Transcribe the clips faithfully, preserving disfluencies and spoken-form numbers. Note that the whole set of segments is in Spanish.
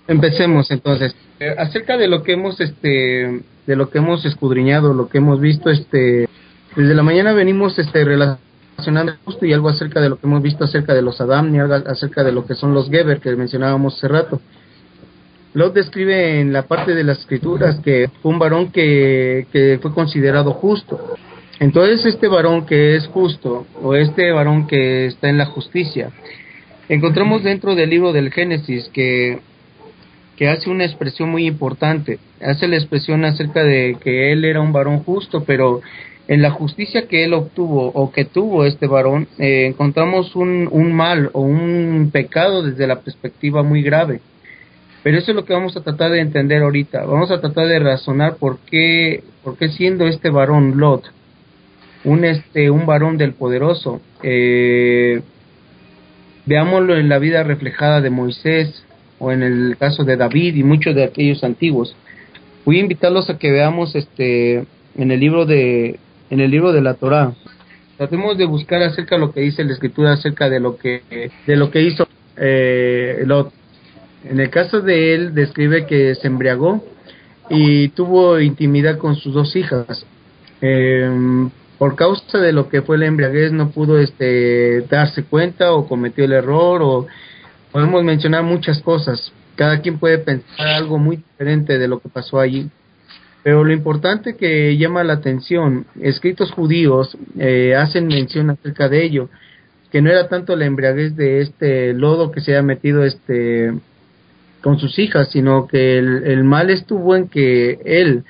Empecemos entonces. Eh, acerca de lo que hemos, este, de lo que hemos escudriñado, lo que hemos visto, este, desde la mañana venimos, este, relacionando justo y algo acerca de lo que hemos visto acerca de los Adam y algo acerca de lo que son los Geber que mencionábamos hace rato. Lot describe en la parte de las escrituras que fue un varón que, que fue considerado justo. Entonces este varón que es justo, o este varón que está en la justicia, encontramos dentro del libro del Génesis que, que hace una expresión muy importante, hace la expresión acerca de que él era un varón justo, pero en la justicia que él obtuvo o que tuvo este varón, eh, encontramos un, un mal o un pecado desde la perspectiva muy grave. Pero eso es lo que vamos a tratar de entender ahorita. Vamos a tratar de razonar por qué, por qué siendo este varón Lot, un este, un varón del poderoso, eh, veámoslo en la vida reflejada de Moisés o en el caso de David y muchos de aquellos antiguos. Voy a invitarlos a que veamos este en el libro de en el libro de la Torá. Tratemos de buscar acerca de lo que dice la Escritura acerca de lo que de lo que hizo eh, Lot. En el caso de él, describe que se embriagó y tuvo intimidad con sus dos hijas. Eh, por causa de lo que fue la embriaguez, no pudo este, darse cuenta o cometió el error, o podemos mencionar muchas cosas. Cada quien puede pensar algo muy diferente de lo que pasó allí. Pero lo importante que llama la atención, escritos judíos eh, hacen mención acerca de ello, que no era tanto la embriaguez de este lodo que se haya metido este con sus hijas, sino que el, el mal estuvo en que él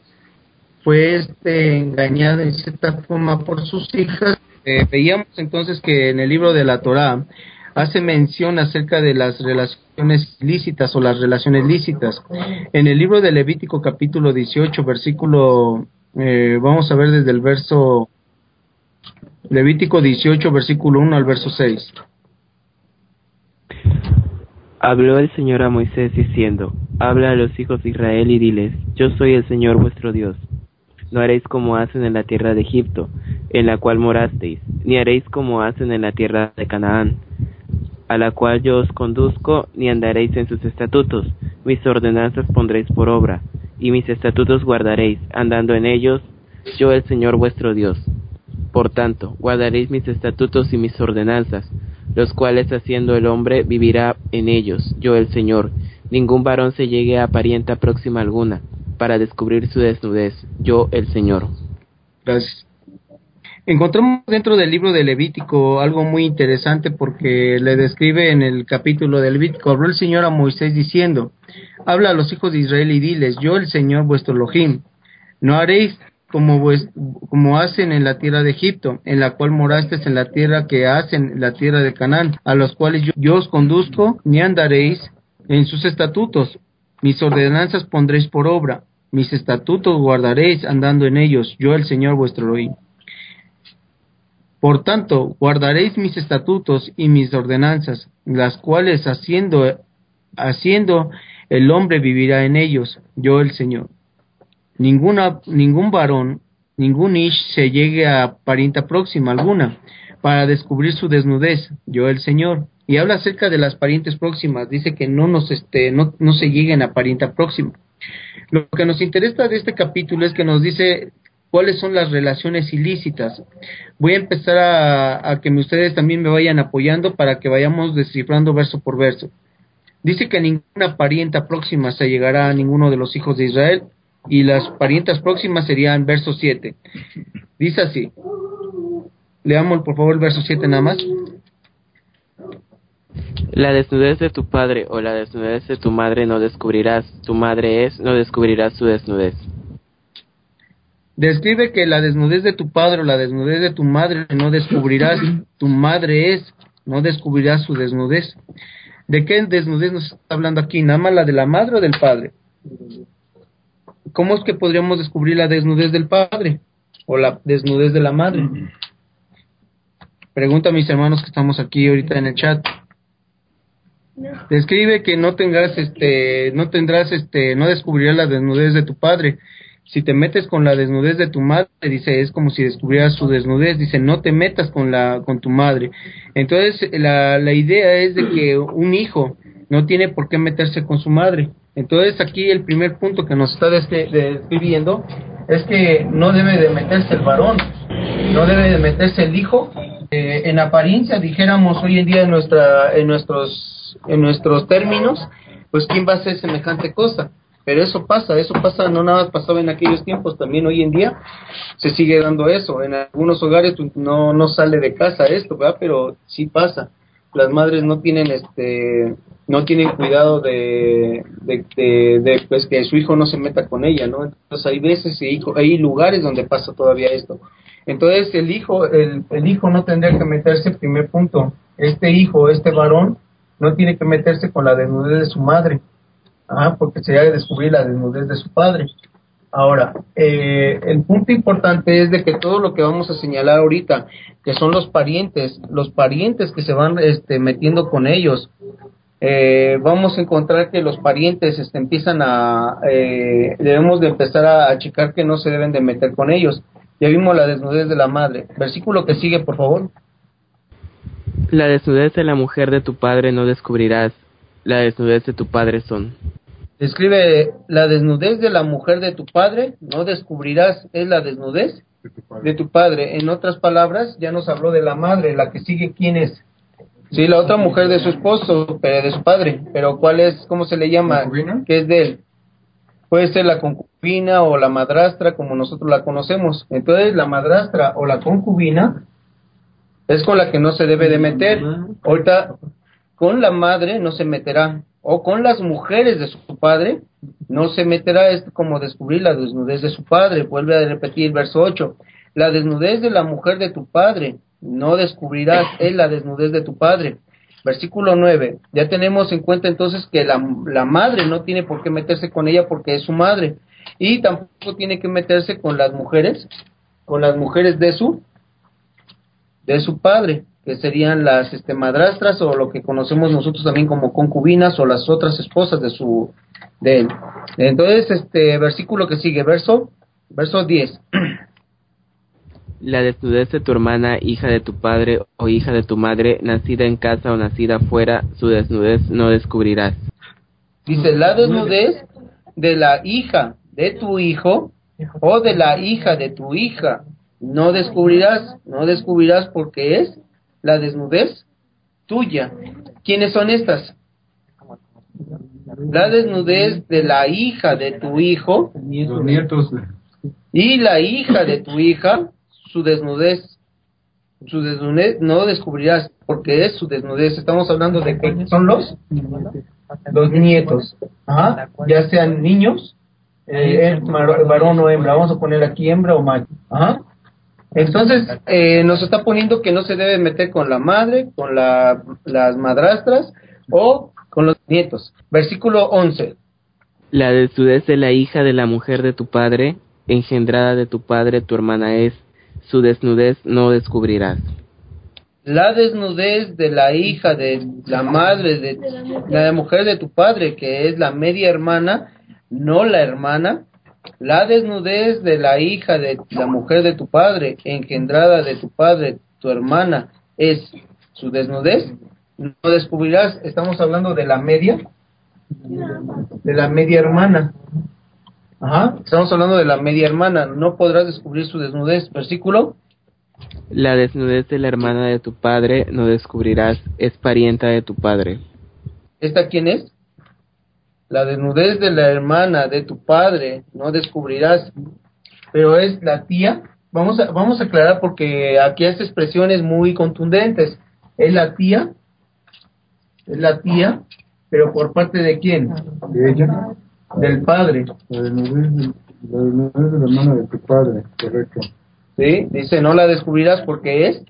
fue este engañado en cierta forma por sus hijas. Eh, veíamos entonces que en el libro de la Torá hace mención acerca de las relaciones lícitas o las relaciones lícitas. En el libro de Levítico capítulo dieciocho, versículo, eh, vamos a ver desde el verso, Levítico dieciocho, versículo uno al verso seis. Habló el Señor a Moisés diciendo: Habla a los hijos de Israel y diles: Yo soy el Señor vuestro Dios. No haréis como hacen en la tierra de Egipto, en la cual morasteis, ni haréis como hacen en la tierra de Canaán, a la cual yo os conduzco, ni andaréis en sus estatutos. Mis ordenanzas pondréis por obra, y mis estatutos guardaréis, andando en ellos, yo el Señor vuestro Dios. Por tanto, guardaréis mis estatutos y mis ordenanzas, los cuales haciendo el hombre vivirá en ellos, yo el Señor. Ningún varón se llegue a parienta próxima alguna, para descubrir su desnudez, yo el Señor. Gracias. Encontramos dentro del libro de Levítico algo muy interesante porque le describe en el capítulo de Levítico: habló el Señor a Moisés diciendo: habla a los hijos de Israel y diles: yo el Señor vuestro Elohim, no haréis como, vuest- como hacen en la tierra de Egipto, en la cual morasteis, en la tierra que hacen, la tierra de Canaán, a los cuales yo, yo os conduzco, ni andaréis en sus estatutos. Mis ordenanzas pondréis por obra, mis estatutos guardaréis, andando en ellos, yo el Señor vuestro Elohim. Por tanto, guardaréis mis estatutos y mis ordenanzas, las cuales haciendo, haciendo el hombre vivirá en ellos, yo el Señor. Ninguna, ningún varón, ningún ish se llegue a parienta próxima alguna, para descubrir su desnudez, yo el Señor. Y habla acerca de las parientes próximas, dice que no nos este, no, no se lleguen a parienta próxima. Lo que nos interesa de este capítulo es que nos dice cuáles son las relaciones ilícitas. Voy a empezar a, a que ustedes también me vayan apoyando para que vayamos descifrando verso por verso. Dice que ninguna parienta próxima se llegará a ninguno de los hijos de Israel, y las parientas próximas serían verso siete. Dice así. Leamos por favor el verso siete nada más. La desnudez de tu padre o la desnudez de tu madre no descubrirás, tu madre es, no descubrirás su desnudez. Describe que la desnudez de tu padre o la desnudez de tu madre no descubrirás, tu madre es, no descubrirás su desnudez. ¿De qué desnudez nos está hablando aquí? ¿Nada más la de la madre o del padre? ¿Cómo es que podríamos descubrir la desnudez del padre o la desnudez de la madre? Pregunta a mis hermanos que estamos aquí ahorita en el chat. Describe que no tendrás este, no tendrás este, no descubrirás la desnudez de tu padre. Si te metes con la desnudez de tu madre, dice, es como si descubrieras su desnudez. Dice, no te metas con la, con tu madre. Entonces, la, la idea es de que un hijo no tiene por qué meterse con su madre. Entonces aquí el primer punto que nos está descri- describiendo es que no debe de meterse el varón, no debe de meterse el hijo. Eh, en apariencia, dijéramos hoy en día en nuestra, en nuestros, en nuestros términos, pues quién va a hacer semejante cosa. Pero eso pasa, eso pasa, no nada más pasaba en aquellos tiempos, también hoy en día se sigue dando eso. En algunos hogares pues, no no sale de casa esto, ¿verdad? Pero sí pasa. Las madres no tienen este no tienen cuidado de, de, de, de, pues que su hijo no se meta con ella, ¿no? Entonces hay veces y hay, hay lugares donde pasa todavía esto. Entonces el hijo el, el hijo no tendría que meterse, primer punto, este hijo, este varón no tiene que meterse con la desnudez de su madre, ah, porque sería descubrir la desnudez de su padre. Ahora, eh, el punto importante es de que todo lo que vamos a señalar ahorita, que son los parientes, los parientes que se van este, metiendo con ellos, eh, vamos a encontrar que los parientes este, empiezan a, eh, debemos de empezar a, a checar que no se deben de meter con ellos. Ya vimos la desnudez de la madre. Versículo que sigue, por favor. La desnudez de la mujer de tu padre no descubrirás, la desnudez de tu padre son. Describe la desnudez de la mujer de tu padre, no descubrirás, es la desnudez de tu padre. De tu padre. En otras palabras, ya nos habló de la madre, la que sigue, ¿quién es? Sí, la otra mujer de su esposo, pero de su padre, pero ¿cuál es, cómo se le llama? ¿Concubina? ¿Qué es de él? Puede ser la concubina o la madrastra, como nosotros la conocemos. Entonces, la madrastra o la concubina es con la que no se debe de meter. Ahorita, con la madre no se meterá, o con las mujeres de su padre no se meterá, es como descubrir la desnudez de su padre. Vuelve a repetir el verso ocho, la desnudez de la mujer de tu padre no descubrirás, es la desnudez de tu padre. Versículo nueve, ya tenemos en cuenta entonces que la, la madre no tiene por qué meterse con ella porque es su madre, y tampoco tiene que meterse con las mujeres, con las mujeres de su de su padre, que serían las este, madrastras o lo que conocemos nosotros también como concubinas o las otras esposas de su de él. Entonces, este versículo que sigue, verso verso diez. La desnudez de tu hermana, hija de tu padre o hija de tu madre, nacida en casa o nacida fuera, su desnudez no descubrirás. Dice, la desnudez de la hija de tu hijo o de la hija de tu hija no descubrirás, no descubrirás porque es la desnudez tuya. ¿Quiénes son estas? La desnudez de la hija de tu hijo, los nietos, y la hija de tu hija, su desnudez. Su desnudez no descubrirás porque es su desnudez. Estamos hablando de que son los los nietos, ajá, ya sean niños, eh, varón o hembra. Vamos a poner aquí hembra o macho. Ajá. Entonces eh, nos está poniendo que no se debe meter con la madre, con la, las madrastras o con los nietos. Versículo once. La desnudez de la hija de la mujer de tu padre, engendrada de tu padre, tu hermana es, su desnudez no descubrirás. La desnudez de la hija de la madre, de la mujer de tu padre, que es la media hermana, no la hermana. La desnudez de la hija de la mujer de tu padre, engendrada de tu padre, tu hermana, es su desnudez, no descubrirás. Estamos hablando de la media, de la media hermana. Ajá, estamos hablando de la media hermana, no podrás descubrir su desnudez. Versículo. La desnudez de la hermana de tu padre no descubrirás, es parienta de tu padre. ¿Esta quién es? La desnudez de la hermana de tu padre no descubrirás, pero es la tía. Vamos a, vamos a aclarar porque aquí hay expresiones muy contundentes. Es la tía, es la tía, pero ¿por parte de quién? de ella, Del padre. la desnudez, la desnudez de la hermana de tu padre, correcto. Sí, dice no la descubrirás porque es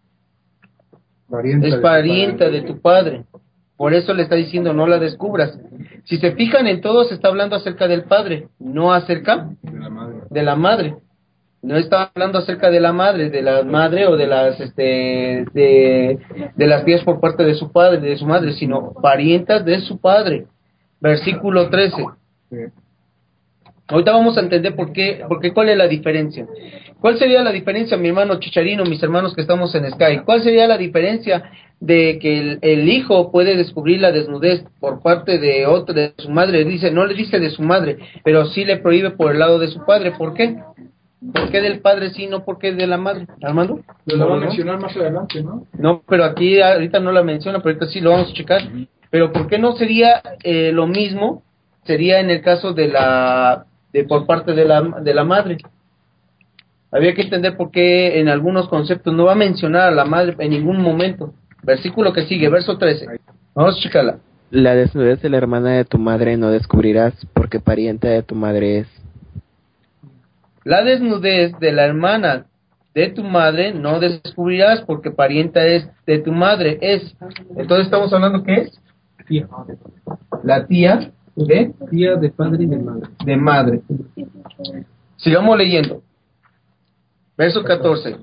Parienta es parienta de tu padre. Por eso le está diciendo no la descubras. Si se fijan en todo, se está hablando acerca del padre, no acerca de la madre. de la madre. No está hablando acerca de la madre, de la madre o de las este de, de las tías por parte de su padre, de su madre, sino parientas de su padre. Versículo trece. Sí. Ahorita vamos a entender por qué, por qué, cuál es la diferencia. ¿Cuál sería la diferencia, mi hermano Chicharino, mis hermanos que estamos en Sky? ¿Cuál sería la diferencia de que el, el hijo puede descubrir la desnudez por parte de otra, de su madre, dice, no le dice de su madre, pero sí le prohíbe por el lado de su padre. ¿Por qué? ¿Por qué del padre sí, no por qué de la madre? ¿Armando? Lo va a mencionar más adelante, ¿no? No, pero aquí ahorita no la menciona, pero ahorita sí lo vamos a checar. Pero ¿por qué no sería eh, lo mismo? Sería en el caso de la, de por parte de la, de la madre. Había que entender por qué en algunos conceptos no va a mencionar a la madre en ningún momento. Versículo que sigue, verso trece. Vamos a checarla. La desnudez de la hermana de tu madre no descubrirás, porque parienta de tu madre es. La desnudez de la hermana de tu madre no descubrirás, porque parienta es de tu madre es. Entonces estamos hablando ¿qué es? Tía. La tía de Tía de padre y de madre. de madre. Sigamos leyendo. Verso catorce.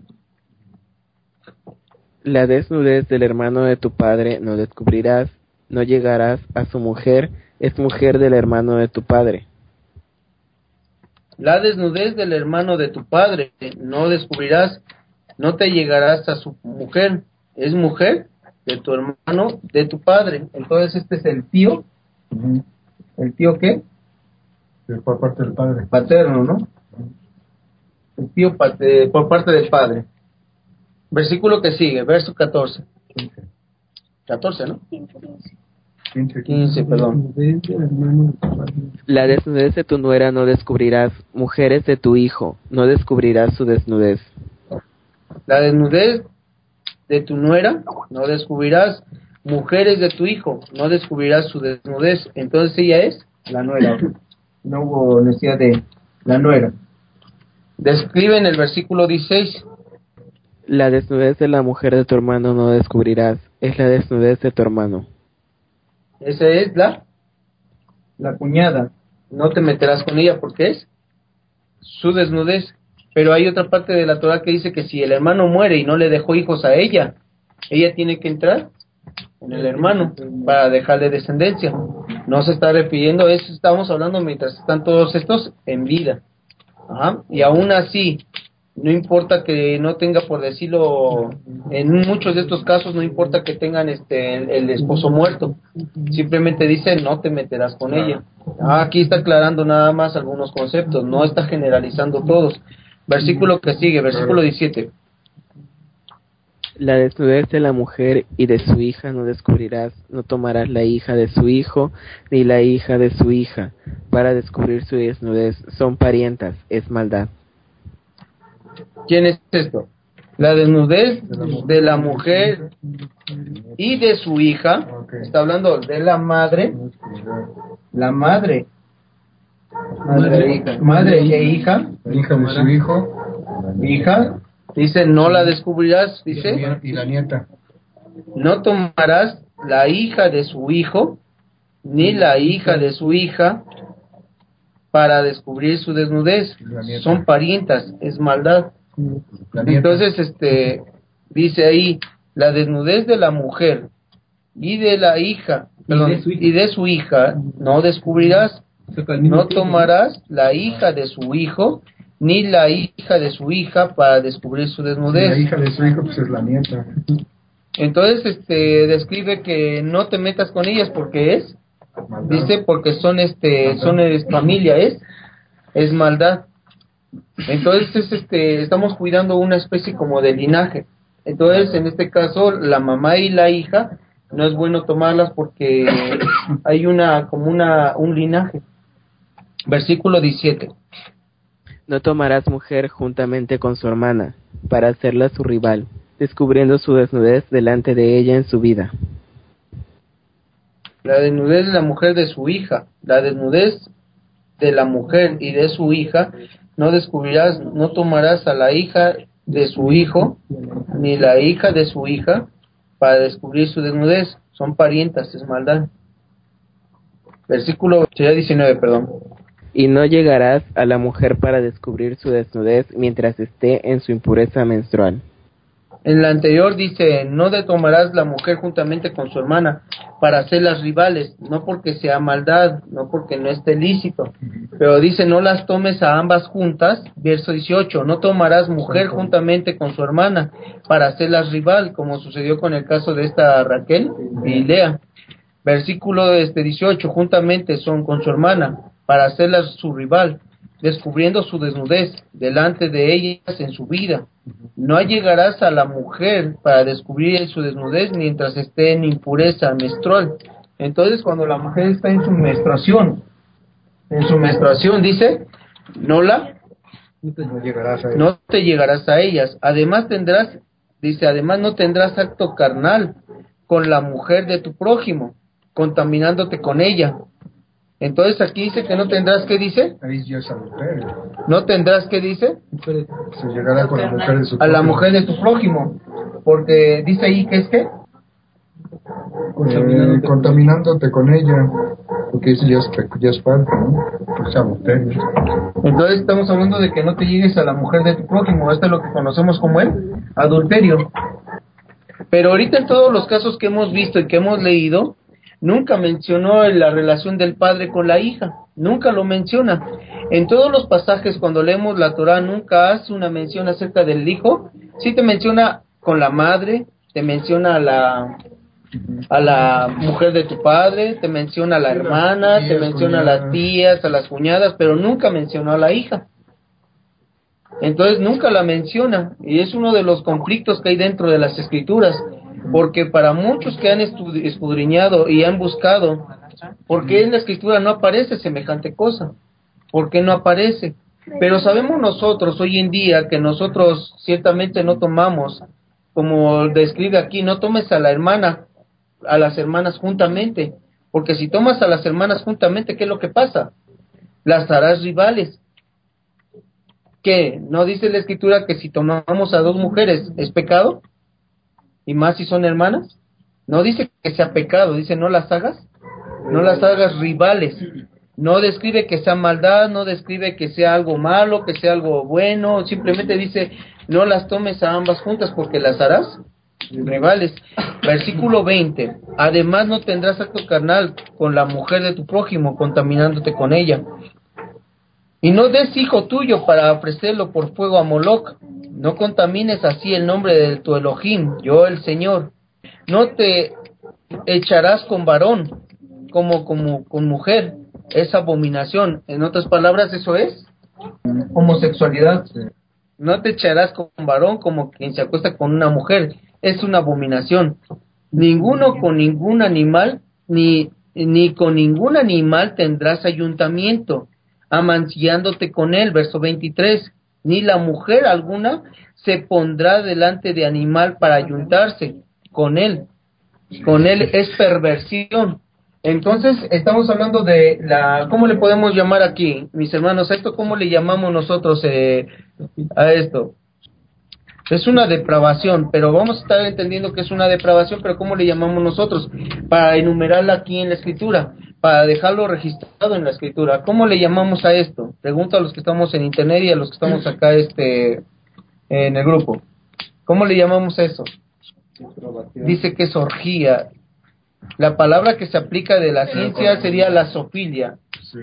La desnudez del hermano de tu padre no descubrirás, no llegarás a su mujer, es mujer del hermano de tu padre. La desnudez del hermano de tu padre no descubrirás, no te llegarás a su mujer, es mujer de tu hermano de tu padre. Entonces este es el tío. Uh-huh. ¿El tío qué? Por parte del padre. Paterno, ¿no? El tío pat- por parte del padre. Versículo que sigue, verso catorce. catorce, ¿no? quince. quince, perdón. La desnudez de tu nuera no descubrirás, mujeres de tu hijo, no descubrirás su desnudez. La desnudez de tu nuera no descubrirás, mujeres de tu hijo no descubrirás su desnudez. Entonces ella es la nuera. No hubo necesidad de la nuera. Describe en el versículo dieciséis. La desnudez de la mujer de tu hermano no descubrirás, es la desnudez de tu hermano. Esa es la la cuñada. No te meterás con ella porque es su desnudez. Pero hay otra parte de la Torah que dice que si el hermano muere y no le dejó hijos a ella, ella tiene que entrar en el hermano para dejarle descendencia. No se está refiriendo a eso, estamos hablando mientras están todos estos en vida. Ajá. Y aún así, no importa que no tenga, por decirlo, en muchos de estos casos no importa que tengan este el, el esposo muerto, simplemente dice no te meterás con ella. Ah, aquí está aclarando nada más algunos conceptos, no está generalizando todos. Versículo que sigue, versículo diecisiete. La desnudez de la mujer y de su hija no descubrirás, no tomarás la hija de su hijo ni la hija de su hija para descubrir su desnudez, son parientas, es maldad. ¿Quién es esto? La desnudez de la mujer y de su hija. Está hablando de la madre. La madre. Madre, e hija. Madre e hija. La hija de su hijo. Hija. Dice, no la descubrirás. Dice. Y la nieta. No tomarás la hija de su hijo, ni la hija de su hija, para descubrir su desnudez. Son parientas, es maldad. Entonces, este, dice ahí, la desnudez de la mujer y de la hija, perdón, y de su hija, no descubrirás, no tomarás la hija de su hijo, ni la hija de su hija para descubrir su desnudez. La hija de su hijo, pues es la nieta. Entonces, este, describe que no te metas con ellas porque es, dice, porque son, este, son es familia, es, es maldad. Entonces, es, este, estamos cuidando una especie como de linaje. Entonces, en este caso, la mamá y la hija, no es bueno tomarlas porque hay una, como una, un linaje. Versículo diecisiete. No tomarás mujer juntamente con su hermana, para hacerla su rival, descubriendo su desnudez delante de ella en su vida. La desnudez de la mujer de su hija, la desnudez de la mujer y de su hija, no descubrirás, no tomarás a la hija de su hijo, ni la hija de su hija, para descubrir su desnudez. Son parientas, es maldad. Versículo diecinueve, perdón. Y no llegarás a la mujer para descubrir su desnudez mientras esté en su impureza menstrual. En la anterior dice, no te tomarás la mujer juntamente con su hermana para hacerlas rivales, no porque sea maldad, no porque no esté lícito, pero dice, no las tomes a ambas juntas, verso dieciocho, no tomarás mujer juntamente con su hermana para hacerlas rival, como sucedió con el caso de esta Raquel y Lea. Versículo este dieciocho, juntamente son con su hermana para hacerlas su rival, descubriendo su desnudez delante de ellas en su vida. No allegarás a la mujer para descubrir su desnudez mientras esté en impureza menstrual. Entonces, cuando la mujer está en su menstruación, en su menstruación dice, no la, No llegarás a él. no te llegarás a ellas. Además tendrás, dice, además no tendrás acto carnal con la mujer de tu prójimo, contaminándote con ella. Entonces aquí dice que no tendrás, ¿qué dice? Ahí ya es adulterio. No tendrás, ¿qué dice? Se llegará con la mujer de su A la prójimo. mujer de tu prójimo, porque dice ahí que es que Eh, contaminándote con ella, porque eso ya es, pe- ya es falta, ¿no? Es adulterio. entonces estamos hablando de que no te llegues a la mujer de tu prójimo. Esto es lo que conocemos como el adulterio. Pero ahorita en todos los casos que hemos visto y que hemos leído, nunca mencionó la relación del padre con la hija, nunca lo menciona. En todos los pasajes cuando leemos la Torá nunca hace una mención acerca del hijo. Sí te menciona con la madre, te menciona a la a la mujer de tu padre, te menciona a la hermana, te menciona a las tías, a las cuñadas, pero nunca mencionó a la hija. Entonces nunca la menciona, y es uno de los conflictos que hay dentro de las escrituras, porque para muchos que han estu- escudriñado y han buscado, ¿por qué en la escritura no aparece semejante cosa? ¿Por qué no aparece? Pero sabemos nosotros hoy en día que nosotros ciertamente no tomamos, como describe aquí, no tomes a la hermana, a las hermanas juntamente, porque si tomas a las hermanas juntamente, ¿qué es lo que pasa? Las harás rivales. ¿Qué? ¿No dice la escritura que si tomamos a dos mujeres es pecado? ¿Y más si son hermanas? No dice que sea pecado, dice no las hagas, no las hagas rivales. No describe que sea maldad, no describe que sea algo malo, que sea algo bueno, simplemente dice no las tomes a ambas juntas porque las harás rivales. Versículo veinte, además no tendrás acto carnal con la mujer de tu prójimo, contaminándote con ella. Y no des hijo tuyo para ofrecerlo por fuego a Moloc. No contamines así el nombre de tu Elohim, yo el Señor. No te echarás con varón como, como con mujer. Es abominación. En otras palabras, eso es homosexualidad. No te echarás con varón como quien se acuesta con una mujer. Es una abominación. Ninguno con ningún animal, ni, ni con ningún animal tendrás ayuntamiento, amancillándote con él, verso veintitrés, ni la mujer alguna se pondrá delante de animal para ayuntarse con él, con él es perversión. Entonces estamos hablando de la, ¿cómo le podemos llamar aquí, mis hermanos? ¿A esto cómo le llamamos nosotros eh, a esto? Es una depravación, pero vamos a estar entendiendo que es una depravación, pero ¿cómo le llamamos nosotros? Para enumerarla aquí en la escritura, para dejarlo registrado en la escritura. ¿Cómo le llamamos a esto? Pregunto a los que estamos en internet y a los que estamos acá este en el grupo. ¿Cómo le llamamos a eso? Dice que es orgía. La palabra que se aplica de la ciencia sería la zoofilia.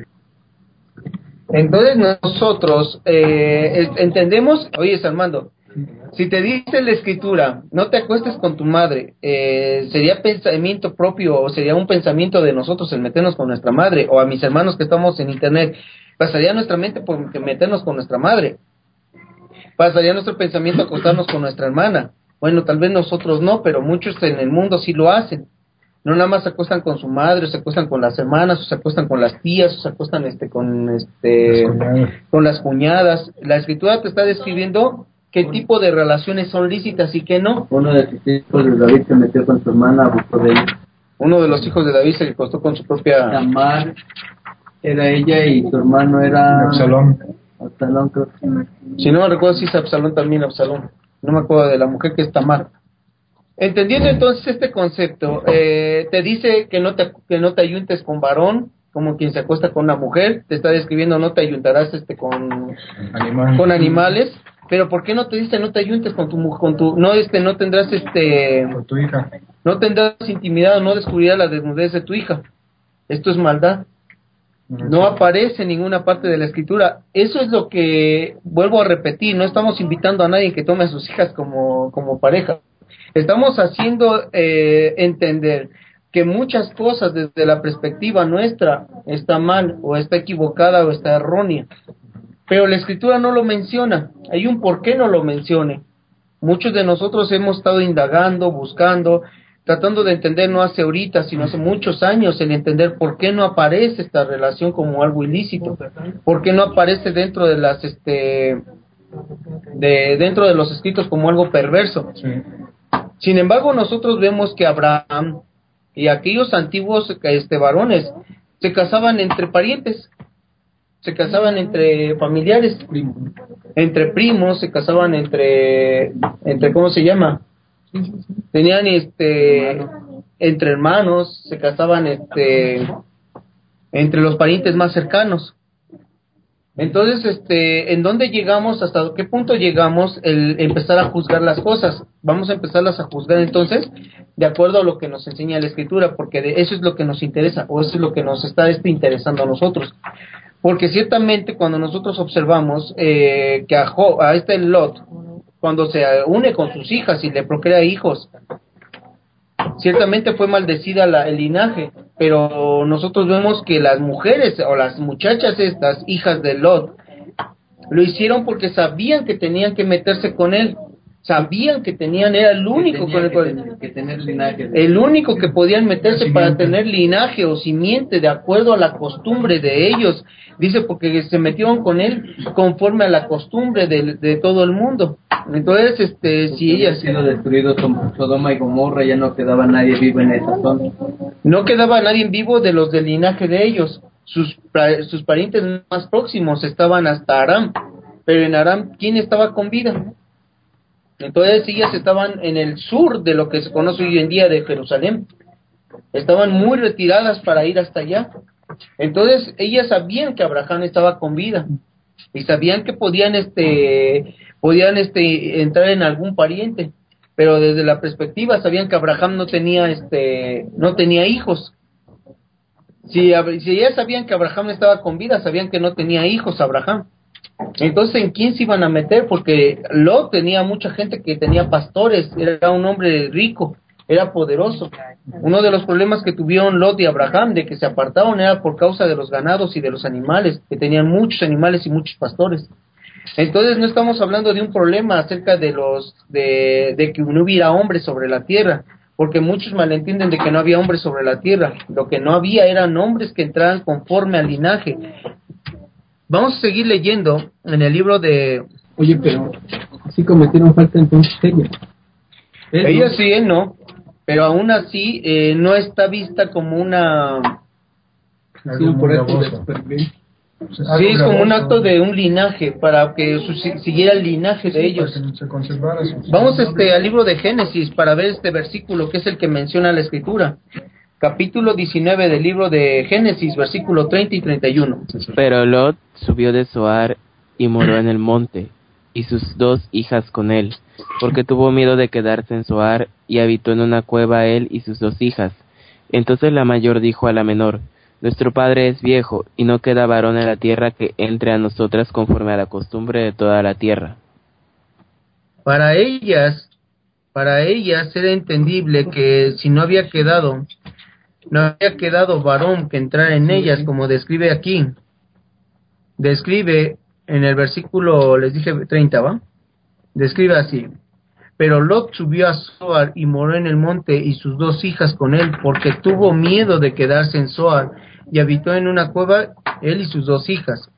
Entonces nosotros eh, entendemos, oye Armando, si te dice la escritura, no te acuestes con tu madre, eh, ¿sería pensamiento propio o sería un pensamiento de nosotros el meternos con nuestra madre? O a mis hermanos que estamos en internet, ¿pasaría nuestra mente por meternos con nuestra madre? ¿Pasaría nuestro pensamiento acostarnos con nuestra hermana? Bueno, tal vez nosotros no, pero muchos en el mundo sí lo hacen. No nada más se acuestan con su madre, o se acuestan con las hermanas, o se acuestan con las tías, o se acuestan este con este Las con las cuñadas. La escritura te está describiendo qué tipo de relaciones son lícitas y qué no. Uno de sus hijos de David se metió con su hermana, abusó de ella. Uno de los hijos de David se acostó con su propia... Tamar era ella y su hermano era... Absalón. Absalón, creo que... Si no me recuerdo si es Absalón también, Absalón. No me acuerdo de la mujer que es Tamar. Entendiendo entonces este concepto, eh, te dice que no te que no te ayuntes con varón, como quien se acuesta con una mujer. Te está describiendo no te ayuntarás este con Animal. con animales. pero ¿por qué no te dice no te ayuntes con tu mu- con tu no este no tendrás este Con tu hija. no tendrás intimidad o no descubrirás la desnudez de tu hija? Esto es maldad. No aparece en ninguna parte de la escritura. Eso es lo que vuelvo a repetir. No estamos invitando a nadie que tome a sus hijas como, como pareja. Estamos haciendo eh, entender que muchas cosas desde la perspectiva nuestra está mal o está equivocada o está errónea. Pero la escritura no lo menciona. Hay un por qué no lo mencione. Muchos de nosotros hemos estado indagando, buscando, tratando de entender, no hace ahorita, sino hace muchos años, el entender por qué no aparece esta relación como algo ilícito, por qué no aparece dentro de las, este, de dentro de los escritos como algo perverso. Sí. Sin embargo, nosotros vemos que Abraham y aquellos antiguos, este, varones, se casaban entre parientes, se casaban entre familiares, entre primos, se casaban entre, entre, ¿cómo se llama? Tenían este entre hermanos, se casaban este entre los parientes más cercanos. Entonces, este, ¿en dónde llegamos? ¿Hasta qué punto llegamos el empezar a juzgar las cosas? Vamos a empezarlas a juzgar entonces de acuerdo a lo que nos enseña la escritura, porque de eso es lo que nos interesa, o eso es lo que nos está este, interesando a nosotros. Porque ciertamente cuando nosotros observamos eh, que a, Jo- a este Lot, cuando se une con sus hijas y le procrea hijos, ciertamente fue maldecida la, el linaje, pero nosotros vemos que las mujeres o las muchachas estas, hijas de Lot, lo hicieron porque sabían que tenían que meterse con él, sabían que tenían, era el único que con el que, cual- ten- que tener linaje. el único que podían meterse Simiente. para tener linaje o simiente de acuerdo a la costumbre de ellos. Dice porque se metieron con él conforme a la costumbre de, de todo el mundo. Entonces, este, si había ellas sido destruido Som- Sodoma y Gomorra, ya no quedaba nadie vivo en esa zona. no quedaba nadie en vivo de los del linaje de ellos, sus pa- sus parientes más próximos estaban hasta Aram, pero en Aram ¿quién estaba con vida? Entonces ellas estaban en el sur de lo que se conoce hoy en día de Jerusalén. Estaban muy retiradas para ir hasta allá. Entonces ellas sabían que Abraham estaba con vida y sabían que podían este podían este entrar en algún pariente, pero desde la perspectiva sabían que Abraham no tenía este no tenía hijos. Si, Ab- si ellas sabían que Abraham estaba con vida, sabían que no tenía hijos Abraham. Entonces, ¿en quién se iban a meter? Porque Lot tenía mucha gente que tenía pastores, era un hombre rico, era poderoso. Uno de los problemas que tuvieron Lot y Abraham de que se apartaron era por causa de los ganados y de los animales, que tenían muchos animales y muchos pastores. Entonces, no estamos hablando de un problema acerca de los de, de que no hubiera hombres sobre la tierra, porque muchos malentienden de que no había hombres sobre la tierra. Lo que no había eran hombres que entraran conforme al linaje. Vamos a seguir leyendo en el libro de... Oye, pero sí cometieron falta entonces ellas. Él, Ella ¿no? sí, él no, pero aún así eh, no está vista como una... Sí, Algo por muy eso de gravoso. supervivencia. Algo Sí, es como un gravoso. acto de un linaje, para que su- siguiera el linaje de Sí, ellos. para que se conservara su- Vamos este al libro de Génesis para ver este versículo que es el que menciona la escritura. Capítulo diecinueve del libro de Génesis, versículo treinta y treinta y uno. Pero Lot subió de Zoar y moró en el monte, y sus dos hijas con él, porque tuvo miedo de quedarse en Zoar, y habitó en una cueva él y sus dos hijas. Entonces la mayor dijo a la menor: Nuestro padre es viejo, y no queda varón en la tierra que entre a nosotras conforme a la costumbre de toda la tierra. Para ellas, para ellas era entendible que si no había quedado, no había quedado varón que entrara en ellas, como describe aquí. Describe en el versículo, les dije treinta, ¿va? Describe así: pero Lot subió a Zoar y moró en el monte y sus dos hijas con él, porque tuvo miedo de quedarse en Zoar, y habitó en una cueva él y sus dos hijas.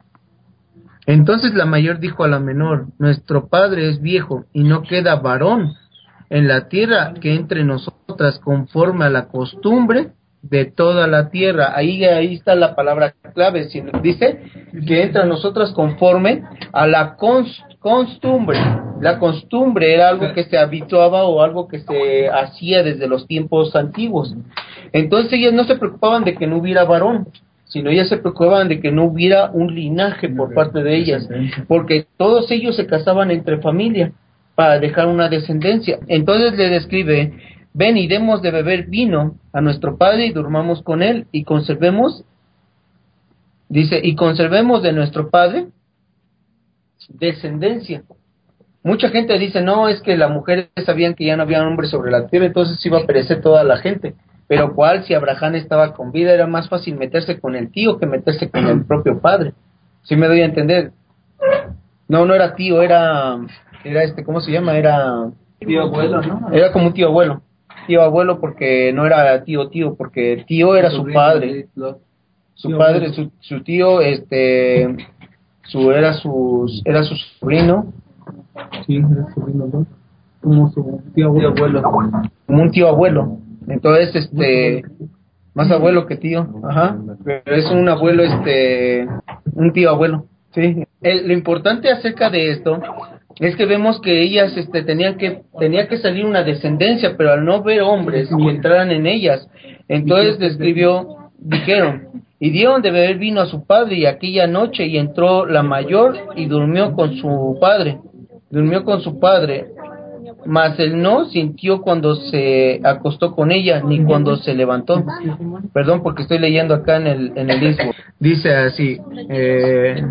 Entonces la mayor dijo a la menor: Nuestro padre es viejo y no queda varón en la tierra que entre nosotras conforme a la costumbre de toda la tierra. Ahí, ahí está la palabra clave, si dice que entre nosotras conforme a la cons- costumbre. La costumbre era algo que se habituaba o algo que se hacía desde los tiempos antiguos. Entonces ellos no se preocupaban de que no hubiera varón, sino ellas se preocupaban de que no hubiera un linaje por parte de ellas, porque todos ellos se casaban entre familia para dejar una descendencia. Entonces le describe: ven y demos de beber vino a nuestro padre y durmamos con él y conservemos, dice, y conservemos de nuestro padre descendencia. Mucha gente dice, no, es que las mujeres sabían que ya no había hombre sobre la tierra, entonces iba a perecer toda la gente. Pero cuál, si Abraham estaba con vida, era más fácil meterse con el tío que meterse con el propio padre. ¿Sí me doy a entender? No, no era tío, era, era este, ¿cómo se llama? Era Tío abuelo, ¿no? Era como un tío abuelo. Tío abuelo porque no era tío tío, porque tío era su padre. Su padre, su, su tío, este, su era su era su sobrino. Sí, era sobrino, ¿no? Como su tío abuelo. Tío abuelo. Como un tío abuelo. Entonces, este, más abuelo que tío, ajá. Pero es un abuelo, este, un tío abuelo. Sí. El, lo importante acerca de esto es que vemos que ellas, este, tenían que tenía que salir una descendencia, pero al no ver hombres que entraran en ellas, entonces describió, dijeron, y dieron de beber vino a su padre, y aquella noche y entró la mayor y durmió con su padre, durmió con su padre. Mas él no sintió cuando se acostó con ella, ni cuando se levantó. Perdón, porque estoy leyendo acá en el en el istmo. Dice así, eh,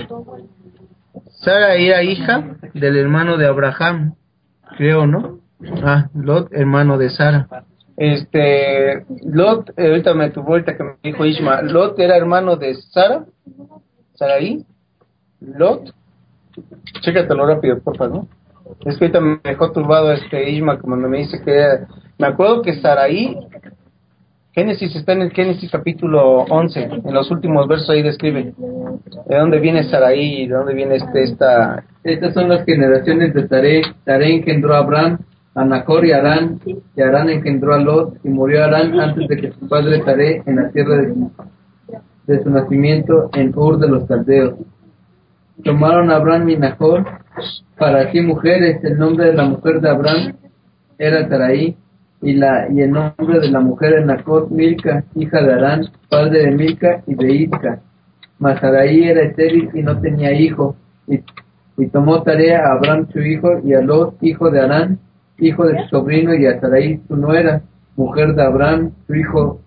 Sara era hija del hermano de Abraham, creo, ¿no? Ah, Lot, hermano de Sara. Este, Lot, eh, ahorita me tuvo, ahorita que me dijo Ishma, Lot era hermano de Sara, Saraí, Lot, chécatelo rápido, por favor. Es que ahorita me dejó turbado este Ishma cuando me dice que era, me acuerdo que Saraí, Génesis está en el Génesis capítulo once, en los últimos versos ahí describe de dónde viene Saraí y de dónde viene este esta. Estas son las generaciones de Taré. Taré engendró a Abraham, a Nacor y a Harán, y Harán engendró a Lot, y murió Harán antes de que su padre Taré en la tierra de su, de su nacimiento en Ur de los Caldeos. Tomaron a Abraham y Nacor para sí mujeres. El nombre de la mujer de Abraham era Sarai, y la y el nombre de la mujer de Nacor, Milca, hija de Harán, padre de Milca y de Isca. Mas Sarai era estéril y no tenía hijo, y, y tomó tarea a Abraham su hijo, y a Lot, hijo de Harán, hijo de su sobrino, y a Sarai su nuera, mujer de Abraham, su hijo,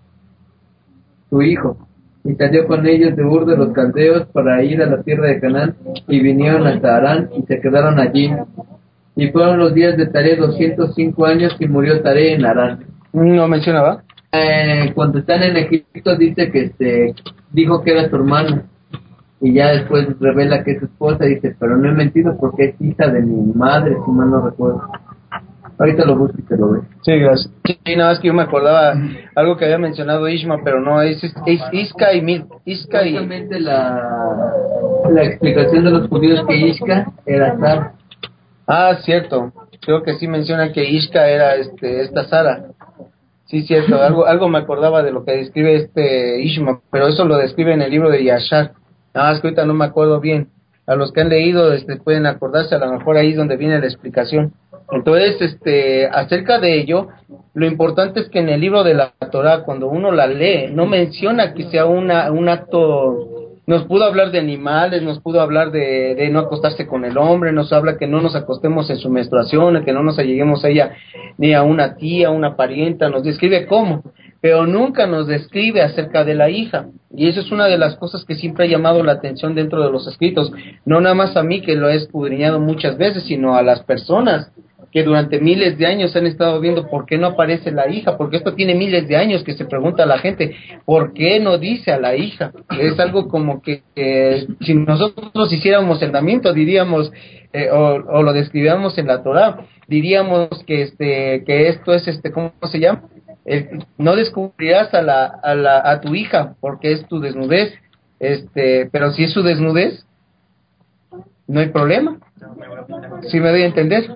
su hijo. Y salió con ellos de Ur de los Caldeos para ir a la tierra de Canaán, y vinieron hasta Harán y se quedaron allí. Y fueron los días de Taré doscientos cinco años, y murió Taré en Harán. No mencionaba. Eh, cuando están en Egipto dice que este dijo que era su hermana, y ya después revela que es su esposa. Dice, pero no he mentido porque es hija de mi madre, si mal no recuerdo. Ahorita lo busco y te lo ve. Sí, gracias. Sí, nada más que yo me acordaba algo que había mencionado Ishma, pero no, es, es, es Isca y Mil. Isca y... Exactamente la, la explicación de los judíos que Isca era Sara. Ah, cierto. Creo que sí menciona que Isca era este esta Sara. Sí, cierto. Algo algo me acordaba de lo que describe este Ishma, pero eso lo describe en el libro de Yashar. Nada más que ahorita no me acuerdo bien. A los que han leído este pueden acordarse, a lo mejor ahí es donde viene la explicación. Entonces, este, acerca de ello, lo importante es que en el libro de la Torá, cuando uno la lee, no menciona que sea una un acto. Nos pudo hablar de animales, nos pudo hablar de, de no acostarse con el hombre, nos habla que no nos acostemos en su menstruación, que no nos alleguemos a ella ni a una tía, una parienta, nos describe cómo, pero nunca nos describe acerca de la hija. Y eso es una de las cosas que siempre ha llamado la atención dentro de los escritos, no nada más a mí, que lo he escudriñado muchas veces, sino a las personas que durante miles de años han estado viendo por qué no aparece la hija, porque esto tiene miles de años que se pregunta a la gente, ¿por qué no dice a la hija? Es algo como que eh, si nosotros hiciéramos el mandamiento, diríamos, eh, o, o lo describiéramos en la Torá, diríamos que este que esto es, este ¿cómo se llama? El, no descubrirás a la, a la a tu hija porque es tu desnudez, este pero si es su desnudez, no hay problema. ¿Sí me doy a entender?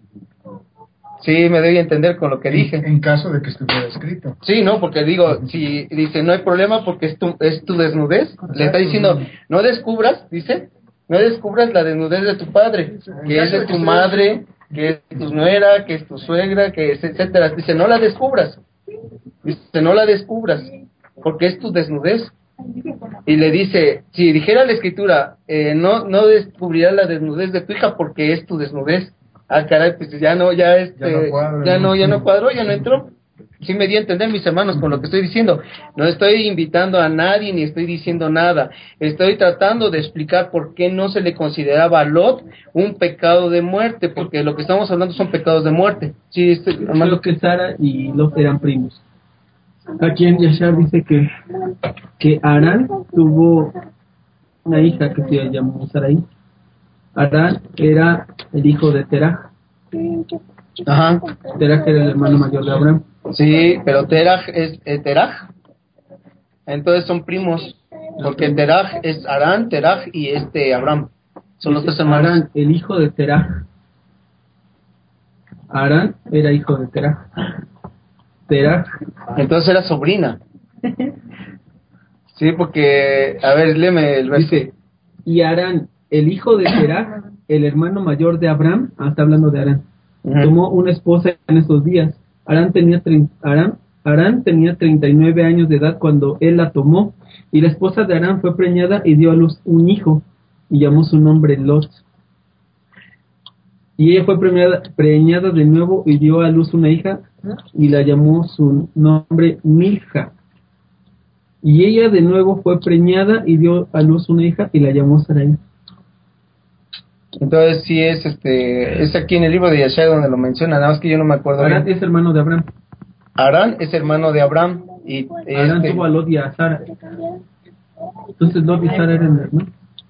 Sí, me doy a entender con lo que dije. En caso de que estuviera escrito. Sí, no, porque digo, si dice no hay problema porque es tu, es tu desnudez, exacto. Le está diciendo, no descubras, dice, no descubras la desnudez de tu padre, que es de tu madre, que es tu nuera, que es tu suegra, que es etcétera. Dice, no la descubras. Dice, no la descubras, porque es tu desnudez. y le dice, si dijera la escritura, eh, no no descubrirás la desnudez de tu hija porque es tu desnudez. Ah, caray, pues ya no, ya este, ya no cuadro, ya no, ya no cuadró, ya no entró. Sí me di a entender, mis hermanos, con lo que estoy diciendo. No estoy invitando a nadie ni estoy diciendo nada. Estoy tratando de explicar por qué no se le consideraba a Lot un pecado de muerte, porque lo que estamos hablando son pecados de muerte. Sí, este, hermano, que Sara y Lot eran primos. Aquí en Yashar dice que que Arán tuvo una hija que se llamó Sarai. Arán era el hijo de Terah. Ajá. Terah era el hermano mayor de Abraham. Sí, pero Terah es eh, Terah. Entonces son primos, porque Terah es Arán, Terah y este Abraham. Son los tres hermanos. Arán, el hijo de Terah. Arán era hijo de Terah. Terah. Entonces era sobrina. Sí, porque, a ver, léeme el verso. Dice, y Arán, el hijo de Terah, el hermano mayor de Abraham, ah, está hablando de Arán, uh-huh. Tomó una esposa en esos días. Arán tenía, Arán, Arán tenía treinta y nueve años de edad cuando él la tomó, y la esposa de Arán fue preñada y dio a luz un hijo, y llamó su nombre Lot. Y ella fue preñada, preñada de nuevo y dio a luz una hija, y la llamó su nombre Milca. Y ella de nuevo fue preñada y dio a luz una hija y la llamó Sarai. Entonces sí es este es aquí en el libro de Yashar donde lo menciona, nada más que yo no me acuerdo. Arán es hermano de Abraham. Arán es hermano de Abraham y Arán este... tuvo a Lot y a Sara. Entonces Lot y Sara eran hermanos.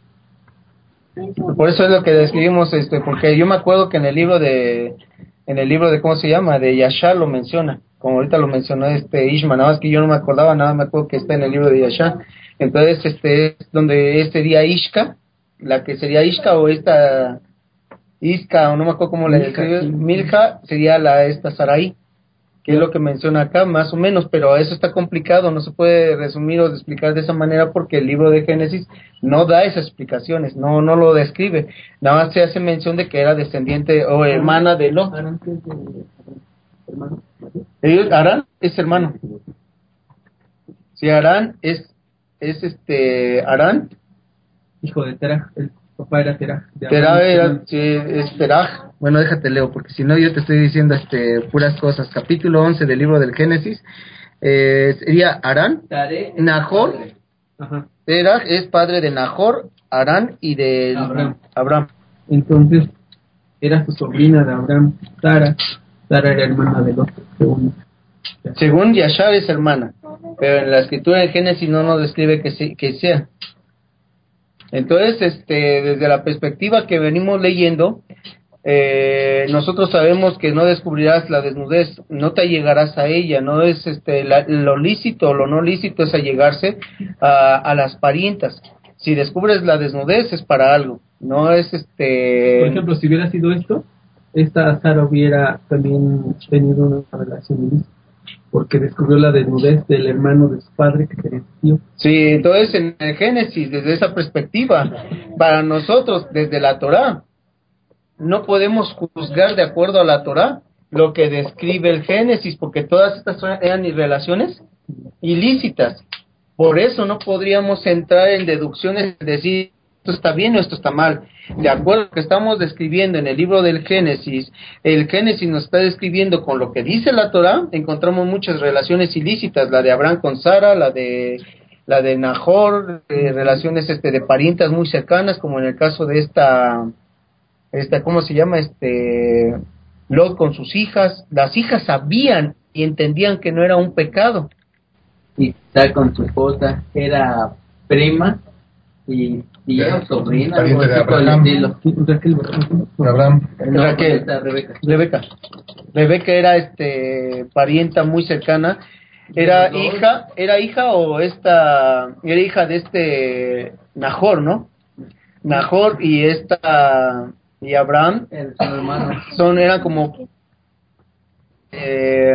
Por eso es lo que describimos, este, porque yo me acuerdo que en el libro de en el libro de cómo se llama de Yashar lo menciona, como ahorita lo mencionó este Ishma, nada más que yo no me acordaba, nada me acuerdo que está en el libro de Yashar. Entonces este es donde este día Ishka, la que sería Ishka o esta Iska o no me acuerdo cómo la describe, Milja sería la esta Sarai, que es lo que menciona acá más o menos, pero eso está complicado, no se puede resumir o explicar de esa manera porque el libro de Génesis no da esas explicaciones, no no lo describe, nada más se hace mención de que era descendiente o hermana de Lot. Ellos, Arán es hermano. Sí, Arán es es este Arán, hijo de Terah, el papá era Terah. Terah era, sí, es Terah. Bueno, déjate leo, porque si no yo te estoy diciendo este puras cosas. Capítulo once del libro del Génesis, eh, sería Arán, Nahor, ajá. Terah es padre de Nahor, Arán y de Abraham. Abraham. Entonces, era su sobrina de Abraham, Sara. Sara era hermana de Lot, según. Según Yashar es hermana, pero en la escritura de Génesis no nos describe que, se, que sea. Entonces, este, desde la perspectiva que venimos leyendo, eh, nosotros sabemos que no descubrirás la desnudez, no te allegarás a ella, no es este la, lo lícito o lo no lícito es allegarse a, a las parientas. Si descubres la desnudez es para algo, no es este. Por ejemplo, si hubiera sido esto, esta Sara hubiera también tenido una relación ilícita, porque descubrió la desnudez del hermano de su padre que sería su tío. Sí, entonces en el Génesis, desde esa perspectiva, para nosotros, desde la Torá, no podemos juzgar de acuerdo a la Torá lo que describe el Génesis, porque todas estas eran relaciones ilícitas. Por eso no podríamos entrar en deducciones y decir esto está bien o esto está mal. De acuerdo a lo que estamos describiendo en el libro del Génesis, el Génesis nos está describiendo con lo que dice la Torá, encontramos muchas relaciones ilícitas, la de Abraham con Sara, la de la de Nahor, eh, relaciones este de parientas muy cercanas, como en el caso de esta esta ¿cómo se llama? este Lot con sus hijas. Las hijas sabían y entendían que no era un pecado. Y está con su esposa, era prima y tía o sobrina, pariente de Abraham. Abraham. No, Raquel, Rebeca. Rebeca. Rebeca era este parienta muy cercana. Era hija, era hija o esta era hija de este Nahor, ¿no? Nahor y esta y Abraham El, su hermano. son eran como eh,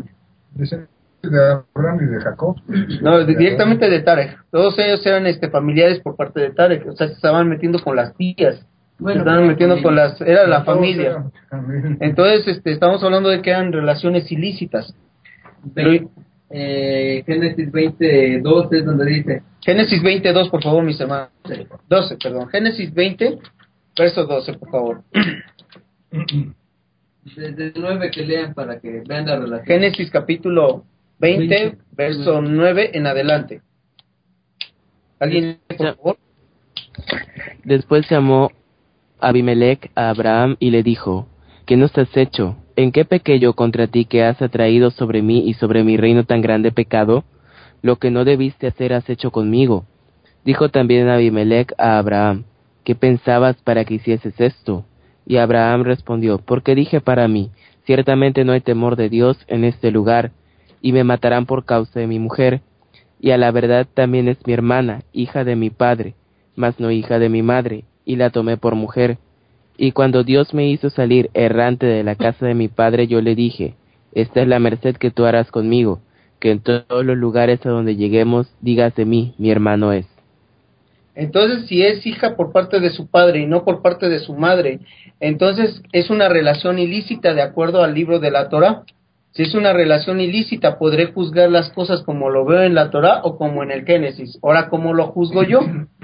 de Abraham y de Jacob. no, directamente de Tarek. Todos ellos eran este familiares por parte de Tarek, o sea, se estaban metiendo con las tías. Bueno, se estaban metiendo familia. con las era la familia. Entonces, este estamos hablando de que eran relaciones ilícitas. Pero eh, Génesis veintidós es donde dice. Génesis veintidós, por favor, mis hermanos. doce, perdón. Génesis veinte, verso doce, por favor. Desde el nueve que lean para que vean la relación. Génesis capítulo veinte, verso nueve en adelante. ¿Alguien, por favor? Después llamó Abimelech a Abraham y le dijo: ¿Qué nos has hecho? ¿En qué pequé yo contra ti que has atraído sobre mí y sobre mi reino tan grande pecado? Lo que no debiste hacer has hecho conmigo. Dijo también Abimelech a Abraham: ¿Qué pensabas para que hicieses esto? Y Abraham respondió: Porque dije para mí, ciertamente no hay temor de Dios en este lugar, y me matarán por causa de mi mujer, y a la verdad también es mi hermana, hija de mi padre, mas no hija de mi madre, y la tomé por mujer. Y cuando Dios me hizo salir errante de la casa de mi padre, yo le dije: Esta es la merced que tú harás conmigo, que en todos los lugares a donde lleguemos digas de mí, mi hermano es. Entonces, si es hija por parte de su padre y no por parte de su madre, entonces es una relación ilícita de acuerdo al libro de la Torá. Si es una relación ilícita, podré juzgar las cosas como lo veo en la Torá o como en el Génesis. Ahora, ¿cómo lo juzgo yo?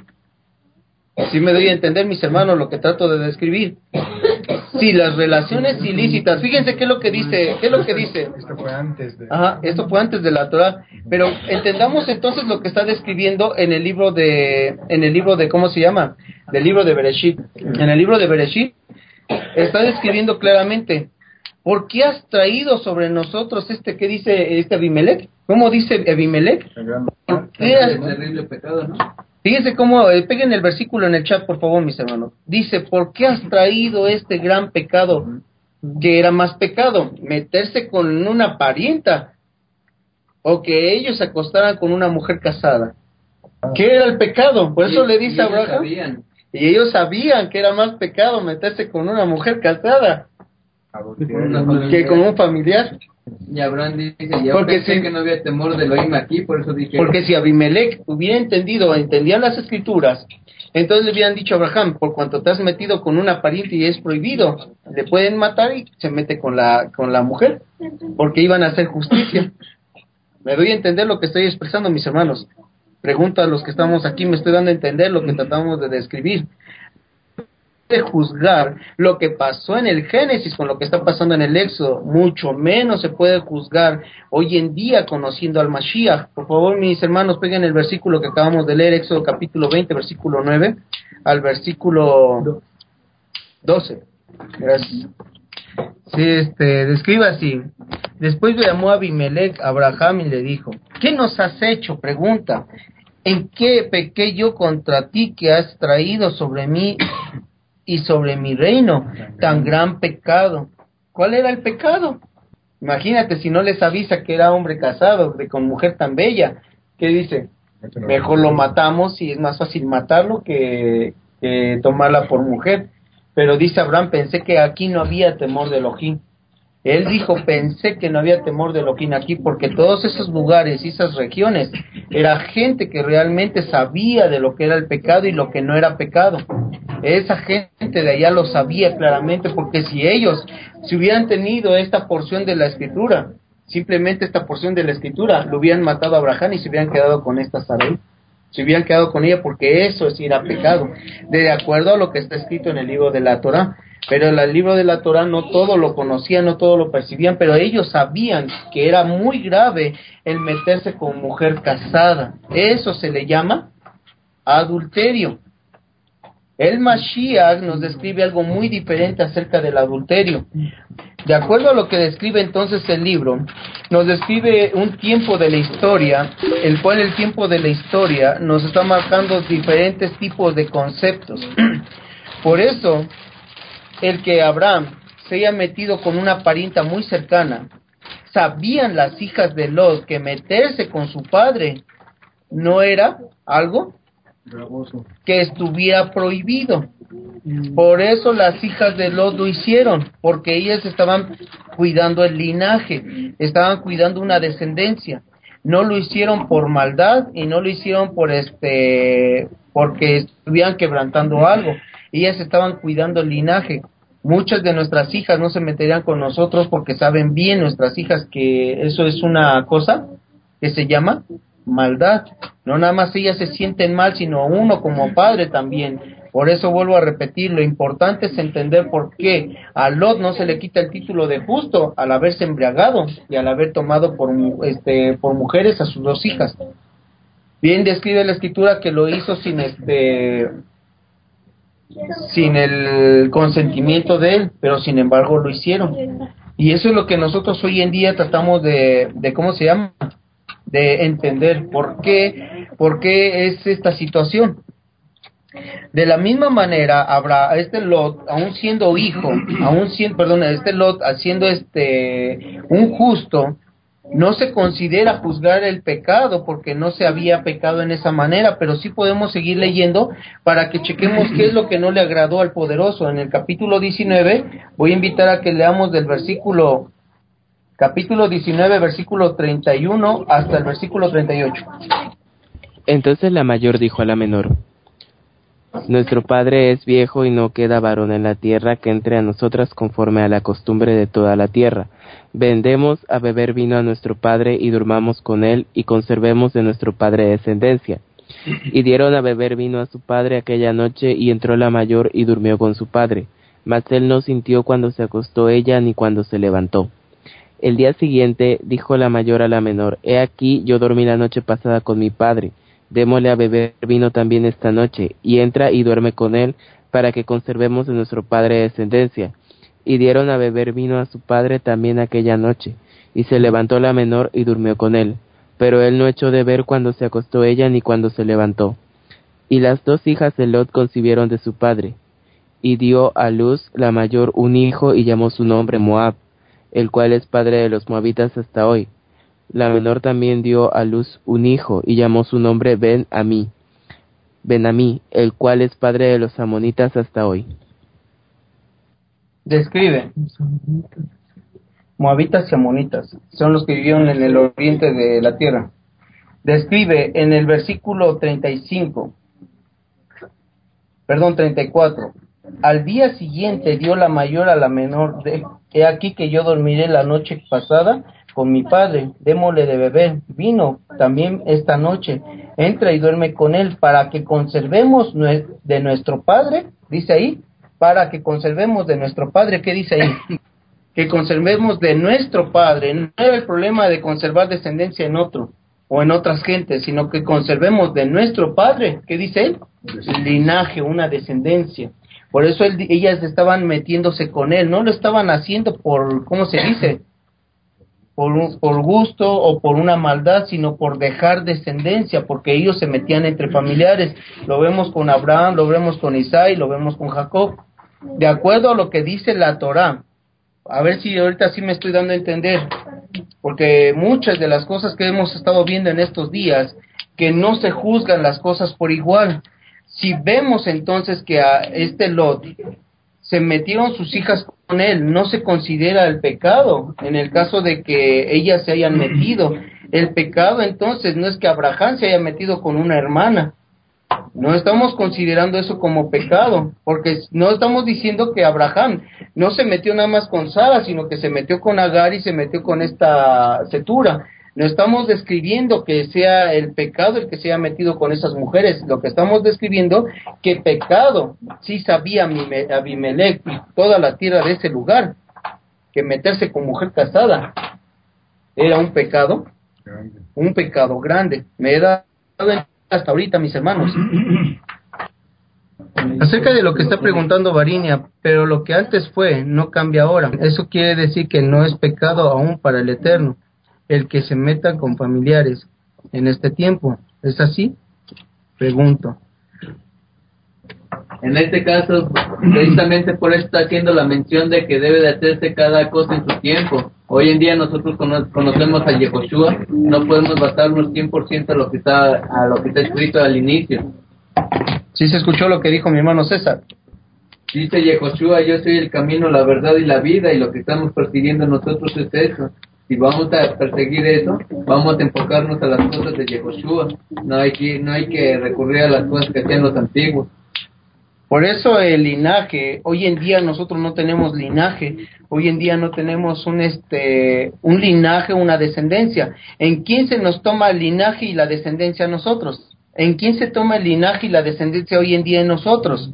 Si me doy a entender, mis hermanos, lo que trato de describir. Si las relaciones ilícitas, fíjense qué es lo que dice, qué es lo que dice. Esto fue antes de... Ajá, esto fue antes de la Torá, pero entendamos entonces lo que está describiendo en el libro de, en el libro de, ¿cómo se llama? Del libro de Bereshit. En el libro de Bereshit está describiendo claramente: ¿por qué has traído sobre nosotros este, qué dice este Abimelech? ¿Cómo dice Abimelech? ¿Por qué has... El terrible pecado, ¿no? Fíjense cómo, eh, peguen el versículo en el chat, por favor, mis hermanos. Dice: ¿por qué has traído este gran pecado? ¿Qué era más pecado? ¿Meterse con una parienta? ¿O que ellos se acostaran con una mujer casada? ¿Qué era el pecado? Por eso Y- le dice y a ellos Abraham. sabían. Y ellos sabían que era más pecado meterse con una mujer casada Adulterio. que con un familiar. Y Abraham dice, yo Porque pensé si- que no había temor de Elohim aquí, por eso dije. Porque si Abimelech hubiera entendido, entendían las escrituras, entonces le hubieran dicho a Abraham: por cuanto te has metido con una pariente y es prohibido, le pueden matar, y se mete con la con la mujer, porque iban a hacer justicia. ¿Me doy a entender lo que estoy expresando, mis hermanos? Pregunto a los que estamos aquí, me estoy dando a entender lo que tratamos de describir. De juzgar lo que pasó en el Génesis con lo que está pasando en el Éxodo, mucho menos se puede juzgar hoy en día conociendo al Mashiach. Por favor, mis hermanos, peguen el versículo que acabamos de leer, Éxodo capítulo veinte, versículo nueve al versículo doce. Gracias. Sí, este, describe así: después le llamó a Abimelech a Abraham y le dijo: ¿qué nos has hecho? Pregunta: ¿en qué pequé yo contra ti que has traído sobre mí y sobre mi reino tan gran pecado? ¿Cuál era el pecado? Imagínate, si no les avisa que era hombre casado, de con mujer tan bella, ¿qué dice? Mejor lo matamos, y es más fácil matarlo que, que tomarla por mujer. Pero dice Abraham: pensé que aquí no había temor de Elohim. Él dijo: pensé que no había temor de Elohim aquí, porque todos esos lugares y esas regiones era gente que realmente sabía de lo que era el pecado y lo que no era pecado. Esa gente de allá lo sabía claramente, porque si ellos si hubieran tenido esta porción de la escritura, simplemente esta porción de la escritura, lo hubieran matado a Abraham y se hubieran quedado con esta Sarai. Se hubieran quedado con ella, porque eso sí era pecado, de acuerdo a lo que está escrito en el libro de la Torá. Pero en el libro de la Torá no todo lo conocían, no todo lo percibían, pero ellos sabían que era muy grave el meterse con mujer casada. Eso se le llama adulterio. El Mashiach nos describe algo muy diferente acerca del adulterio. De acuerdo a lo que describe entonces el libro, nos describe un tiempo de la historia, el cual el tiempo de la historia nos está marcando diferentes tipos de conceptos. Por eso, el que Abraham se haya metido con una parienta muy cercana, sabían las hijas de Lot que meterse con su padre no era algo que estuviera prohibido. Por eso las hijas de Lot lo hicieron, porque ellas estaban cuidando el linaje, estaban cuidando una descendencia. No lo hicieron por maldad y no lo hicieron por este porque estuvieran quebrantando algo. Ellas estaban cuidando el linaje. Muchas de nuestras hijas no se meterían con nosotros porque saben bien nuestras hijas que eso es una cosa que se llama maldad. No nada más ellas se sienten mal, sino uno como padre también. Por eso vuelvo a repetir, lo importante es entender por qué a Lot no se le quita el título de justo al haberse embriagado y al haber tomado por, este, por mujeres a sus dos hijas. Bien describe la escritura que lo hizo sin este sin el consentimiento de él, pero sin embargo lo hicieron. Y eso es lo que nosotros hoy en día tratamos de, de ¿cómo se llama? De entender por qué, por qué es esta situación. De la misma manera, habrá este Lot, aún siendo hijo, aún siendo, perdón, este Lot, haciendo este un justo, no se considera juzgar el pecado porque no se había pecado en esa manera, pero sí podemos seguir leyendo para que chequemos qué es lo que no le agradó al poderoso. En el capítulo diecinueve, voy a invitar a que leamos del versículo, capítulo diecinueve, versículo treinta y uno hasta el versículo treinta y ocho. Entonces la mayor dijo a la menor: Nuestro padre es viejo y no queda varón en la tierra que entre a nosotras conforme a la costumbre de toda la tierra. Vendemos a beber vino a nuestro padre y durmamos con él y conservemos de nuestro padre descendencia. Y dieron a beber vino a su padre aquella noche y entró la mayor y durmió con su padre. Mas él no sintió cuando se acostó ella ni cuando se levantó. El día siguiente dijo la mayor a la menor: He aquí, yo dormí la noche pasada con mi padre. Démosle a beber vino también esta noche, y entra y duerme con él, para que conservemos de nuestro padre descendencia. Y dieron a beber vino a su padre también aquella noche, y se levantó la menor y durmió con él, pero él no echó de ver cuando se acostó ella ni cuando se levantó. Y las dos hijas de Lot concibieron de su padre, y dio a luz la mayor un hijo, y llamó su nombre Moab, el cual es padre de los moabitas hasta hoy. La menor también dio a luz un hijo, y llamó su nombre Ben-Amí, Ben-Amí, el cual es padre de los amonitas hasta hoy. Describe, moabitas y amonitas, son los que vivieron en el oriente de la tierra. Describe en el versículo treinta y cinco, perdón, treinta y cuatro. Al día siguiente dio la mayor a la menor: de, he aquí que yo dormiré la noche pasada con mi padre, démosle de beber vino también esta noche, entra y duerme con él, para que conservemos de nuestro padre, dice ahí, para que conservemos de nuestro padre. ¿Qué dice ahí? Que conservemos de nuestro padre. No era el problema de conservar descendencia en otro o en otras gentes, sino que conservemos de nuestro padre. ¿Qué dice él? Linaje, una descendencia. Por eso él, ellas estaban metiéndose con él, no lo estaban haciendo por, ¿cómo se dice? Por, un, por gusto o por una maldad, sino por dejar descendencia, porque ellos se metían entre familiares. Lo vemos con Abraham, lo vemos con Isaac, lo vemos con Jacob. De acuerdo a lo que dice la Torá, a ver si ahorita sí me estoy dando a entender, porque muchas de las cosas que hemos estado viendo en estos días, que no se juzgan las cosas por igual. Si vemos entonces que a este Lot se metieron sus hijas con él, no se considera el pecado. En el caso de que ellas se hayan metido, el pecado entonces no es que Abraham se haya metido con una hermana. No estamos considerando eso como pecado, porque no estamos diciendo que Abraham no se metió nada más con Sara, sino que se metió con Agar y se metió con esta Cetura. No estamos describiendo que sea el pecado el que se haya metido con esas mujeres. Lo que estamos describiendo, que pecado sí sabía Abimelech y toda la tierra de ese lugar, que meterse con mujer casada era un pecado, un pecado grande. Me he dado hasta ahorita, mis hermanos. Acerca de lo que está preguntando Varinia, pero lo que antes fue no cambia ahora. Eso quiere decir que no es pecado aún para el Eterno el que se meta con familiares en este tiempo. ¿Es así? Pregunto. En este caso, precisamente por eso está haciendo la mención de que debe de hacerse cada cosa en su tiempo. Hoy en día nosotros cono- conocemos a Yehoshua, no podemos basarnos cien por ciento a lo que está a lo que está escrito al inicio. ¿Sí se escuchó lo que dijo mi hermano César? Dice Yehoshua: yo soy el camino, la verdad y la vida, y lo que estamos persiguiendo nosotros es eso. Si vamos a perseguir eso, vamos a enfocarnos a las cosas de Yehoshua. No hay que, no hay que recurrir a las cosas que hacían los antiguos. Por eso el linaje, hoy en día nosotros no tenemos linaje, hoy en día no tenemos un este un linaje, una descendencia. ¿En quién se nos toma el linaje y la descendencia a nosotros? ¿En quién se toma el linaje y la descendencia hoy en día en nosotros?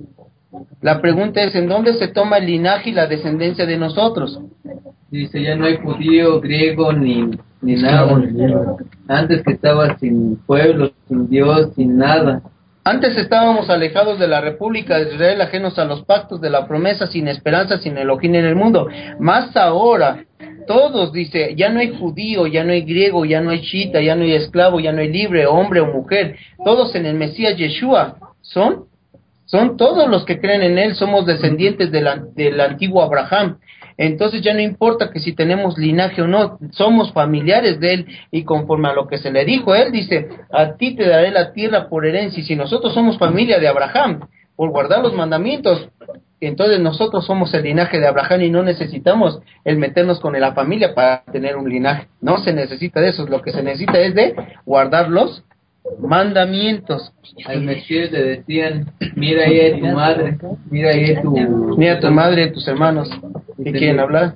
La pregunta es, ¿en dónde se toma el linaje y la descendencia de nosotros? Dice, ya no hay judío, griego, ni, ni Esclavo, nada. ni libre. Antes que estaba sin pueblo, sin Dios, sin nada. Antes estábamos alejados de la República de Israel, ajenos a los pactos de la promesa, sin esperanza, sin Elohim en el mundo. Más ahora, todos, dice, ya no hay judío, ya no hay griego, ya no hay chita, ya no hay esclavo, ya no hay libre, hombre o mujer. Todos en el Mesías Yeshua son, son todos los que creen en él, somos descendientes de la, del antiguo Abraham. Entonces ya no importa que si tenemos linaje o no, somos familiares de él, y conforme a lo que se le dijo, él dice, a ti te daré la tierra por herencia. Y si nosotros somos familia de Abraham, por guardar los mandamientos, entonces nosotros somos el linaje de Abraham y no necesitamos el meternos con la familia para tener un linaje. No se necesita de eso, lo que se necesita es de guardar los mandamientos. Al Mesías le decían, mira ahí a tu madre, mira ahí a tu... Mira a tu madre y tus hermanos. ¿Y quieren hablar?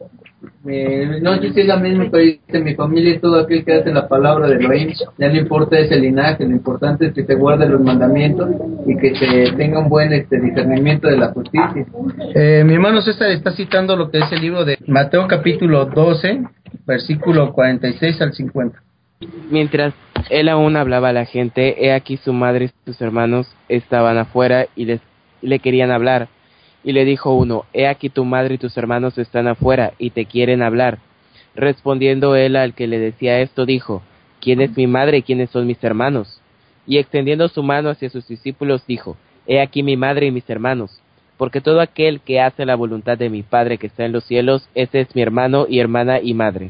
Eh, no sé si es la misma, pero dice, mi familia es todo aquel que hace la palabra de Elohim. Ya no importa ese linaje, lo importante es que se guarden los mandamientos y que se tenga un buen este discernimiento de la justicia. Eh, mi hermano César está citando lo que es el libro de Mateo capítulo doce, versículo cuarenta y seis al cincuenta. Mientras él aún hablaba a la gente, he aquí su madre y sus hermanos estaban afuera y les, le querían hablar. Y le dijo uno, he aquí tu madre y tus hermanos están afuera y te quieren hablar. Respondiendo él al que le decía esto, dijo, ¿quién es mi madre y quiénes son mis hermanos? Y extendiendo su mano hacia sus discípulos, dijo, he aquí mi madre y mis hermanos, porque todo aquel que hace la voluntad de mi Padre que está en los cielos, ese es mi hermano y hermana y madre.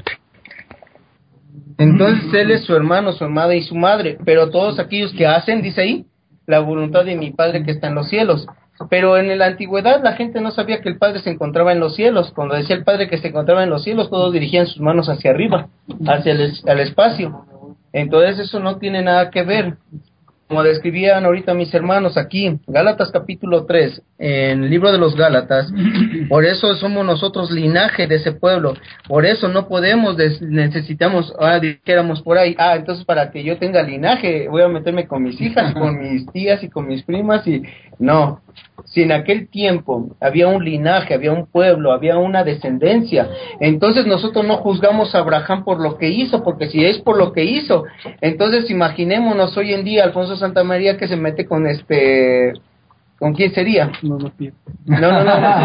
Entonces él es su hermano, su hermana y su madre, pero todos aquellos que hacen, dice ahí, la voluntad de mi Padre que está en los cielos. Pero en la antigüedad la gente no sabía que el Padre se encontraba en los cielos. Cuando decía el Padre que se encontraba en los cielos, todos dirigían sus manos hacia arriba, hacia el, el espacio. Entonces eso no tiene nada que ver. Como describían ahorita mis hermanos aquí, Gálatas capítulo tres, en el libro de los Gálatas, por eso somos nosotros linaje de ese pueblo, por eso no podemos, des- necesitamos, ah, dijéramos por ahí, ah, entonces para que yo tenga linaje, voy a meterme con mis hijas, con mis tías y con mis primas, y no, si en aquel tiempo había un linaje, había un pueblo, había una descendencia, entonces nosotros no juzgamos a Abraham por lo que hizo, porque si es por lo que hizo, entonces imaginémonos hoy en día Alfonso Santa María que se mete con este, ¿con quién sería? No, no, tío. No, no,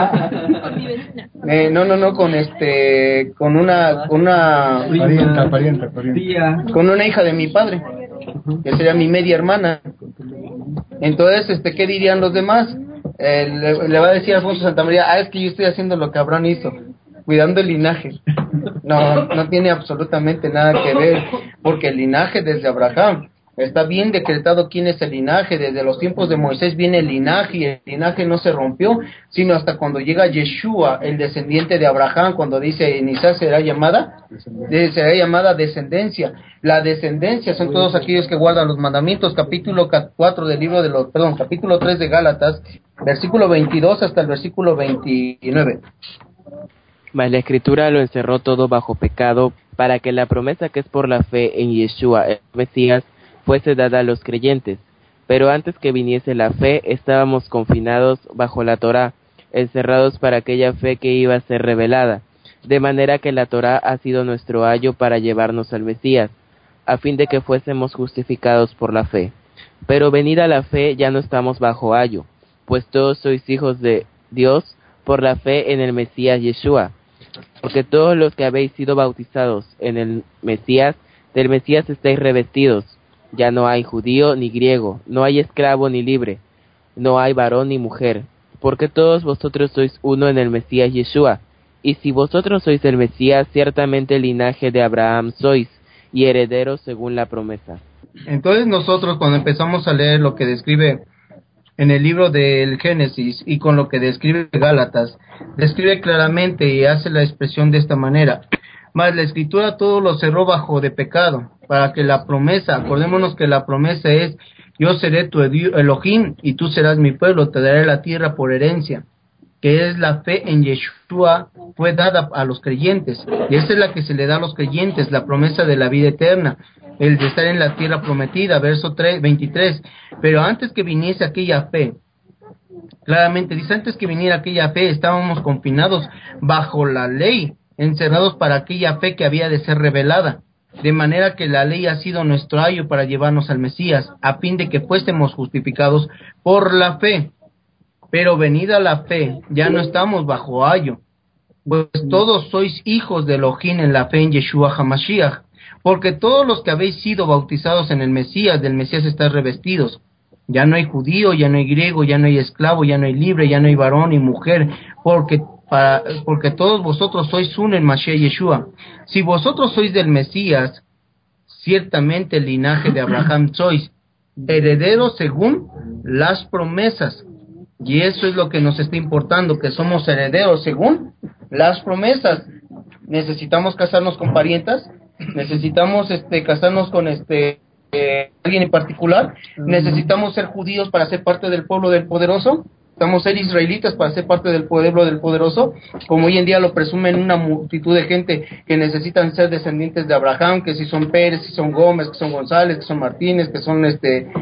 no, eh, no, no, no, con este, con una, con una, Parienta, parienta, parienta. Tía. con una hija de mi padre, que sería mi media hermana. Entonces, este, ¿qué dirían los demás? Eh, le, le va a decir a Alfonso Santa María, ah, es que yo estoy haciendo lo que Abraham hizo, cuidando el linaje. No, no tiene absolutamente nada que ver, porque el linaje desde Abraham está bien decretado quién es el linaje. Desde los tiempos de Moisés viene el linaje, y el linaje no se rompió, sino hasta cuando llega Yeshua, el descendiente de Abraham, cuando dice en Isaac será llamada, de- será llamada descendencia. La descendencia son todos aquellos que guardan los mandamientos. Capítulo cuatro del libro de los, perdón, capítulo tres de Gálatas, versículo veintidós hasta el versículo veintinueve. Mas la Escritura lo encerró todo bajo pecado, para que la promesa que es por la fe en Yeshua, el Mesías, fuese dada a los creyentes. Pero antes que viniese la fe, estábamos confinados bajo la Torá, encerrados para aquella fe que iba a ser revelada, de manera que la Torá ha sido nuestro ayo para llevarnos al Mesías, a fin de que fuésemos justificados por la fe. Pero venida la fe, ya no estamos bajo ayo, pues todos sois hijos de Dios por la fe en el Mesías Yeshua. Porque todos los que habéis sido bautizados en el Mesías, del Mesías estáis revestidos. Ya no hay judío ni griego, no hay esclavo ni libre, no hay varón ni mujer, porque todos vosotros sois uno en el Mesías Yeshua. Y si vosotros sois el Mesías, ciertamente el linaje de Abraham sois, y herederos según la promesa. Entonces nosotros, cuando empezamos a leer lo que describe en el libro del Génesis y con lo que describe Gálatas, describe claramente y hace la expresión de esta manera: mas la Escritura todo lo cerró bajo de pecado, para que la promesa, acordémonos que la promesa es yo seré tu Elohim y tú serás mi pueblo, te daré la tierra por herencia, que es la fe en Yeshua, fue dada a los creyentes, y esa es la que se le da a los creyentes, la promesa de la vida eterna, el de estar en la tierra prometida, verso veintitrés, pero antes que viniese aquella fe, claramente dice, antes que viniera aquella fe, estábamos confinados bajo la ley, encerrados para aquella fe que había de ser revelada, de manera que la ley ha sido nuestro ayo para llevarnos al Mesías, a fin de que fuésemos justificados por la fe. Pero venida la fe, ya no estamos bajo ayo, pues todos sois hijos de Elohim en la fe en Yeshua HaMashiach, porque todos los que habéis sido bautizados en el Mesías, del Mesías estáis revestidos. Ya no hay judío, ya no hay griego, ya no hay esclavo, ya no hay libre, ya no hay varón ni mujer, porque para, porque todos vosotros sois uno en Mashiach Yeshua. Si vosotros sois del Mesías, ciertamente el linaje de Abraham sois, herederos según las promesas. Y eso es lo que nos está importando, que somos herederos según las promesas. Necesitamos casarnos con parientas, necesitamos este casarnos con este eh, alguien en particular, necesitamos ser judíos para ser parte del pueblo del poderoso, necesitamos ser israelitas para ser parte del pueblo del poderoso, como hoy en día lo presumen una multitud de gente que necesitan ser descendientes de Abraham, que si son Pérez, si son Gómez, que son González, que son Martínez, que son este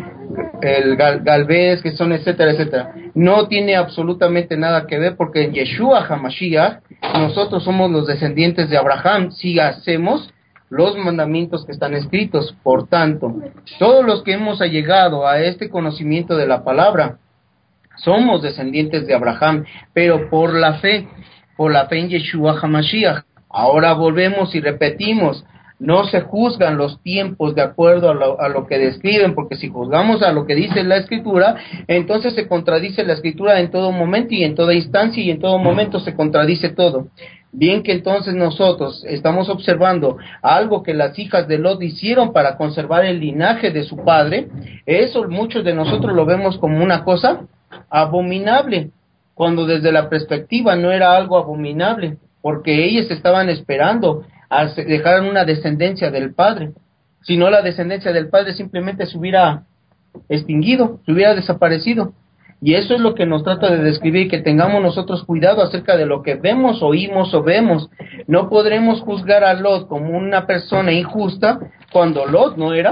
el Gal Galvez, que son etcétera, etcétera. No tiene absolutamente nada que ver, porque en Yeshua HaMashiach nosotros somos los descendientes de Abraham si hacemos los mandamientos que están escritos. Por tanto, todos los que hemos llegado a este conocimiento de la palabra somos descendientes de Abraham, pero por la fe, por la fe en Yeshua HaMashiach. Ahora volvemos y repetimos, no se juzgan los tiempos de acuerdo a lo, a lo que describen, porque si juzgamos a lo que dice la Escritura, entonces se contradice la Escritura en todo momento y en toda instancia, y en todo momento se contradice todo. Bien que entonces nosotros estamos observando algo que las hijas de Lot hicieron para conservar el linaje de su padre, eso muchos de nosotros lo vemos como una cosa abominable, cuando desde la perspectiva no era algo abominable, porque ellas estaban esperando a dejar una descendencia del padre. Si no, la descendencia del padre simplemente se hubiera extinguido, se hubiera desaparecido. Y eso es lo que nos trata de describir, que tengamos nosotros cuidado acerca de lo que vemos, oímos o vemos. No podremos juzgar a Lot como una persona injusta cuando Lot no era,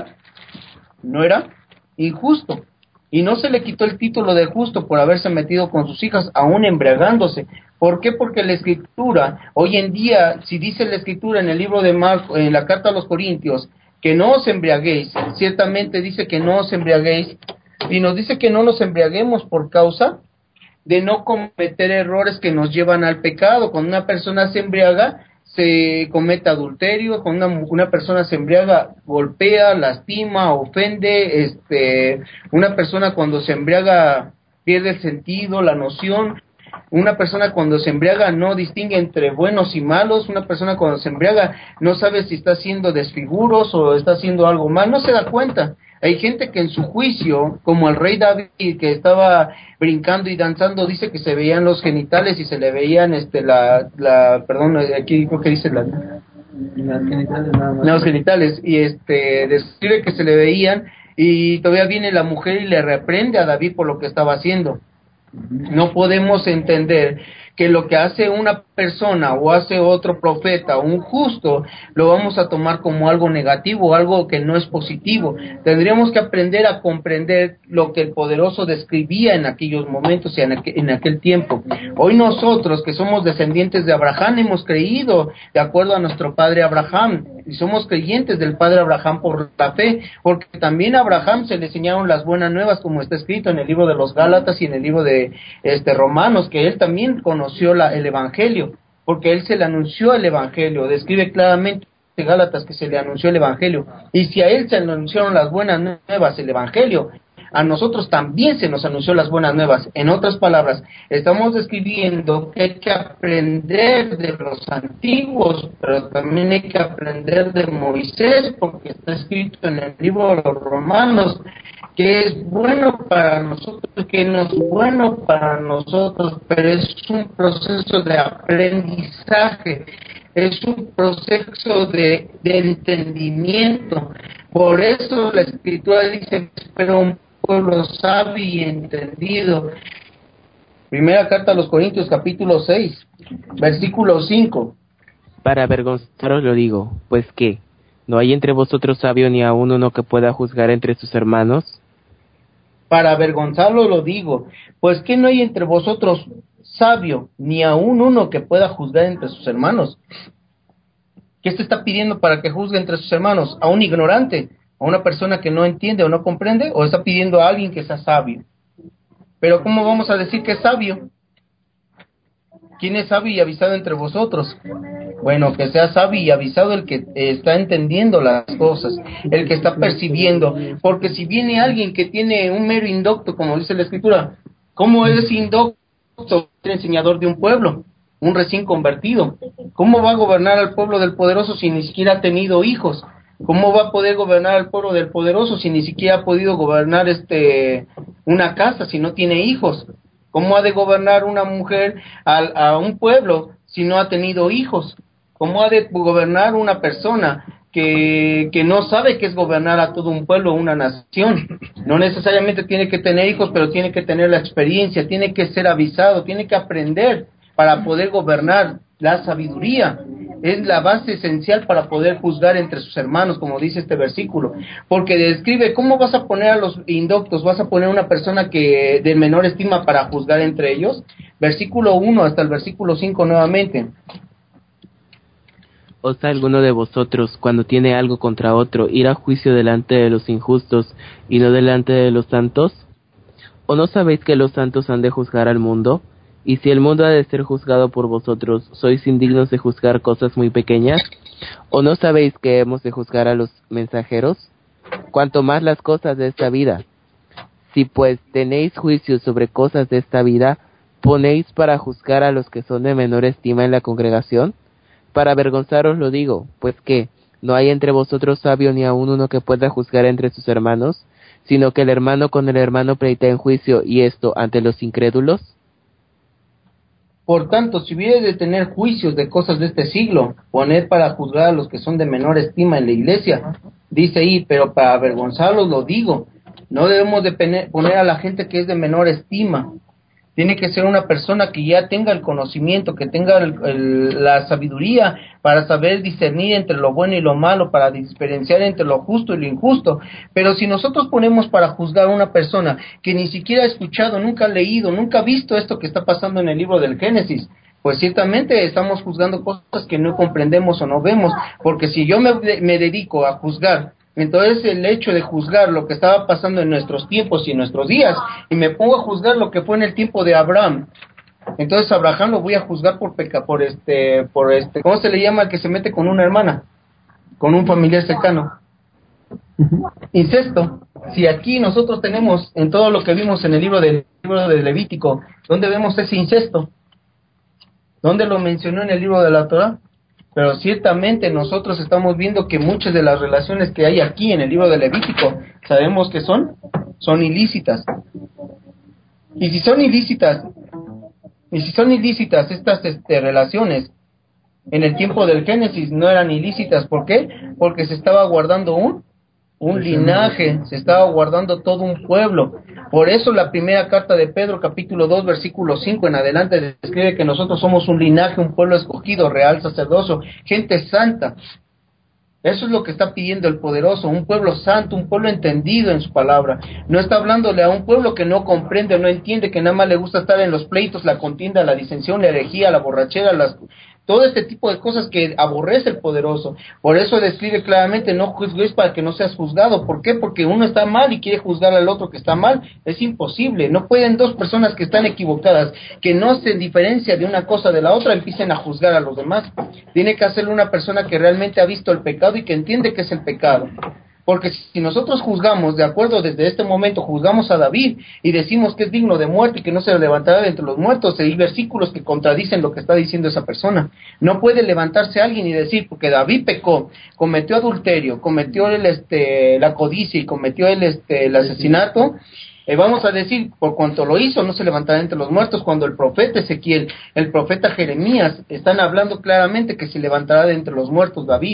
no era injusto. Y no se le quitó el título de justo por haberse metido con sus hijas, aún embriagándose. ¿Por qué? Porque la Escritura, hoy en día, si dice la Escritura en el libro de Marcos, en la carta a los Corintios, que no os embriaguéis, ciertamente dice que no os embriaguéis, y nos dice que no nos embriaguemos por causa de no cometer errores que nos llevan al pecado. Cuando una persona se embriaga, se comete adulterio. Cuando una, una persona se embriaga, golpea, lastima, ofende. Este, una persona cuando se embriaga pierde el sentido, la noción. Una persona cuando se embriaga no distingue entre buenos y malos. Una persona cuando se embriaga no sabe si está haciendo desfiguros o está haciendo algo mal, no se da cuenta. Hay gente que en su juicio, como el rey David, que estaba brincando y danzando, dice que se veían los genitales y se le veían este la la perdón, aquí creo que dice la Las genitales nada más. los genitales, y este describe que se le veían, y todavía viene la mujer y le reprende a David por lo que estaba haciendo. No podemos entender que lo que hace una persona o hace otro profeta, un justo, lo vamos a tomar como algo negativo, algo que no es positivo. Tendríamos que aprender a comprender lo que el poderoso describía en aquellos momentos y en aquel, en aquel tiempo. Hoy nosotros, que somos descendientes de Abraham, hemos creído de acuerdo a nuestro padre Abraham, y somos creyentes del padre Abraham por la fe, porque también a Abraham se le enseñaron las buenas nuevas, como está escrito en el libro de los Gálatas y en el libro de este Romanos, que él también conoció la, el Evangelio, porque él se le anunció el Evangelio. Describe claramente Gálatas que se le anunció el Evangelio, y si a él se le anunciaron las buenas nuevas, el Evangelio, a nosotros también se nos anunció las buenas nuevas. En otras palabras, estamos describiendo que hay que aprender de los antiguos, pero también hay que aprender de Moisés, porque está escrito en el libro de los Romanos que es bueno para nosotros, que no es bueno para nosotros, pero es un proceso de aprendizaje, es un proceso de, de entendimiento. Por eso la Escritura dice, pero un pueblo sabio y entendido. Primera carta a los Corintios, capítulo seis, versículo cinco. Para avergonzaros lo digo, pues ¿qué? ¿No hay entre vosotros sabio ni aun uno que pueda juzgar entre sus hermanos? Para avergonzarlo lo digo, pues ¿qué no hay entre vosotros sabio ni aun uno que pueda juzgar entre sus hermanos? ¿Qué se está pidiendo para que juzgue entre sus hermanos? ¿A un ignorante? ¿A una persona que no entiende o no comprende? ¿O está pidiendo a alguien que sea sabio? Pero ¿cómo vamos a decir que es sabio? ¿Quién es sabio y avisado entre vosotros? Bueno, que sea sabio y avisado el que está entendiendo las cosas, el que está percibiendo. Porque si viene alguien que tiene un mero indocto, como dice la Escritura, ¿cómo es indocto el enseñador de un pueblo? Un recién convertido. ¿Cómo va a gobernar al pueblo del poderoso si ni siquiera ha tenido hijos? ¿Cómo va a poder gobernar al pueblo del poderoso si ni siquiera ha podido gobernar este una casa si no tiene hijos? ¿Cómo ha de gobernar una mujer a, a un pueblo si no ha tenido hijos? ¿Cómo ha de gobernar una persona que, que no sabe qué es gobernar a todo un pueblo o una nación? No necesariamente tiene que tener hijos, pero tiene que tener la experiencia, tiene que ser avisado, tiene que aprender para poder gobernar. La sabiduría es la base esencial para poder juzgar entre sus hermanos, como dice este versículo, porque describe cómo vas a poner a los indoctos, vas a poner a una persona que de menor estima para juzgar entre ellos. Versículo uno hasta el versículo cinco nuevamente. ¿Osa alguno de vosotros, cuando tiene algo contra otro, ir a juicio delante de los injustos y no delante de los santos? ¿O no sabéis que los santos han de juzgar al mundo? Y si el mundo ha de ser juzgado por vosotros, ¿sois indignos de juzgar cosas muy pequeñas? ¿O no sabéis que hemos de juzgar a los mensajeros? Cuanto más las cosas de esta vida. Si pues tenéis juicio sobre cosas de esta vida, ¿ponéis para juzgar a los que son de menor estima en la congregación? Para avergonzaros lo digo, pues que no hay entre vosotros sabio ni aun uno que pueda juzgar entre sus hermanos, sino que el hermano con el hermano pleitea en juicio, y esto ante los incrédulos. Por tanto, si hubierais de tener juicios de cosas de este siglo, poned para juzgar a los que son de menor estima en la iglesia. Dice ahí, pero para avergonzarlos lo digo, no debemos de poner a la gente que es de menor estima. Tiene que ser una persona que ya tenga el conocimiento, que tenga el, el, la sabiduría para saber discernir entre lo bueno y lo malo, para diferenciar entre lo justo y lo injusto. Pero si nosotros ponemos para juzgar a una persona que ni siquiera ha escuchado, nunca ha leído, nunca ha visto esto que está pasando en el libro del Génesis, pues ciertamente estamos juzgando cosas que no comprendemos o no vemos, porque si yo me, me dedico a juzgar, entonces el hecho de juzgar lo que estaba pasando en nuestros tiempos y en nuestros días, y me pongo a juzgar lo que fue en el tiempo de Abraham, entonces a Abraham lo voy a juzgar por peca, por este, por este, ¿cómo se le llama al que se mete con una hermana? Con un familiar cercano. Incesto. Si aquí nosotros tenemos en todo lo que vimos en el libro del libro de Levítico, ¿dónde vemos ese incesto? ¿Dónde lo mencionó en el libro de la Torá? Pero ciertamente nosotros estamos viendo que muchas de las relaciones que hay aquí en el libro de Levítico, sabemos que son, son ilícitas. Y si son ilícitas, y si son ilícitas estas este, relaciones, en el tiempo del Génesis no eran ilícitas. ¿Por qué? Porque se estaba guardando un, un linaje, se estaba guardando todo un pueblo. Por eso la primera carta de Pedro, capítulo dos, versículo cinco en adelante, describe que nosotros somos un linaje, un pueblo escogido, real sacerdocio, gente santa. Eso es lo que está pidiendo el poderoso, un pueblo santo, un pueblo entendido en su palabra. No está hablándole a un pueblo que no comprende, no entiende, que nada más le gusta estar en los pleitos, la contienda, la disensión, la herejía, la borrachera, las... todo este tipo de cosas que aborrece el poderoso. Por eso describe claramente, no juzgues para que no seas juzgado. ¿Por qué? Porque uno está mal y quiere juzgar al otro que está mal. Es imposible. No pueden dos personas que están equivocadas, que no se diferencia de una cosa de la otra, empiecen a juzgar a los demás. Tiene que hacerlo una persona que realmente ha visto el pecado y que entiende que es el pecado. Porque si nosotros juzgamos, de acuerdo desde este momento, juzgamos a David y decimos que es digno de muerte y que no se levantará de entre los muertos, hay versículos que contradicen lo que está diciendo esa persona. No puede levantarse alguien y decir, porque David pecó, cometió adulterio, cometió el, este, la codicia y cometió el, este, el asesinato, eh, vamos a decir, por cuanto lo hizo, no se levantará entre los muertos, cuando el profeta Ezequiel, el profeta Jeremías, están hablando claramente que se levantará de entre los muertos David.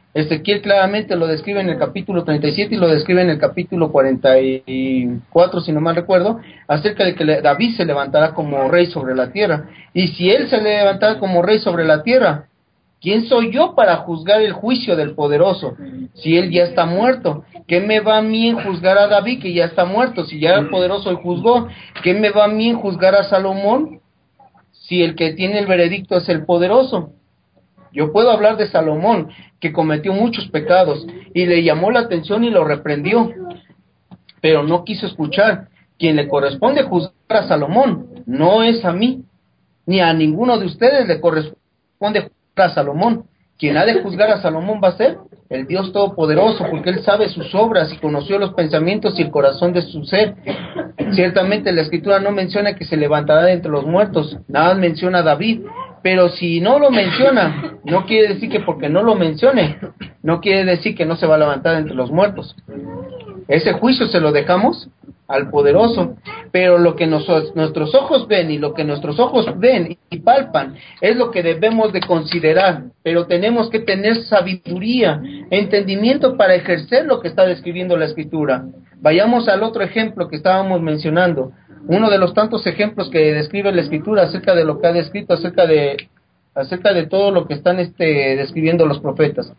Ezequiel claramente lo describe en el capítulo treinta y siete y lo describe en el capítulo cuarenta y cuatro, si no mal recuerdo, acerca de que David se levantará como rey sobre la tierra. Y si él se levantará como rey sobre la tierra, ¿quién soy yo para juzgar el juicio del poderoso? Si él ya está muerto, ¿qué me va a mí en juzgar a David que ya está muerto? Si ya el poderoso juzgó, ¿qué me va a mí en juzgar a Salomón? Si el que tiene el veredicto es el poderoso. Yo puedo hablar de Salomón, que cometió muchos pecados, y le llamó la atención y lo reprendió, pero no quiso escuchar. Quien le corresponde juzgar a Salomón no es a mí, ni a ninguno de ustedes le corresponde juzgar a Salomón. Quien ha de juzgar a Salomón va a ser el Dios Todopoderoso, porque Él sabe sus obras y conoció los pensamientos y el corazón de su ser. Ciertamente la Escritura no menciona que se levantará de entre los muertos, nada menciona a David, pero si no lo menciona, no quiere decir que porque no lo mencione, no quiere decir que no se va a levantar de entre los muertos. Ese juicio se lo dejamos al poderoso, pero lo que nos, nuestros ojos ven y lo que nuestros ojos ven y palpan es lo que debemos de considerar, pero tenemos que tener sabiduría, entendimiento para ejercer lo que está describiendo la Escritura. Vayamos al otro ejemplo que estábamos mencionando, uno de los tantos ejemplos que describe la Escritura acerca de lo que ha descrito, acerca de, acerca de todo lo que están este, describiendo los profetas.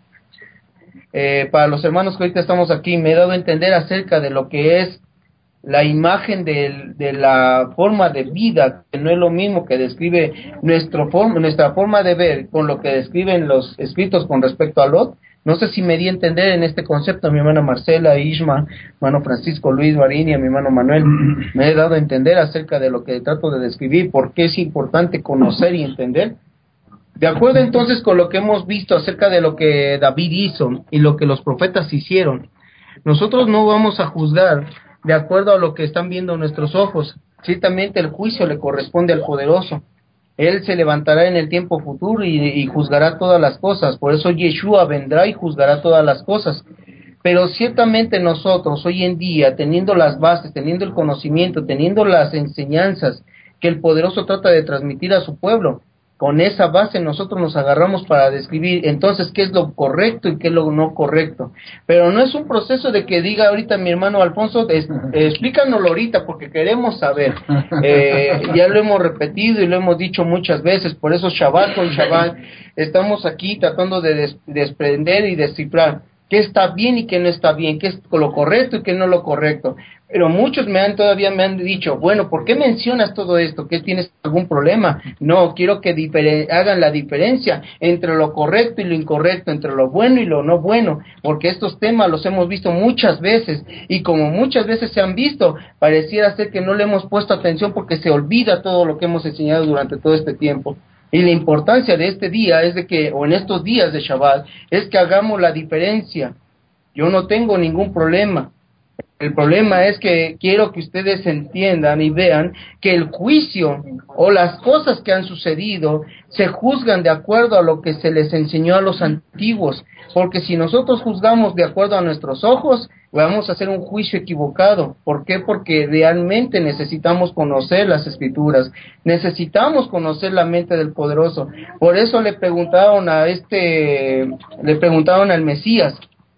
Eh, para los hermanos que ahorita estamos aquí, me he dado a entender acerca de lo que es la imagen de, de la forma de vida, que no es lo mismo que describe nuestro forma, nuestra forma de ver con lo que describen los escritos con respecto a Lot. No sé si me di a entender en este concepto, mi hermana Marcela, Isma, mi hermano Francisco Luis Varinia, mi hermano Manuel, me he dado a entender acerca de lo que trato de describir, por qué es importante conocer y entender. De acuerdo entonces con lo que hemos visto acerca de lo que David hizo y lo que los profetas hicieron, nosotros no vamos a juzgar de acuerdo a lo que están viendo nuestros ojos. Ciertamente el juicio le corresponde al poderoso. Él se levantará en el tiempo futuro y, y juzgará todas las cosas. Por eso Yeshua vendrá y juzgará todas las cosas. Pero ciertamente nosotros hoy en día, teniendo las bases, teniendo el conocimiento, teniendo las enseñanzas que el poderoso trata de transmitir a su pueblo, con esa base nosotros nos agarramos para describir entonces qué es lo correcto y qué es lo no correcto. Pero no es un proceso de que diga ahorita mi hermano Alfonso, es, eh, explícanoslo ahorita porque queremos saber. Eh, ya lo hemos repetido y lo hemos dicho muchas veces, por eso Shabbat con Shabbat estamos aquí tratando de des, desprender y descifrar qué está bien y qué no está bien, qué es lo correcto y qué no lo correcto. Pero muchos me han todavía me han dicho, bueno, ¿por qué mencionas todo esto? ¿Qué tienes algún problema? No, quiero que difere- hagan la diferencia entre lo correcto y lo incorrecto, entre lo bueno y lo no bueno, porque estos temas los hemos visto muchas veces y como muchas veces se han visto, pareciera ser que no le hemos puesto atención porque se olvida todo lo que hemos enseñado durante todo este tiempo. Y la importancia de este día es de que, o en estos días de Shabbat, es que hagamos la diferencia. Yo no tengo ningún problema. El problema es que quiero que ustedes entiendan y vean que el juicio o las cosas que han sucedido se juzgan de acuerdo a lo que se les enseñó a los antiguos, porque si nosotros juzgamos de acuerdo a nuestros ojos, vamos a hacer un juicio equivocado. ¿Por qué? Porque realmente necesitamos conocer las Escrituras, necesitamos conocer la mente del poderoso. Por eso le preguntaron a este, le preguntaron al Mesías,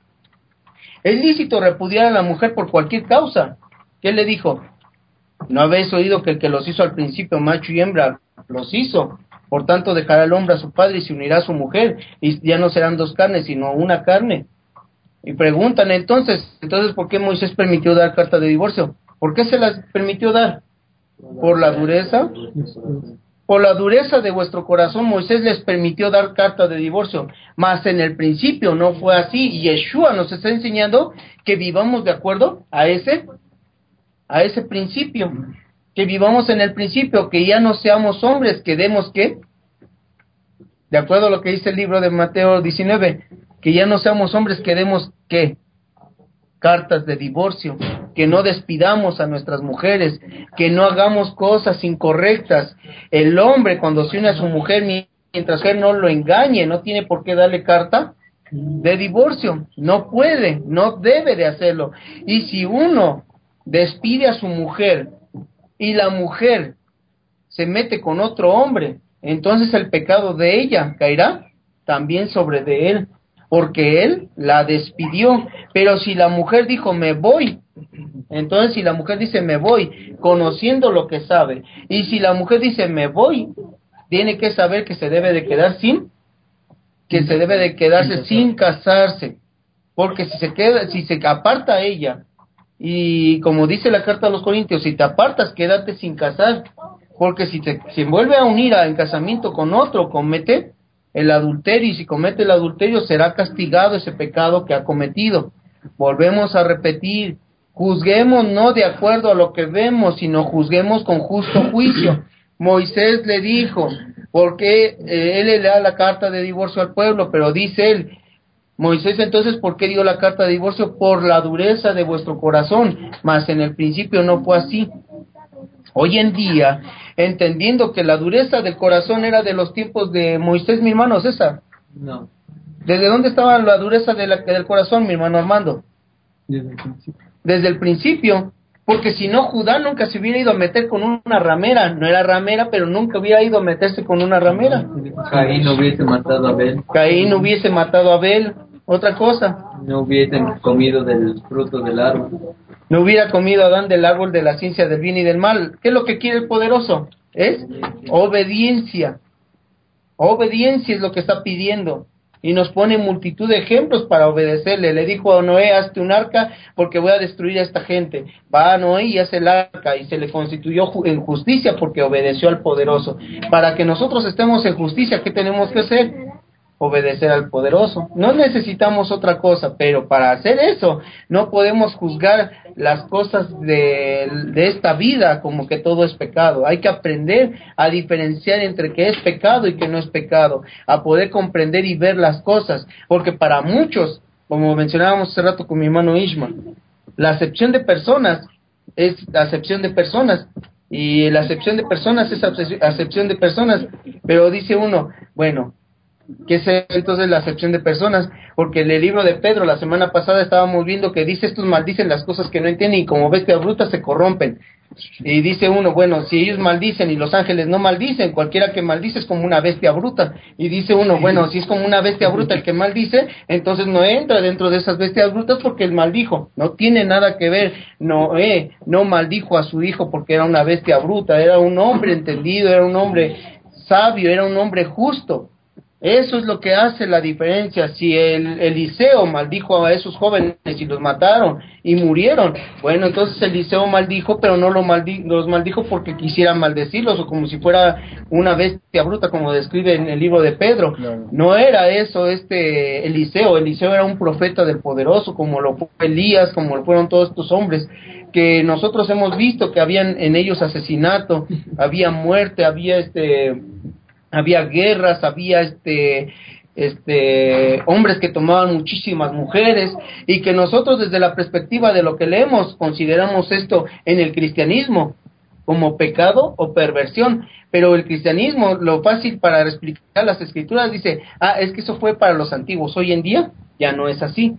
¿es lícito repudiar a la mujer por cualquier causa? ¿Qué le dijo? ¿No habéis oído que el que los hizo al principio, macho y hembra, los hizo? Por tanto, dejará el hombre a su padre y se unirá a su mujer, y ya no serán dos carnes, sino una carne. Y preguntan entonces, entonces, ¿por qué Moisés permitió dar carta de divorcio? ¿Por qué se las permitió dar? ¿Por la dureza? Por la dureza de vuestro corazón, Moisés les permitió dar carta de divorcio, mas en el principio no fue así, y Yeshua nos está enseñando que vivamos de acuerdo a ese, a ese principio, que vivamos en el principio, que ya no seamos hombres, que demos que, de acuerdo a lo que dice el libro de Mateo diecinueve, que ya no seamos hombres, que demos que, cartas de divorcio, que no despidamos a nuestras mujeres, que no hagamos cosas incorrectas. El hombre cuando se une a su mujer, mientras él no lo engañe, no tiene por qué darle carta de divorcio, no puede, no debe de hacerlo. Y si uno despide a su mujer y la mujer se mete con otro hombre, entonces el pecado de ella caerá también sobre de él. porque él la despidió. Pero si la mujer dijo me voy, entonces si la mujer dice me voy, conociendo lo que sabe, y si la mujer dice me voy, tiene que saber que se debe de quedar sin, que se debe de quedarse sin casarse, porque si se queda, si se aparta ella, y como dice la carta a los Corintios, si te apartas, quédate sin casar, porque si te se vuelve a unir en casamiento con otro, comete el adulterio, y si comete el adulterio será castigado ese pecado que ha cometido. Volvemos a repetir, juzguemos no de acuerdo a lo que vemos, sino juzguemos con justo juicio. Moisés le dijo, porque eh, él le da la carta de divorcio al pueblo, pero dice él, Moisés, entonces, ¿por qué dio la carta de divorcio? Por la dureza de vuestro corazón, mas en el principio no fue así. Hoy en día, entendiendo que la dureza del corazón era de los tiempos de Moisés, mi hermano César. No. ¿Desde dónde estaba la dureza de la, del corazón, mi hermano Armando? Desde el principio. Desde el principio, porque si no, Judá nunca se hubiera ido a meter con una ramera. No era ramera, pero nunca hubiera ido a meterse con una ramera. Caín no hubiese matado a Abel. Caín no hubiese matado a Abel. Otra cosa. No hubiesen comido del fruto del árbol. No hubiera comido Adán del árbol de la ciencia del bien y del mal. ¿Qué es lo que quiere el poderoso? Es obediencia. Obediencia es lo que está pidiendo. Y nos pone multitud de ejemplos para obedecerle. Le dijo a Noé, hazte un arca porque voy a destruir a esta gente. Va a Noé y hace el arca y se le constituyó en justicia porque obedeció al poderoso. Para que nosotros estemos en justicia, ¿qué tenemos que hacer? Obedecer al poderoso. No necesitamos otra cosa, pero para hacer eso no podemos juzgar las cosas de, de esta vida como que todo es pecado. Hay que aprender a diferenciar entre qué es pecado y qué no es pecado, a poder comprender y ver las cosas, porque para muchos, como mencionábamos hace rato con mi hermano Ishma, la acepción de personas es la acepción de personas, y la acepción de personas es acepción de personas, pero dice uno, bueno, ¿qué es entonces la acepción de personas? Porque en el libro de Pedro la semana pasada estábamos viendo que dice, estos maldicen las cosas que no entienden y como bestias brutas se corrompen. Y dice uno, bueno, si ellos maldicen y los ángeles no maldicen, cualquiera que maldice es como una bestia bruta. Y dice uno, bueno, si es como una bestia bruta el que maldice, entonces no entra dentro de esas bestias brutas porque él maldijo. No tiene nada que ver. Noé no maldijo a su hijo porque era una bestia bruta, era un hombre entendido, era un hombre sabio, era un hombre justo. Eso es lo que hace la diferencia. Si el Eliseo maldijo a esos jóvenes y los mataron y murieron, bueno, entonces Eliseo maldijo, pero no lo maldi- los maldijo porque quisiera maldecirlos o como si fuera una bestia bruta, como describe en el libro de Pedro. Claro. No era eso este Eliseo. Eliseo era un profeta del poderoso, como lo fue Elías, como lo fueron todos estos hombres que nosotros hemos visto que habían en ellos asesinato, había muerte, había este... había guerras, había este este hombres que tomaban muchísimas mujeres y que nosotros desde la perspectiva de lo que leemos consideramos esto en el cristianismo como pecado o perversión, pero el cristianismo, lo fácil para explicar las escrituras dice, ah, es que eso fue para los antiguos, hoy en día ya no es así.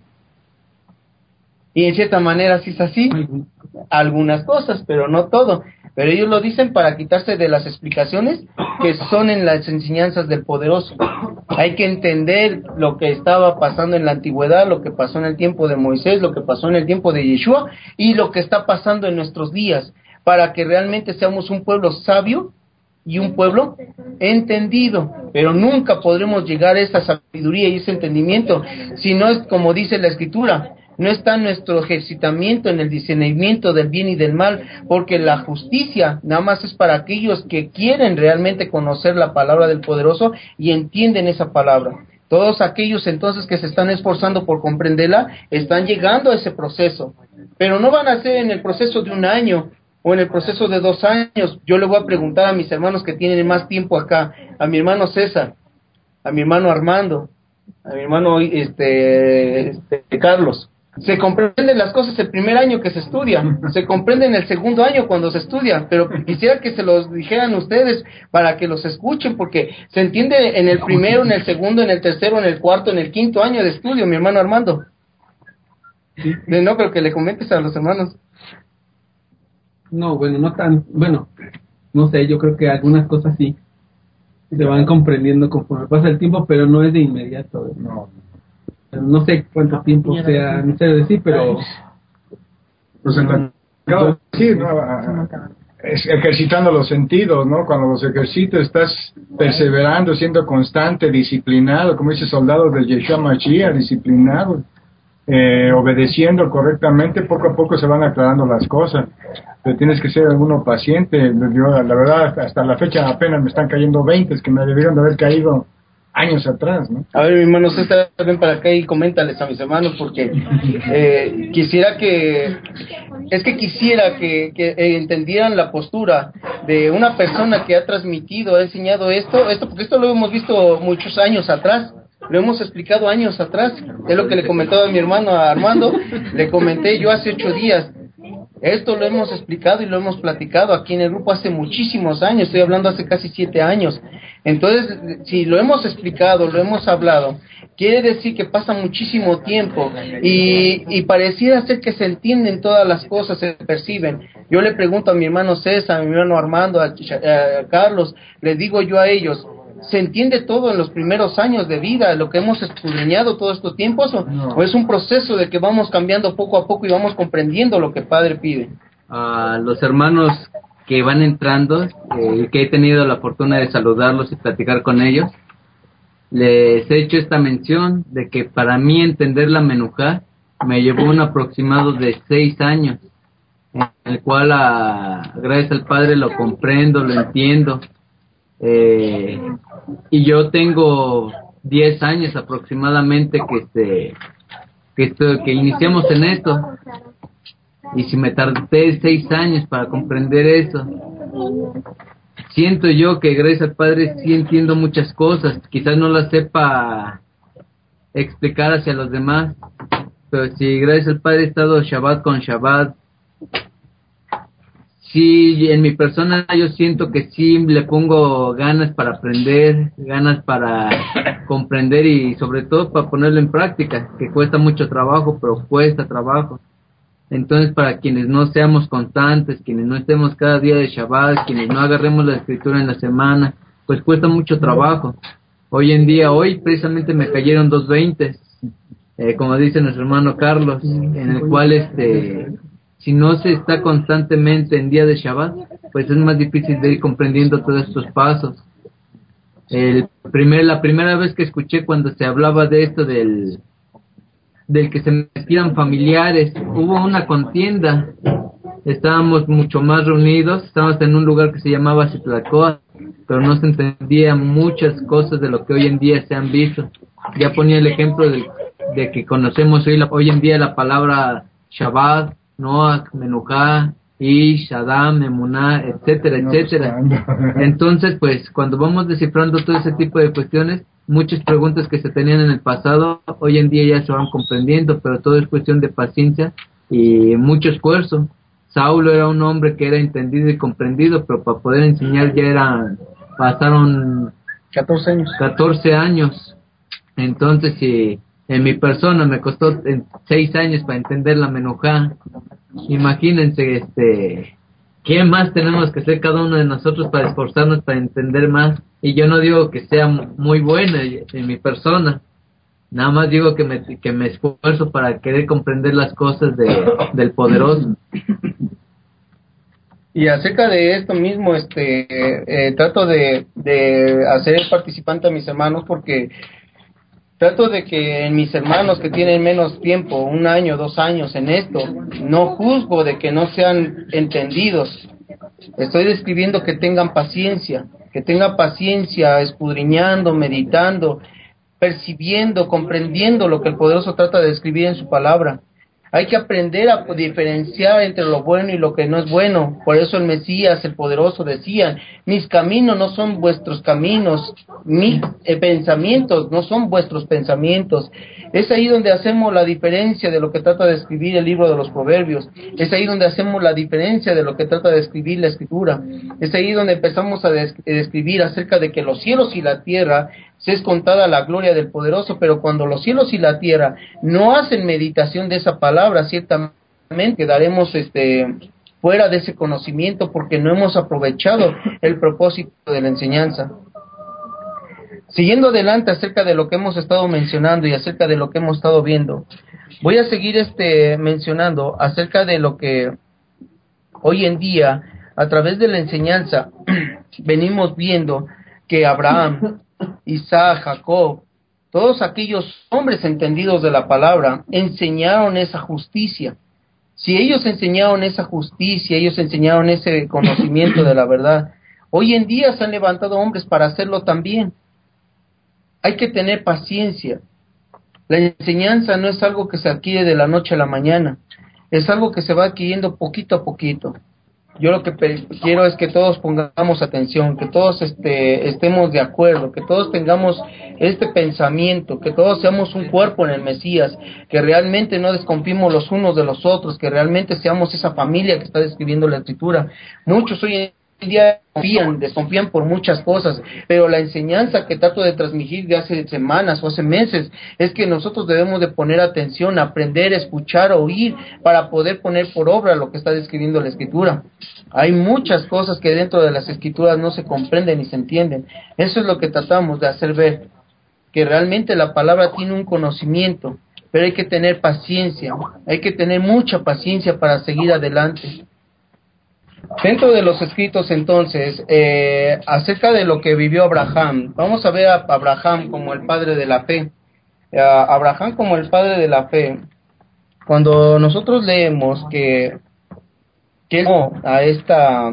Y en cierta manera sí es así, algunas cosas, pero no todo. Pero ellos lo dicen para quitarse de las explicaciones que son en las enseñanzas del poderoso. Hay que entender lo que estaba pasando en la antigüedad, lo que pasó en el tiempo de Moisés, lo que pasó en el tiempo de Yeshua y lo que está pasando en nuestros días, para que realmente seamos un pueblo sabio y un pueblo entendido. Pero nunca podremos llegar a esa sabiduría y ese entendimiento si no es como dice la Escritura. No está nuestro ejercitamiento en el discernimiento del bien y del mal, porque la justicia nada más es para aquellos que quieren realmente conocer la palabra del poderoso y entienden esa palabra. Todos aquellos entonces que se están esforzando por comprenderla, están llegando a ese proceso, pero no van a ser en el proceso de un año o en el proceso de dos años. Yo le voy a preguntar a mis hermanos que tienen más tiempo acá, a mi hermano César, a mi hermano Armando, a mi hermano este, este Carlos. Se comprenden las cosas el primer año que se estudia, se comprenden el segundo año cuando se estudia, pero quisiera que se los dijeran ustedes para que los escuchen, porque se entiende en el primero, en el segundo, en el tercero, en el cuarto, en el quinto año de estudio, mi hermano Armando. De no, pero que le comentes a los hermanos. No, bueno, no tan, bueno, no sé, yo creo que algunas cosas sí se van comprendiendo conforme pasa el tiempo, pero no es de inmediato. No. no sé cuánto tiempo sea necesario decir, pero pues en la, acabo de decir, ¿no? Es ejercitando los sentidos, ¿no? Cuando los ejercitas estás perseverando, siendo constante, disciplinado, como dice soldados de Yeshua Mashiach, disciplinado, eh, obedeciendo correctamente, poco a poco se van aclarando las cosas. Pero tienes que ser uno paciente. Yo, la verdad, hasta la fecha apenas me están cayendo veinte que me debieron de haber caído años atrás, ¿no? A ver, mi hermano César, ven para acá y coméntales a mis hermanos, porque eh, quisiera que, es que quisiera que, que eh, entendieran la postura de una persona que ha transmitido, ha enseñado esto, esto, porque esto lo hemos visto muchos años atrás, lo hemos explicado años atrás, es lo que le comentaba a mi hermano a Armando, le comenté yo hace ocho días. Esto lo hemos explicado y lo hemos platicado aquí en el grupo hace muchísimos años, estoy hablando hace casi siete años. Entonces, si lo hemos explicado, lo hemos hablado, quiere decir que pasa muchísimo tiempo y, y pareciera ser que se entienden todas las cosas, se perciben. Yo le pregunto a mi hermano César, a mi hermano Armando, a, a Carlos, les digo yo a ellos, ¿se entiende todo en los primeros años de vida, lo que hemos escudriñado todos estos tiempos, o, no. o es un proceso de que vamos cambiando poco a poco y vamos comprendiendo lo que el Padre pide? A los hermanos que van entrando, eh, que he tenido la fortuna de saludarlos y platicar con ellos, les he hecho esta mención de que para mí entender la menujá me llevó un aproximado de seis años, en el cual, a, gracias al Padre, lo comprendo, lo entiendo. Eh, y yo tengo diez años aproximadamente que este que esto, que iniciamos en esto, y si me tardé seis años para comprender eso, siento yo que gracias al Padre sí entiendo muchas cosas, quizás no las sepa explicar hacia los demás, pero si gracias al Padre he estado Shabbat con Shabbat, sí, en mi persona yo siento que sí le pongo ganas para aprender, ganas para comprender y sobre todo para ponerlo en práctica, que cuesta mucho trabajo, pero cuesta trabajo. Entonces, para quienes no seamos constantes, quienes no estemos cada día de Shabbat, quienes no agarremos la escritura en la semana, pues cuesta mucho trabajo. Hoy en día, hoy precisamente me cayeron dos veintes, eh, como dice nuestro hermano Carlos, en el cual este... si no se está constantemente en día de Shabbat, pues es más difícil de ir comprendiendo todos estos pasos. El primer, la primera vez que escuché cuando se hablaba de esto del, del que se metían familiares, hubo una contienda, estábamos mucho más reunidos, estábamos en un lugar que se llamaba Citlacoa, pero no se entendía muchas cosas de lo que hoy en día se han visto. Ya ponía el ejemplo de, de que conocemos hoy, la, hoy en día la palabra Shabbat, Noach, Menujá, Ish, Adam, Emuná, etcétera, etcétera. Entonces, pues, cuando vamos descifrando todo ese tipo de cuestiones, muchas preguntas que se tenían en el pasado, hoy en día ya se van comprendiendo, pero todo es cuestión de paciencia y mucho esfuerzo. Saulo era un hombre que era entendido y comprendido, pero para poder enseñar ya era, pasaron catorce años. catorce años. Entonces, si en mi persona me costó seis años para entender la menujá, imagínense, este, ¿qué más tenemos que hacer cada uno de nosotros para esforzarnos para entender más? Y yo no digo que sea muy buena en mi persona, nada más digo que me, que me esfuerzo para querer comprender las cosas de, del poderoso. Y acerca de esto mismo, este, eh, trato de, de hacer participante a mis hermanos, porque trato de que en mis hermanos que tienen menos tiempo, un año, dos años en esto, no juzgo de que no sean entendidos. Estoy describiendo que tengan paciencia, que tengan paciencia escudriñando, meditando, percibiendo, comprendiendo lo que el poderoso trata de describir en su palabra. Hay que aprender a diferenciar entre lo bueno y lo que no es bueno. Por eso el Mesías, el poderoso, decía, mis caminos no son vuestros caminos, mis eh, pensamientos no son vuestros pensamientos. Es ahí donde hacemos la diferencia de lo que trata de escribir el libro de los Proverbios. Es ahí donde hacemos la diferencia de lo que trata de escribir la Escritura. Es ahí donde empezamos a des- describir acerca de que los cielos y la tierra se es contada la gloria del poderoso, pero cuando los cielos y la tierra no hacen meditación de esa palabra, ciertamente quedaremos este, fuera de ese conocimiento porque no hemos aprovechado el propósito de la enseñanza. Siguiendo adelante acerca de lo que hemos estado mencionando y acerca de lo que hemos estado viendo, voy a seguir este mencionando acerca de lo que hoy en día, a través de la enseñanza, venimos viendo que Abraham, Isaac, Jacob, todos aquellos hombres entendidos de la palabra, enseñaron esa justicia. Si ellos enseñaron esa justicia, ellos enseñaron ese conocimiento de la verdad, hoy en día se han levantado hombres para hacerlo también. Hay que tener paciencia. La enseñanza no es algo que se adquiere de la noche a la mañana, es algo que se va adquiriendo poquito a poquito. Yo lo que pe- quiero es que todos pongamos atención, que todos este, estemos de acuerdo, que todos tengamos este pensamiento, que todos seamos un cuerpo en el Mesías, que realmente no desconfiemos los unos de los otros, que realmente seamos esa familia que está describiendo la Escritura. Muchos hoy en día desconfían, desconfían por muchas cosas, pero la enseñanza que trato de transmitir de hace semanas o hace meses es que nosotros debemos de poner atención, aprender, escuchar, oír, para poder poner por obra lo que está describiendo la Escritura. Hay muchas cosas que dentro de las Escrituras no se comprenden ni se entienden. Eso es lo que tratamos de hacer ver, que realmente la palabra tiene un conocimiento, pero hay que tener paciencia, hay que tener mucha paciencia para seguir adelante. Dentro de los escritos, entonces, eh, acerca de lo que vivió Abraham, vamos a ver a Abraham como el padre de la fe. Eh, Abraham como el padre de la fe, cuando nosotros leemos que, que él tomó a esta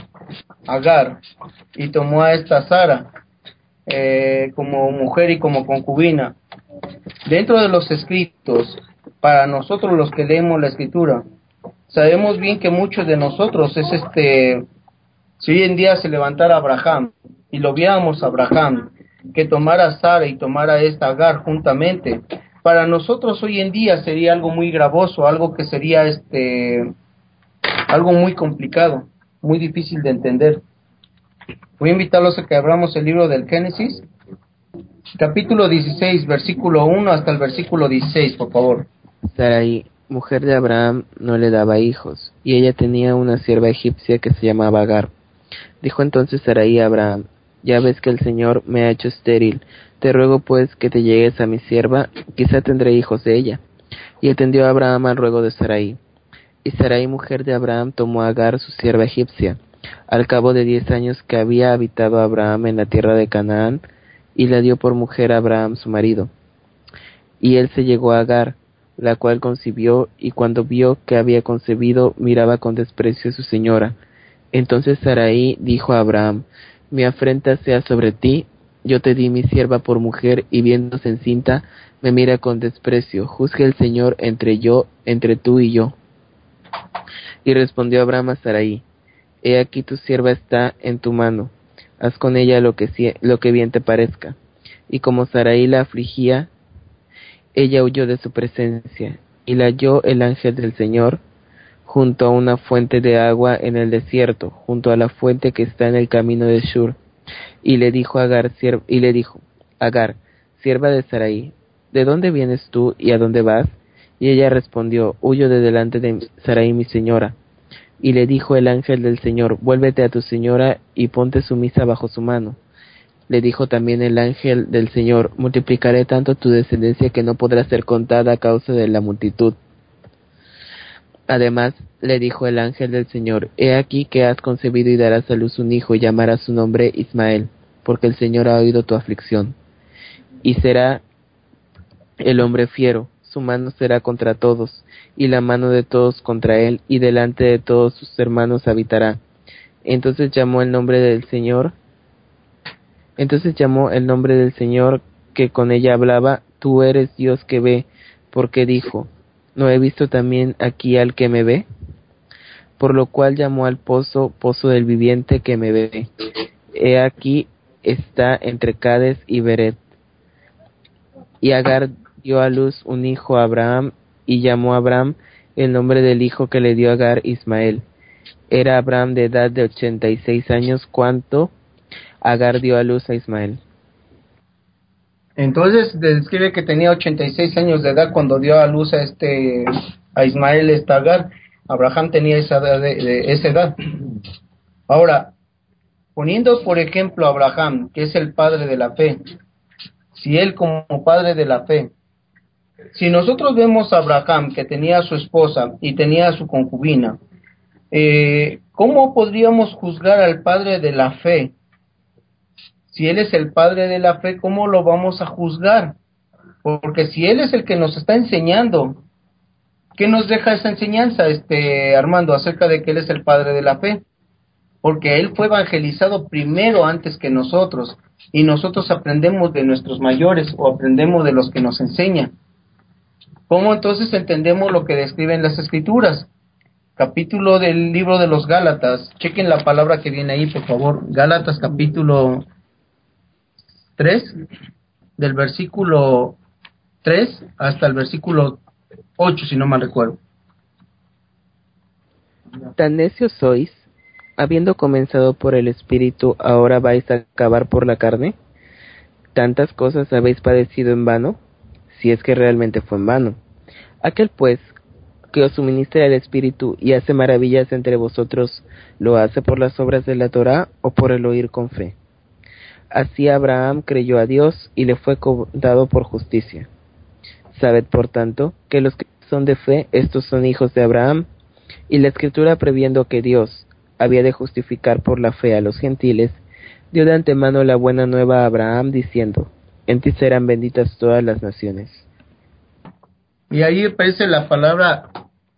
Agar y tomó a esta Sara eh, como mujer y como concubina, dentro de los escritos, para nosotros los que leemos la Escritura, sabemos bien que muchos de nosotros es este, si hoy en día se levantara Abraham y lo viéramos a Abraham, que tomara a Sara y tomara a esta Agar juntamente, para nosotros hoy en día sería algo muy gravoso, algo que sería este, algo muy complicado, muy difícil de entender. Voy a invitarlos a que abramos el libro del Génesis, capítulo dieciséis, versículo uno hasta el versículo dieciséis, por favor. Sarai, mujer de Abraham, no le daba hijos, y ella tenía una sierva egipcia que se llamaba Agar. Dijo entonces Sarai a Abraham: ya ves que el Señor me ha hecho estéril, te ruego pues que te llegues a mi sierva, quizá tendré hijos de ella. Y atendió a Abraham al ruego de Sarai. Y Sarai, mujer de Abraham, tomó a Agar, su sierva egipcia, al cabo de diez años que había habitado Abraham en la tierra de Canaán, y la dio por mujer a Abraham su marido. Y él se llegó a Agar, la cual concibió, y cuando vio que había concebido, miraba con desprecio a su señora. Entonces Sarai dijo a Abraham: mi afrenta sea sobre ti, yo te di mi sierva por mujer, y viéndose encinta, me mira con desprecio. Juzgue el Señor entre yo, entre tú y yo. Y respondió Abraham a Sarai: he aquí tu sierva está en tu mano, haz con ella lo que, lo que bien te parezca. Y como Sarai la afligía, ella huyó de su presencia, y la halló el ángel del Señor junto a una fuente de agua en el desierto, junto a la fuente que está en el camino de Shur. Y le dijo a Agar, sierva, y le dijo, Agar, sierva de Sarai, ¿de dónde vienes tú y a dónde vas? Y ella respondió: huyo de delante de Sarai mi señora. Y le dijo el ángel del Señor: vuélvete a tu señora y ponte sumisa bajo su mano. Le dijo también el ángel del Señor: multiplicaré tanto tu descendencia que no podrá ser contada a causa de la multitud. Además, le dijo el ángel del Señor: he aquí que has concebido y darás a luz un hijo, y llamarás su nombre Ismael, porque el Señor ha oído tu aflicción. Y será el hombre fiero, su mano será contra todos, y la mano de todos contra él, y delante de todos sus hermanos habitará. Entonces llamó el nombre del Señor, entonces llamó el nombre del Señor que con ella hablaba: tú eres Dios que ve, porque dijo: ¿no he visto también aquí al que me ve? Por lo cual llamó al pozo, pozo del viviente que me ve. He aquí está entre Cades y Beret. Y Agar dio a luz un hijo a Abraham, y llamó a Abraham el nombre del hijo que le dio Agar, Ismael. Era Abraham de edad de ochenta y seis años cuando Agar dio a luz a Ismael. Entonces describe que tenía ochenta y seis años de edad cuando dio a luz a este a Ismael esta Agar. Abraham tenía esa edad, de, de, esa edad. Ahora, poniendo por ejemplo a Abraham, que es el padre de la fe, si él como padre de la fe, si nosotros vemos a Abraham que tenía a su esposa y tenía a su concubina, eh, ¿cómo podríamos juzgar al padre de la fe? Si él es el padre de la fe, ¿cómo lo vamos a juzgar? Porque si él es el que nos está enseñando, ¿qué nos deja esa enseñanza, este Armando, acerca de que él es el padre de la fe? Porque él fue evangelizado primero antes que nosotros, y nosotros aprendemos de nuestros mayores o aprendemos de los que nos enseñan. ¿Cómo entonces entendemos lo que describen las Escrituras? Capítulo del libro de los Gálatas, chequen la palabra que viene ahí, por favor. Gálatas capítulo tres, del versículo tres hasta el versículo ocho, si no mal recuerdo. Tan necios sois, habiendo comenzado por el Espíritu, ¿ahora vais a acabar por la carne? ¿Tantas cosas habéis padecido en vano? Si es que realmente fue en vano. Aquel pues que os suministra el Espíritu y hace maravillas entre vosotros, ¿lo hace por las obras de la Torá o por el oír con fe? Así Abraham creyó a Dios y le fue contado por justicia. Sabed por tanto que los que son de fe, estos son hijos de Abraham. Y la Escritura, previendo que Dios había de justificar por la fe a los gentiles, dio de antemano la buena nueva a Abraham, diciendo: en ti serán benditas todas las naciones. Y ahí aparece la palabra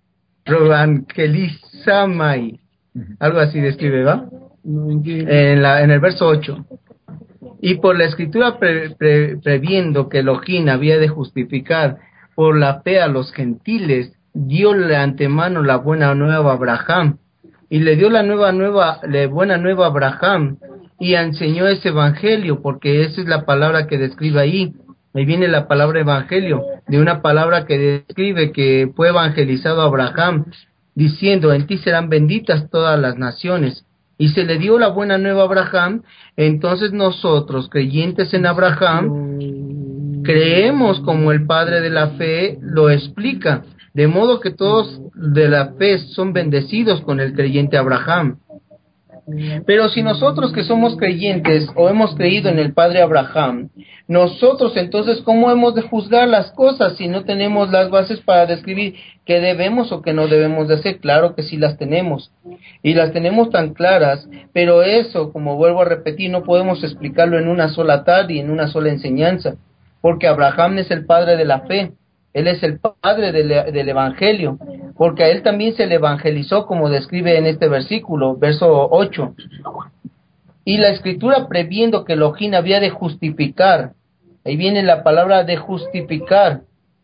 Roangelizamai, algo así describe, ¿va? En, la, en el verso ocho. Y por la Escritura pre, pre, previendo que Elohim había de justificar por la fe a los gentiles, dio de antemano la buena nueva a Abraham, y le dio la nueva nueva, la buena nueva a Abraham, y enseñó ese evangelio, porque esa es la palabra que describe ahí. Ahí viene la palabra evangelio, de una palabra que describe que fue evangelizado a Abraham, diciendo: en ti serán benditas todas las naciones. Y se le dio la buena nueva a Abraham. Entonces nosotros, creyentes en Abraham, creemos como el padre de la fe lo explica, de modo que todos de la fe son bendecidos con el creyente Abraham. Pero si nosotros que somos creyentes o hemos creído en el padre Abraham, nosotros entonces, ¿cómo hemos de juzgar las cosas si no tenemos las bases para describir qué debemos o qué no debemos de hacer? Claro que sí las tenemos, y las tenemos tan claras, pero eso, como vuelvo a repetir, no podemos explicarlo en una sola tarde y en una sola enseñanza, porque Abraham es el padre de la fe. Él es el padre del, del evangelio, porque a él también se le evangelizó, como describe en este versículo, verso ocho. Y la Escritura, previendo que Elohim había de justificar, ahí viene la palabra de justificar,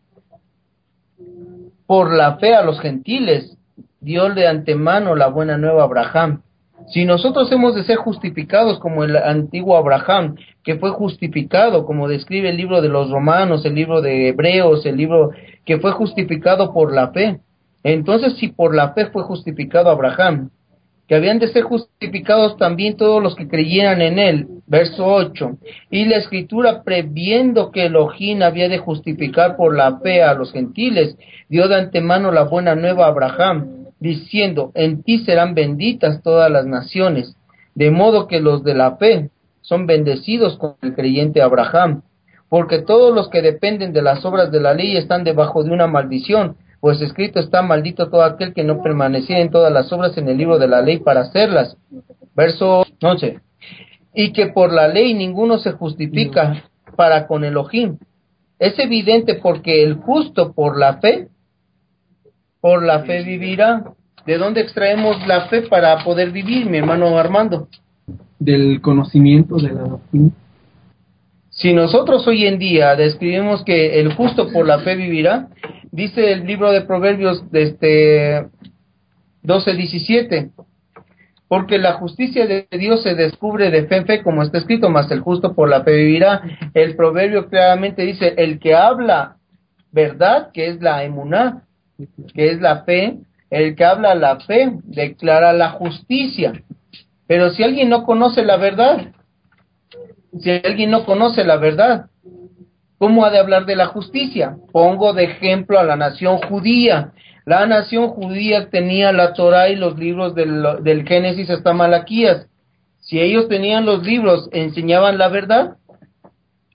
por la fe a los gentiles, dio de antemano la buena nueva a Abraham. Si nosotros hemos de ser justificados como el antiguo Abraham, que fue justificado, como describe el libro de los Romanos, el libro de Hebreos, el libro que fue justificado por la fe, entonces si por la fe fue justificado Abraham, que habían de ser justificados también todos los que creyeran en él, verso ocho, y la Escritura, previendo que Elohim había de justificar por la fe a los gentiles, dio de antemano la buena nueva a Abraham, diciendo: en ti serán benditas todas las naciones, de modo que los de la fe son bendecidos con el creyente Abraham, porque todos los que dependen de las obras de la ley están debajo de una maldición, pues escrito está: maldito todo aquel que no permaneciera en todas las obras en el libro de la ley para hacerlas. Verso once. Y que por la ley ninguno se justifica para con Elohim. Es evidente, porque el justo por la fe, por la fe vivirá. ¿De dónde extraemos la fe para poder vivir, mi hermano Armando? Del conocimiento de la doctrina. Si nosotros hoy en día describimos que el justo por la fe vivirá, dice el libro de Proverbios de este doce diecisiete, porque la justicia de Dios se descubre de fe en fe, como está escrito, mas el justo por la fe vivirá. El proverbio claramente dice: el que habla verdad, que es la emuná, que es la fe, el que habla la fe declara la justicia. Pero si alguien no conoce la verdad, si alguien no conoce la verdad, ¿cómo ha de hablar de la justicia? Pongo de ejemplo a la nación judía. La nación judía tenía la Torá y los libros del, del Génesis hasta Malaquías. Si ellos tenían los libros, ¿enseñaban la verdad?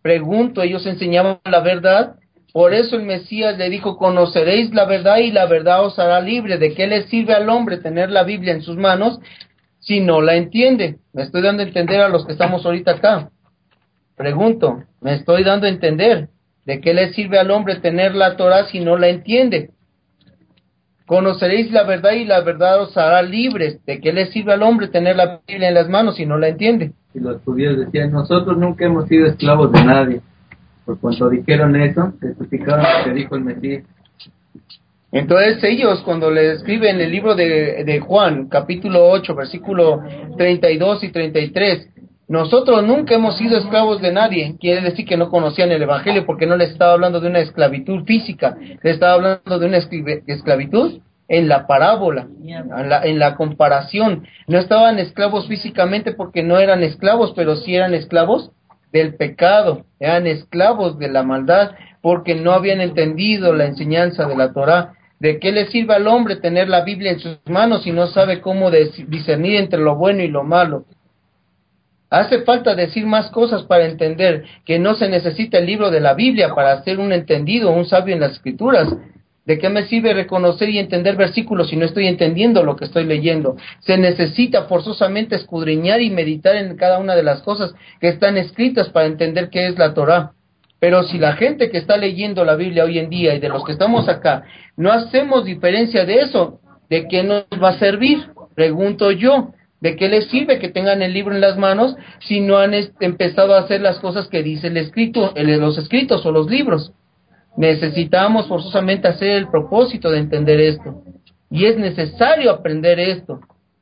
Pregunto, ellos enseñaban la verdad. Por eso el Mesías le dijo, conoceréis la verdad y la verdad os hará libre. ¿De qué le sirve al hombre tener la Biblia en sus manos si no la entiende? Me estoy dando a entender a los que estamos ahorita acá. Pregunto, me estoy dando a entender. ¿De qué le sirve al hombre tener la Torah si no la entiende? Conoceréis la verdad y la verdad os hará libres. ¿De qué le sirve al hombre tener la Biblia en las manos si no la entiende? Y los judíos decían, nosotros nunca hemos sido esclavos de nadie. Por cuanto dijeron eso, testificaron lo que dijo el Mesías. Entonces ellos, cuando le escriben el libro de, de Juan, capítulo ocho, versículo treinta y dos y treinta y tres, nosotros nunca hemos sido esclavos de nadie, quiere decir que no conocían el Evangelio, porque no les estaba hablando de una esclavitud física, les estaba hablando de una esclavitud en la parábola, en la, en la comparación. No estaban esclavos físicamente porque no eran esclavos, pero sí eran esclavos del pecado, eran esclavos de la maldad, porque no habían entendido la enseñanza de la Torá. ¿De qué le sirve al hombre tener la Biblia en sus manos si no sabe cómo discernir entre lo bueno y lo malo? Hace falta decir más cosas para entender que no se necesita el libro de la Biblia para ser un entendido, un sabio en las Escrituras. ¿De qué me sirve reconocer y entender versículos si no estoy entendiendo lo que estoy leyendo? Se necesita forzosamente escudriñar y meditar en cada una de las cosas que están escritas para entender qué es la Torá. Pero si la gente que está leyendo la Biblia hoy en día y de los que estamos acá no hacemos diferencia de eso, ¿de qué nos va a servir? Pregunto yo. ¿De qué les sirve que tengan el libro en las manos si no han empezado a hacer las cosas que dice el escrito, el, los escritos o los libros? Necesitamos forzosamente hacer el propósito de entender esto. Y es necesario aprender esto.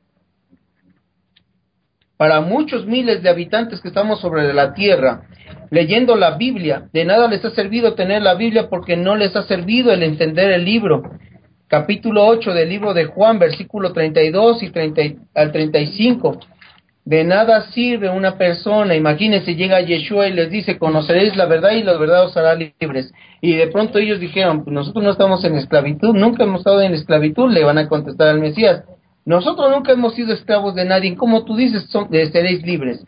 Para muchos miles de habitantes que estamos sobre la tierra, leyendo la Biblia, de nada les ha servido tener la Biblia porque no les ha servido el entender el libro. Capítulo ocho del libro de Juan, versículo treinta y dos y treinta al treinta y cinco. De nada sirve una persona, imagínense, llega Yeshua y les dice, conoceréis la verdad y la verdad os hará libres. Y de pronto ellos dijeron, pues nosotros no estamos en esclavitud, nunca hemos estado en esclavitud, le van a contestar al Mesías. Nosotros nunca hemos sido esclavos de nadie, como tú dices, son, eh, seréis libres.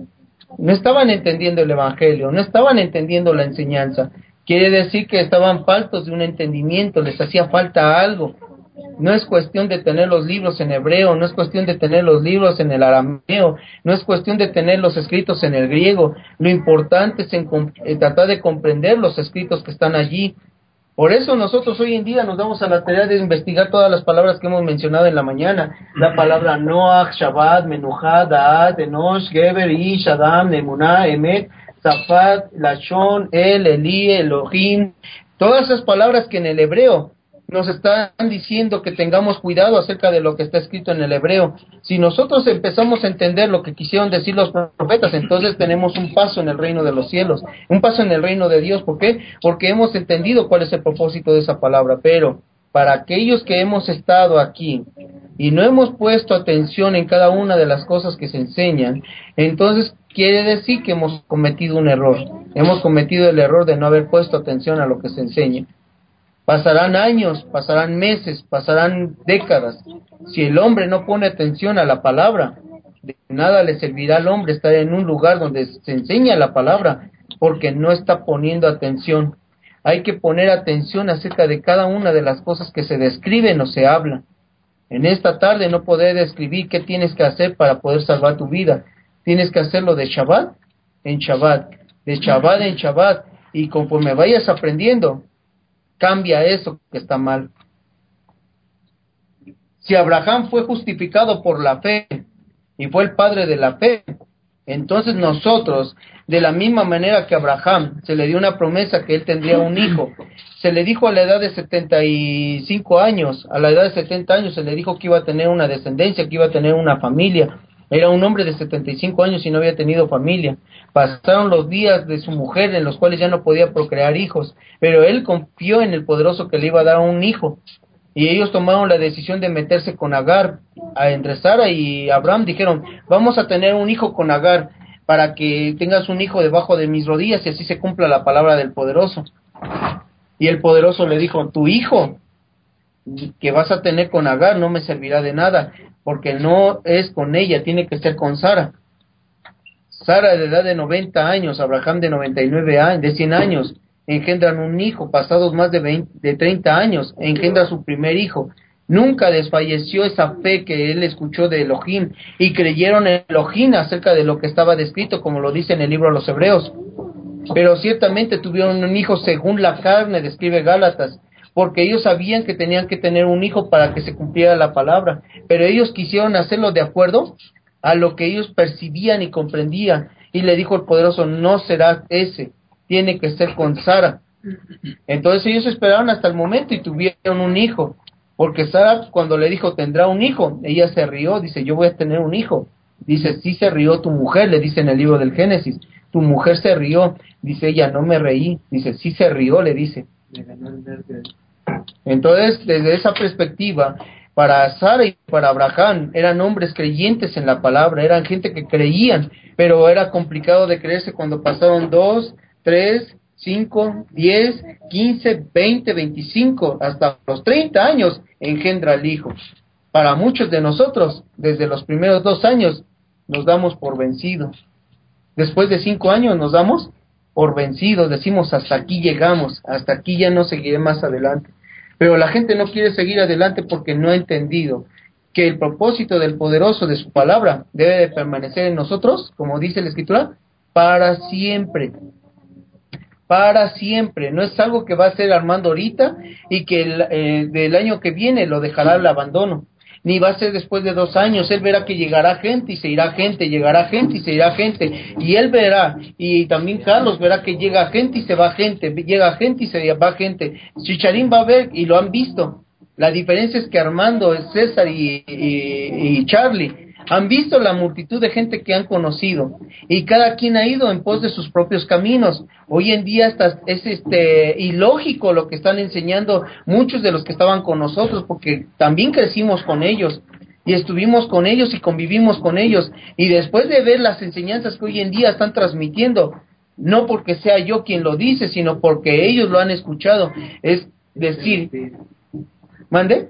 No estaban entendiendo el Evangelio, no estaban entendiendo la enseñanza. Quiere decir que estaban faltos de un entendimiento, les hacía falta algo. No es cuestión de tener los libros en hebreo, no es cuestión de tener los libros en el arameo, no es cuestión de tener los escritos en el griego. Lo importante es en, en tratar de comprender los escritos que están allí. Por eso nosotros hoy en día nos damos a la tarea de investigar todas las palabras que hemos mencionado en la mañana. La palabra Noach, Shabbat, Menuchá, Da'at, Enosh, Geber, Ish, Adam, Emuná, Emet, Zafat, Lashon, El, Eli, Elohim. Todas esas palabras que en el hebreo nos están diciendo que tengamos cuidado acerca de lo que está escrito en el hebreo. Si nosotros empezamos a entender lo que quisieron decir los profetas, entonces tenemos un paso en el reino de los cielos, un paso en el reino de Dios. ¿Por qué? Porque hemos entendido cuál es el propósito de esa palabra. Pero para aquellos que hemos estado aquí y no hemos puesto atención en cada una de las cosas que se enseñan, entonces quiere decir que hemos cometido un error. Hemos cometido el error de no haber puesto atención a lo que se enseña. Pasarán años, pasarán meses, pasarán décadas. Si el hombre no pone atención a la palabra, de nada le servirá al hombre estar en un lugar donde se enseña la palabra, porque no está poniendo atención. Hay que poner atención acerca de cada una de las cosas que se describen o se hablan. En esta tarde no podré describir qué tienes que hacer para poder salvar tu vida. Tienes que hacerlo de Shabbat en Shabbat, de Shabbat en Shabbat, y conforme vayas aprendiendo, cambia eso que está mal. Si Abraham fue justificado por la fe y fue el padre de la fe, entonces nosotros, de la misma manera que a Abraham se le dio una promesa que él tendría un hijo, se le dijo a la edad de setenta y cinco años, a la edad de setenta años se le dijo que iba a tener una descendencia, que iba a tener una familia. Era un hombre de setenta y cinco años y no había tenido familia. Pasaron los días de su mujer en los cuales ya no podía procrear hijos, pero él confió en el poderoso que le iba a dar un hijo. Y ellos tomaron la decisión de meterse con Agar. Entre Sara y Abraham dijeron, vamos a tener un hijo con Agar para que tengas un hijo debajo de mis rodillas y así se cumpla la palabra del poderoso. Y el poderoso le dijo, tu hijo que vas a tener con Agar no me servirá de nada, porque no es con ella, tiene que ser con Sara. Sara de edad de noventa años, Abraham de noventa y nueve años, de cien años, engendran un hijo, pasados más de veinte, de treinta años, engendra su primer hijo. Nunca desfalleció esa fe que él escuchó de Elohim, y creyeron en Elohim acerca de lo que estaba descrito, como lo dice en el libro de los Hebreos. Pero ciertamente tuvieron un hijo según la carne, describe Gálatas, porque ellos sabían que tenían que tener un hijo para que se cumpliera la palabra, pero ellos quisieron hacerlo de acuerdo a lo que ellos percibían y comprendían, y le dijo el poderoso, no será ese, tiene que ser con Sara. Entonces ellos esperaron hasta el momento y tuvieron un hijo, porque Sara cuando le dijo tendrá un hijo, ella se rió, dice yo voy a tener un hijo, dice sí se rió tu mujer, le dice en el libro del Génesis, tu mujer se rió, dice ella no me reí, dice sí se rió, le dice. Entonces desde esa perspectiva, para Sara y para Abraham eran hombres creyentes en la palabra, eran gente que creían, pero era complicado de creerse cuando pasaron dos, tres, cinco, diez, quince, veinte, veinticinco, hasta los treinta años engendra el hijo. Para muchos de nosotros, desde los primeros dos años, nos damos por vencidos. Después de cinco años nos damos por vencidos, decimos hasta aquí llegamos, hasta aquí ya no seguiré más adelante. Pero la gente no quiere seguir adelante porque no ha entendido que el propósito del poderoso de su palabra debe de permanecer en nosotros, como dice la Escritura, para siempre. Para siempre. No es algo que va a ser Armando ahorita y que el, eh, del año que viene lo dejará al abandono. Ni va a ser después de dos años. Él verá que llegará gente y se irá gente, llegará gente y se irá gente. Y él verá, y también Carlos verá que llega gente y se va gente, llega gente y se va gente. Chicharín va a ver, y lo han visto. La diferencia es que Armando, César y, y, y Charlie han visto la multitud de gente que han conocido, y cada quien ha ido en pos de sus propios caminos. Hoy en día hasta es este ilógico lo que están enseñando muchos de los que estaban con nosotros, porque también crecimos con ellos y estuvimos con ellos y convivimos con ellos, y después de ver las enseñanzas que hoy en día están transmitiendo, no porque sea yo quien lo dice, sino porque ellos lo han escuchado, es decir, ¿mande?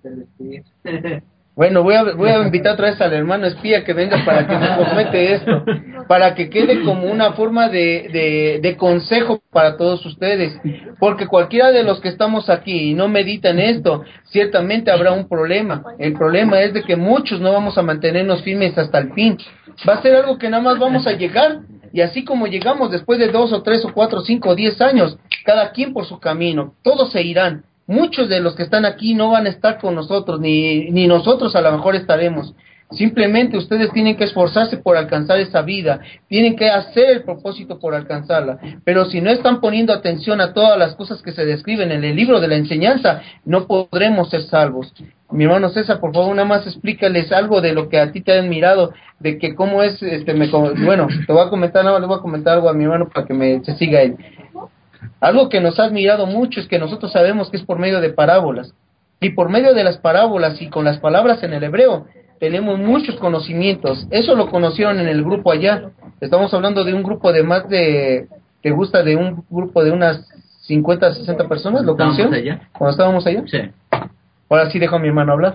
Bueno, voy a, voy a invitar otra vez al hermano espía que venga para que nos comente esto, para que quede como una forma de, de, de consejo para todos ustedes, porque cualquiera de los que estamos aquí y no meditan esto, ciertamente habrá un problema. El problema es de que muchos no vamos a mantenernos firmes hasta el fin. Va a ser algo que nada más vamos a llegar, y así como llegamos después de dos o tres o cuatro, cinco o diez años, cada quien por su camino, todos se irán. Muchos de los que están aquí no van a estar con nosotros, ni, ni nosotros a lo mejor estaremos. Simplemente ustedes tienen que esforzarse por alcanzar esa vida, tienen que hacer el propósito por alcanzarla. Pero si no están poniendo atención a todas las cosas que se describen en el libro de la enseñanza, no podremos ser salvos. Mi hermano César, por favor, nada más explícales algo de lo que a ti te han mirado, de que cómo es, este, me, bueno, te voy a comentar, nada más le voy a comentar algo a mi hermano para que me se siga él. Algo que nos ha admirado mucho es que nosotros sabemos que es por medio de parábolas, y por medio de las parábolas y con las palabras en el hebreo tenemos muchos conocimientos. Eso lo conocieron en el grupo allá. Estamos hablando de un grupo de más de, ¿te gusta? De un grupo de unas cincuenta, sesenta personas. ¿Lo conocieron? Allá. ¿Cuando estábamos allá? Sí. Ahora sí dejo a mi hermano hablar.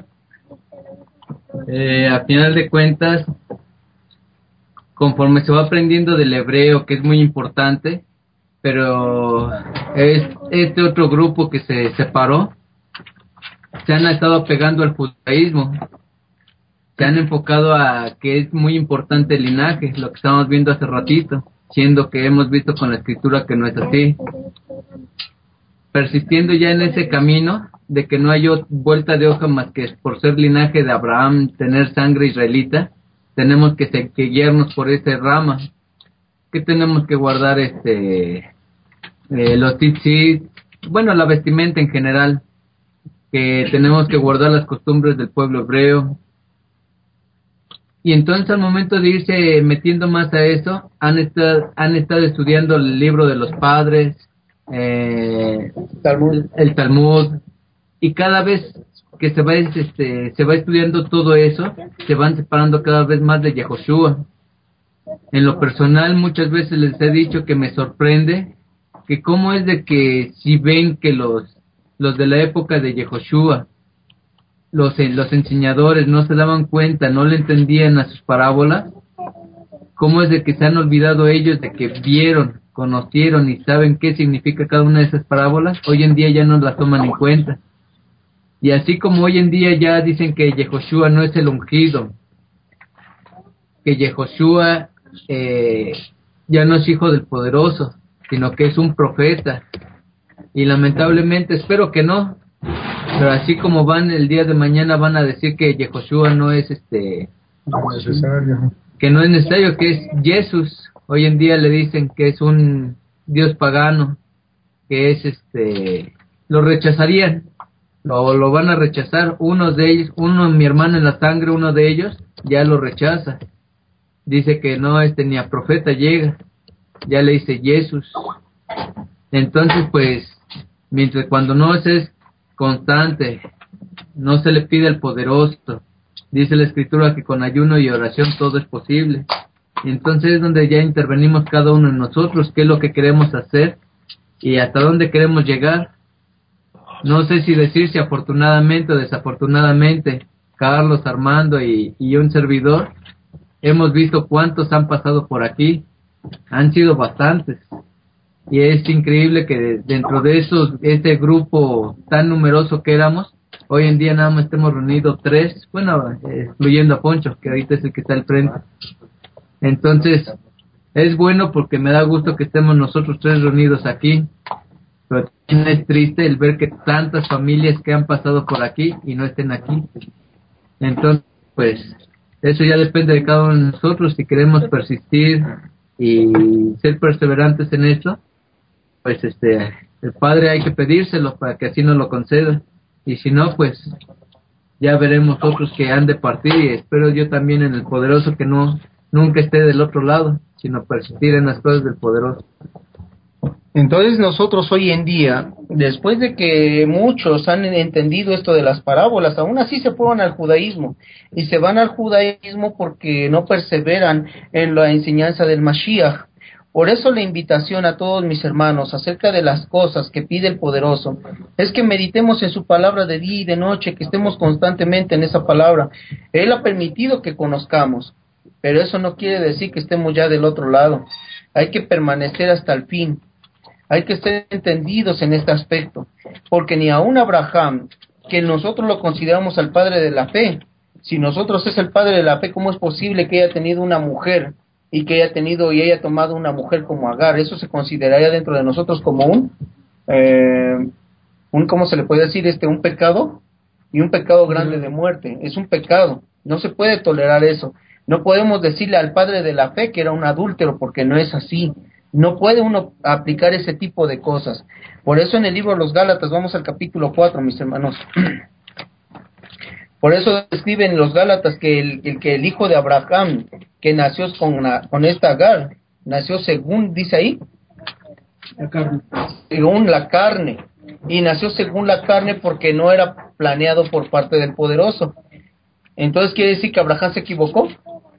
Eh, a final de cuentas, conforme se va aprendiendo del hebreo, que es muy importante, pero es este otro grupo que se separó, se han estado apegando al judaísmo, se han enfocado a que es muy importante el linaje, lo que estábamos viendo hace ratito, siendo que hemos visto con la escritura que no es así. Persistiendo ya en ese camino de que no hay vuelta de hoja más que por ser linaje de Abraham, tener sangre israelita, tenemos que, que guiarnos por esa rama. Que tenemos que guardar este eh, los tzitzit, bueno, la vestimenta en general, que tenemos que guardar las costumbres del pueblo hebreo. Y entonces al momento de irse metiendo más a eso, han estado, han estado estudiando el libro de los padres, eh, Talmud. el Talmud, y cada vez que se va este se va estudiando todo eso, se van separando cada vez más de Yehoshua. En lo personal, muchas veces les he dicho que me sorprende que cómo es de que si ven que los los de la época de Yehoshua, los los enseñadores no se daban cuenta, no le entendían a sus parábolas, ¿Cómo es de que se han olvidado ellos de que vieron, conocieron y saben qué significa cada una de esas parábolas? Hoy en día ya no las toman en cuenta. Y así como hoy en día ya dicen que Yehoshua no es el ungido, que Yehoshua eh, ya no es hijo del poderoso, sino que es un profeta. Y lamentablemente, espero que no, pero así como van el día de mañana van a decir que Yehoshua no es este necesario. que no es necesario, que es Jesús. Hoy en día le dicen que es un dios pagano, que es este, lo rechazarían, lo, lo van a rechazar. Uno de ellos, uno, mi hermano en la sangre, uno de ellos ya lo rechaza. Dice que no, este ni a profeta llega, ya le dice Jesús. Entonces, pues, mientras cuando no se es constante, no se le pide al poderoso, dice la escritura que con ayuno y oración todo es posible. Y entonces es donde ya intervenimos cada uno de nosotros, qué es lo que queremos hacer y hasta dónde queremos llegar. No sé si decir si afortunadamente o desafortunadamente, Carlos, Armando y, y un servidor, hemos visto cuántos han pasado por aquí. Han sido bastantes. Y es increíble que dentro de esos, este grupo tan numeroso que éramos, hoy en día nada más estemos reunidos tres, bueno, excluyendo a Poncho, que ahorita es el que está al frente. Entonces, es bueno porque me da gusto que estemos nosotros tres reunidos aquí, pero también es triste el ver que tantas familias que han pasado por aquí y no estén aquí. Entonces, pues, eso ya depende de cada uno de nosotros, si queremos persistir y ser perseverantes en eso, pues este, el Padre hay que pedírselo para que así nos lo conceda, y si no, pues ya veremos otros que han de partir, y espero yo también en el poderoso que no nunca esté del otro lado, sino persistir en las cosas del poderoso. Entonces nosotros hoy en día, después de que muchos han entendido esto de las parábolas, aún así se fueron al judaísmo, y se van al judaísmo porque no perseveran en la enseñanza del Mashiach. Por eso la invitación a todos mis hermanos acerca de las cosas que pide el poderoso es que meditemos en su palabra de día y de noche, que estemos constantemente en esa palabra. Él ha permitido que conozcamos, pero eso no quiere decir que estemos ya del otro lado. Hay que permanecer hasta el fin. Hay que estar entendidos en este aspecto, porque ni aun Abraham, que nosotros lo consideramos al padre de la fe, si nosotros es el padre de la fe, ¿cómo es posible que haya tenido una mujer y que haya tenido y haya tomado una mujer como Agar? Eso se consideraría dentro de nosotros como un, eh, un ¿cómo se le puede decir? este Un pecado, y un pecado grande de muerte. Es un pecado, no se puede tolerar eso. No podemos decirle al padre de la fe que era un adúltero, porque no es así. No puede uno aplicar ese tipo de cosas. Por eso en el libro de los Gálatas, vamos al capítulo cuatro, mis hermanos. Por eso escriben los Gálatas que el, el que el hijo de Abraham, que nació con, la, con esta Agar, nació según, dice ahí, La carne. según la carne, y nació según la carne porque no era planeado por parte del poderoso. Entonces quiere decir que Abraham se equivocó.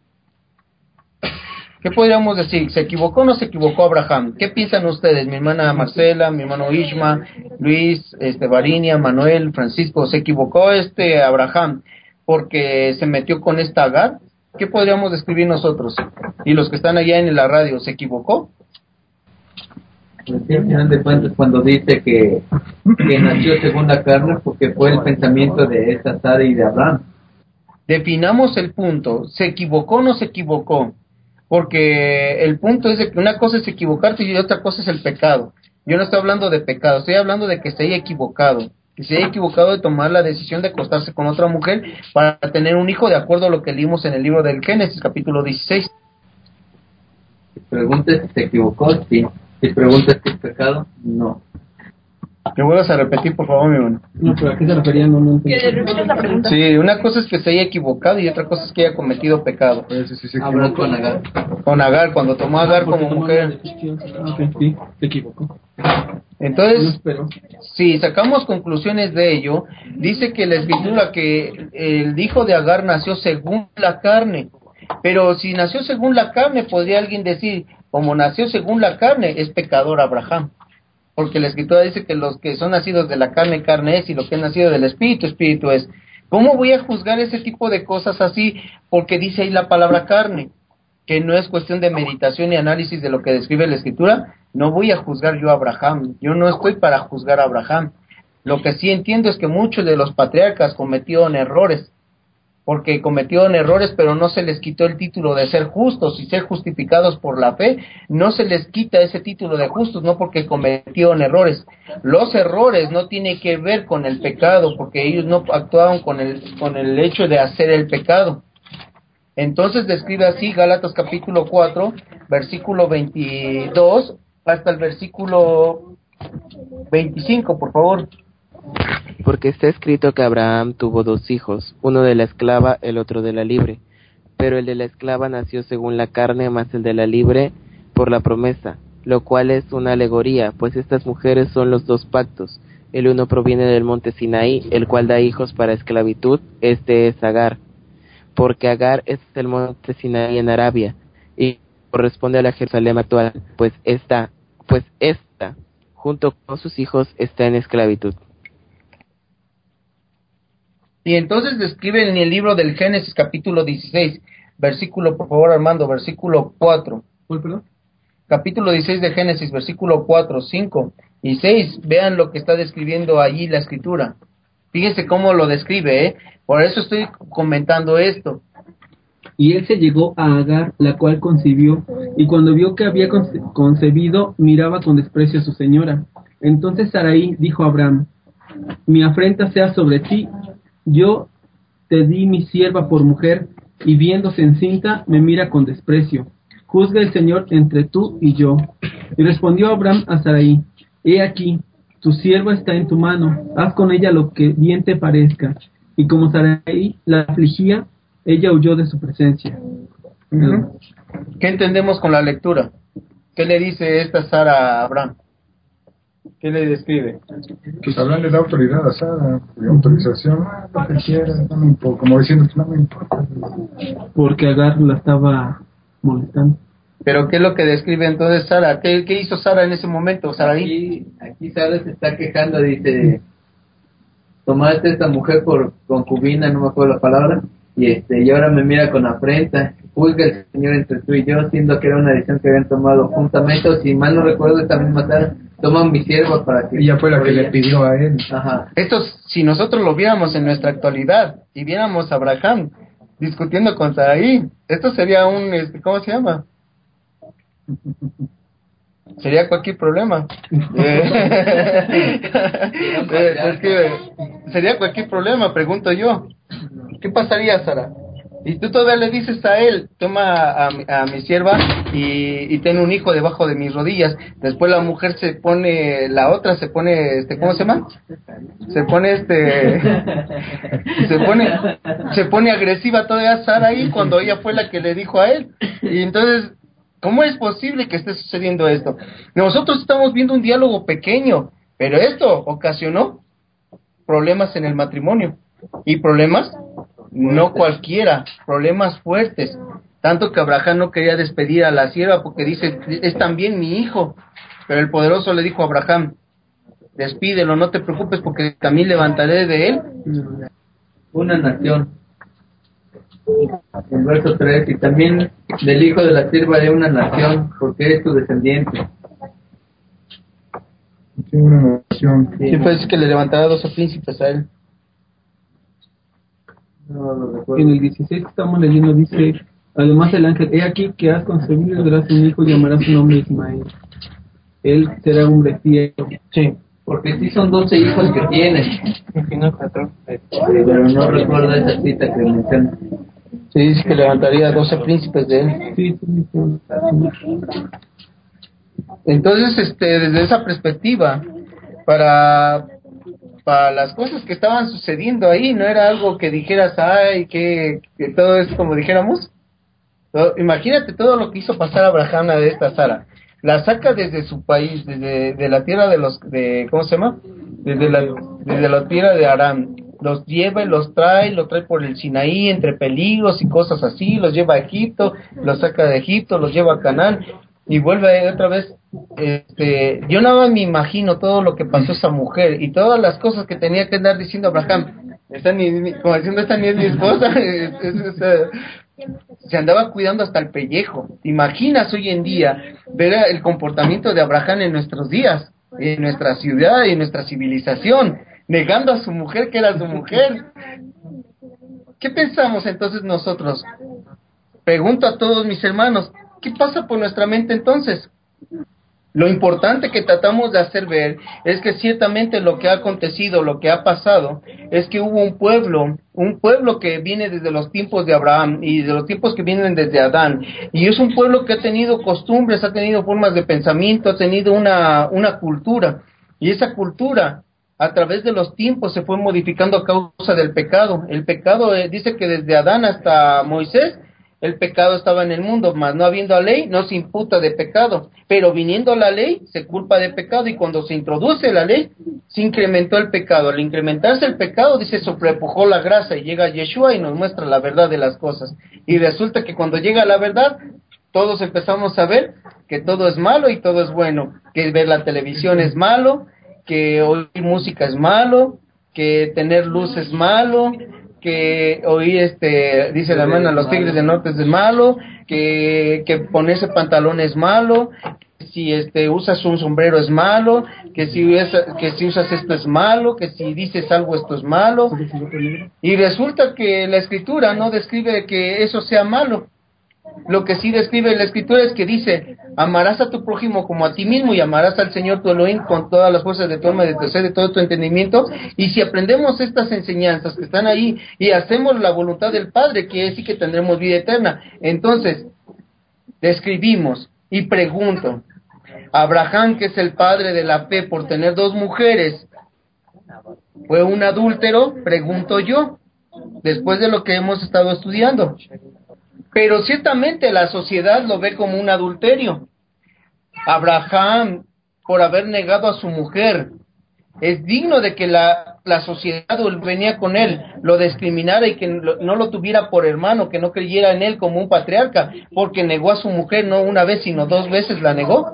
¿Qué podríamos decir? ¿Se equivocó o no se equivocó Abraham? ¿Qué piensan ustedes? Mi hermana Marcela, mi hermano Ishma, Luis, este Varinia, Manuel, Francisco, ¿se equivocó este Abraham porque se metió con esta Agar? ¿Qué podríamos describir nosotros? Y los que están allá en la radio, ¿se equivocó? Pues sí, al final de cuentas, cuando dice que, que nació según la carne, porque fue el pensamiento de esta Sara y de Abraham. Definamos el punto. ¿Se equivocó o no se equivocó? Porque el punto es de que una cosa es equivocarse y otra cosa es el pecado. Yo no estoy hablando de pecado, estoy hablando de que se haya equivocado, que se haya equivocado de tomar la decisión de acostarse con otra mujer para tener un hijo, de acuerdo a lo que leímos en el libro del Génesis, capítulo dieciséis. Si preguntas si se equivocó, sí. Si preguntas si es pecado, no. ¿Me vuelvas a repetir, por favor, mi hermano? No, pero ¿a qué se refería? No, no entendí. ¿Que le repites la pregunta? Sí, una cosa es que se haya equivocado y otra cosa es que haya cometido pecado. Pues, sí, sí, Abraham con Agar. Con Agar, cuando tomó a Agar Porque como tomó la mujer. decisión. Ah, ok, sí, se equivocó. No Entonces, espero. si sacamos conclusiones de ello, dice que la escritura que el hijo de Agar nació según la carne. Pero si nació según la carne, podría alguien decir, como nació según la carne, es pecador Abraham. Porque la escritura dice que los que son nacidos de la carne, carne es, y lo que es nacido del espíritu, espíritu es. ¿Cómo voy a juzgar ese tipo de cosas así? Porque dice ahí la palabra carne. que no es cuestión de meditación y análisis de lo que describe la Escritura, no voy a juzgar yo a Abraham. Yo no estoy para juzgar a Abraham. Lo que sí entiendo es que muchos de los patriarcas cometieron errores, porque cometieron errores, pero no se les quitó el título de ser justos y ser justificados por la fe. No se les quita ese título de justos, no porque cometieron errores. Los errores no tienen que ver con el pecado, porque ellos no actuaron con el, con el hecho de hacer el pecado. Entonces describe así Gálatas capítulo cuatro, versículo veintidós, hasta el versículo veinticinco, por favor. Porque está escrito que Abraham tuvo dos hijos, uno de la esclava, el otro de la libre. Pero el de la esclava nació según la carne, más el de la libre por la promesa, lo cual es una alegoría, pues estas mujeres son los dos pactos. El uno proviene del monte Sinaí, el cual da hijos para esclavitud, este es Agar. Porque Agar es el monte Sinaí en Arabia, y corresponde a la Jerusalén actual, pues esta, pues esta, junto con sus hijos, está en esclavitud. Y entonces describe en el libro del Génesis capítulo dieciséis, versículo, por favor Armando, versículo cuatro. ¿Cuál, perdón? Capítulo dieciséis de Génesis, versículo cuatro, cinco y seis. Vean lo que está describiendo allí la Escritura. Fíjense cómo lo describe, ¿eh? Por eso estoy comentando esto. Y él se llegó a Agar, la cual concibió, y cuando vio que había conce- concebido, miraba con desprecio a su señora. Entonces Sarai dijo a Abraham: mi afrenta sea sobre ti, yo te di mi sierva por mujer, y viéndose encinta, me mira con desprecio. Juzga el Señor entre tú y yo. Y respondió Abraham a Sarai: he aquí, tu sierva está en tu mano, haz con ella lo que bien te parezca. Y como Sarai la afligía, ella huyó de su presencia. Uh-huh. ¿Qué entendemos con la lectura? ¿Qué le dice esta Sara a Abraham? ¿Qué le describe? Pues Abraham le da autoridad a Sara, de autorización, ah, lo que quieras, no me importa, como diciendo, no me importa. Porque Agar la estaba molestando. ¿Pero qué es lo que describe entonces Sara? ¿Qué, qué hizo Sara en ese momento, Sarai? Aquí, aquí Sara se está quejando, dice, tomaste a esta mujer por concubina, no me acuerdo la palabra, y este y ahora me mira con afrenta. Juzga el Señor entre tú y yo, siendo que era una decisión que habían tomado juntamente, o si mal no recuerdo, esta misma Sara, toman mi sierva para que... Ella fue la que ella le pidió a él. Ajá. Esto, si nosotros lo viéramos en nuestra actualidad, y viéramos a Abraham discutiendo con Sarai, esto sería un, este, ¿cómo se llama? Sería cualquier problema. eh, es que sería cualquier problema, pregunto yo. ¿Qué pasaría, Sara? Y tú todavía le dices a él, toma a, a, a mi sierva y, y ten un hijo debajo de mis rodillas. Después la mujer se pone, la otra se pone, este, ¿cómo se llama? Se pone, este, se pone, se pone agresiva todavía Sara ahí cuando ella fue la que le dijo a él. Y entonces, ¿cómo es posible que esté sucediendo esto? Nosotros estamos viendo un diálogo pequeño, pero esto ocasionó problemas en el matrimonio. Y problemas no cualquiera, problemas fuertes. Tanto que Abraham no quería despedir a la sierva porque dice, es también mi hijo. Pero el poderoso le dijo a Abraham, despídelo, no te preocupes porque también levantaré de él una nación. El verso tres, y también del hijo de la sierva de una nación, porque es tu descendiente. Sí, una nación. Sí, pues que le levantará doce príncipes a él. No lo recuerdo. En el dieciséis que estamos leyendo dice: además el ángel, he aquí que has concebido y darás un hijo y llamarás su nombre Ismael. Él será hombre fiel. Sí. Porque sí son doce hijos que tiene. Pero no recuerdo esa cita que menciona. Sí, dice que levantaría doce príncipes de él. Sí, sí, sí. Entonces, este, desde esa perspectiva, para, para las cosas que estaban sucediendo ahí, no era algo que dijeras, ay, que, que todo es como dijéramos. Todo, imagínate todo lo que hizo pasar Abraham de esta Sara. La saca desde su país, desde de la tierra de los, de, ¿cómo se llama? Desde la, desde la tierra de Aram. Los lleva y los trae, los trae por el Sinaí entre peligros y cosas así, los lleva a Egipto, los saca de Egipto, los lleva a Canaán y vuelve otra vez. Este, yo nada más me imagino todo lo que pasó esa mujer y todas las cosas que tenía que andar diciendo Abraham. Esta ni, ni, como diciendo, esta ni es mi esposa. Es, es, es, se andaba cuidando hasta el pellejo. ¿Te imaginas hoy en día ver el comportamiento de Abraham en nuestros días, en nuestra ciudad y en nuestra civilización, negando a su mujer que era su mujer? ¿Qué pensamos entonces nosotros? Pregunto a todos mis hermanos, ¿qué pasa por nuestra mente entonces? Lo importante que tratamos de hacer ver es que ciertamente lo que ha acontecido, lo que ha pasado, es que hubo un pueblo, un pueblo que viene desde los tiempos de Abraham y de los tiempos que vienen desde Adán, y es un pueblo que ha tenido costumbres, ha tenido formas de pensamiento, ha tenido una, una cultura, y esa cultura a través de los tiempos se fue modificando a causa del pecado. El pecado eh, dice que desde Adán hasta Moisés el pecado estaba en el mundo, mas no habiendo ley no se imputa de pecado, pero viniendo la ley se culpa de pecado, y cuando se introduce la ley se incrementó el pecado. Al incrementarse el pecado, dice, sobrepujó la gracia, y llega Yeshua y nos muestra la verdad de las cosas, y resulta que cuando llega la verdad todos empezamos a ver que todo es malo y todo es bueno, que ver la televisión es malo, que oír música es malo, que tener luz es malo, que oír, este, dice la hermana, los tigres del norte es malo, que, que ponerse pantalón es malo, que si este usas un sombrero es malo, que si, usas, que si usas esto es malo, que si dices algo esto es malo, y resulta que la escritura no describe que eso sea malo. Lo que sí describe la escritura es que dice, amarás a tu prójimo como a ti mismo, y amarás al Señor tu Elohim con todas las fuerzas de tu alma, de tu ser, de todo tu entendimiento. Y si aprendemos estas enseñanzas que están ahí y hacemos la voluntad del Padre, que es sí que tendremos vida eterna. Entonces, describimos y pregunto, Abraham, que es el padre de la fe, por tener dos mujeres, ¿fue un adúltero? Pregunto yo, después de lo que hemos estado estudiando. Pero ciertamente la sociedad lo ve como un adulterio. Abraham, por haber negado a su mujer, es digno de que la, la sociedad o venía con él, lo discriminara y que no lo tuviera por hermano, que no creyera en él como un patriarca, porque negó a su mujer no una vez, sino dos veces la negó.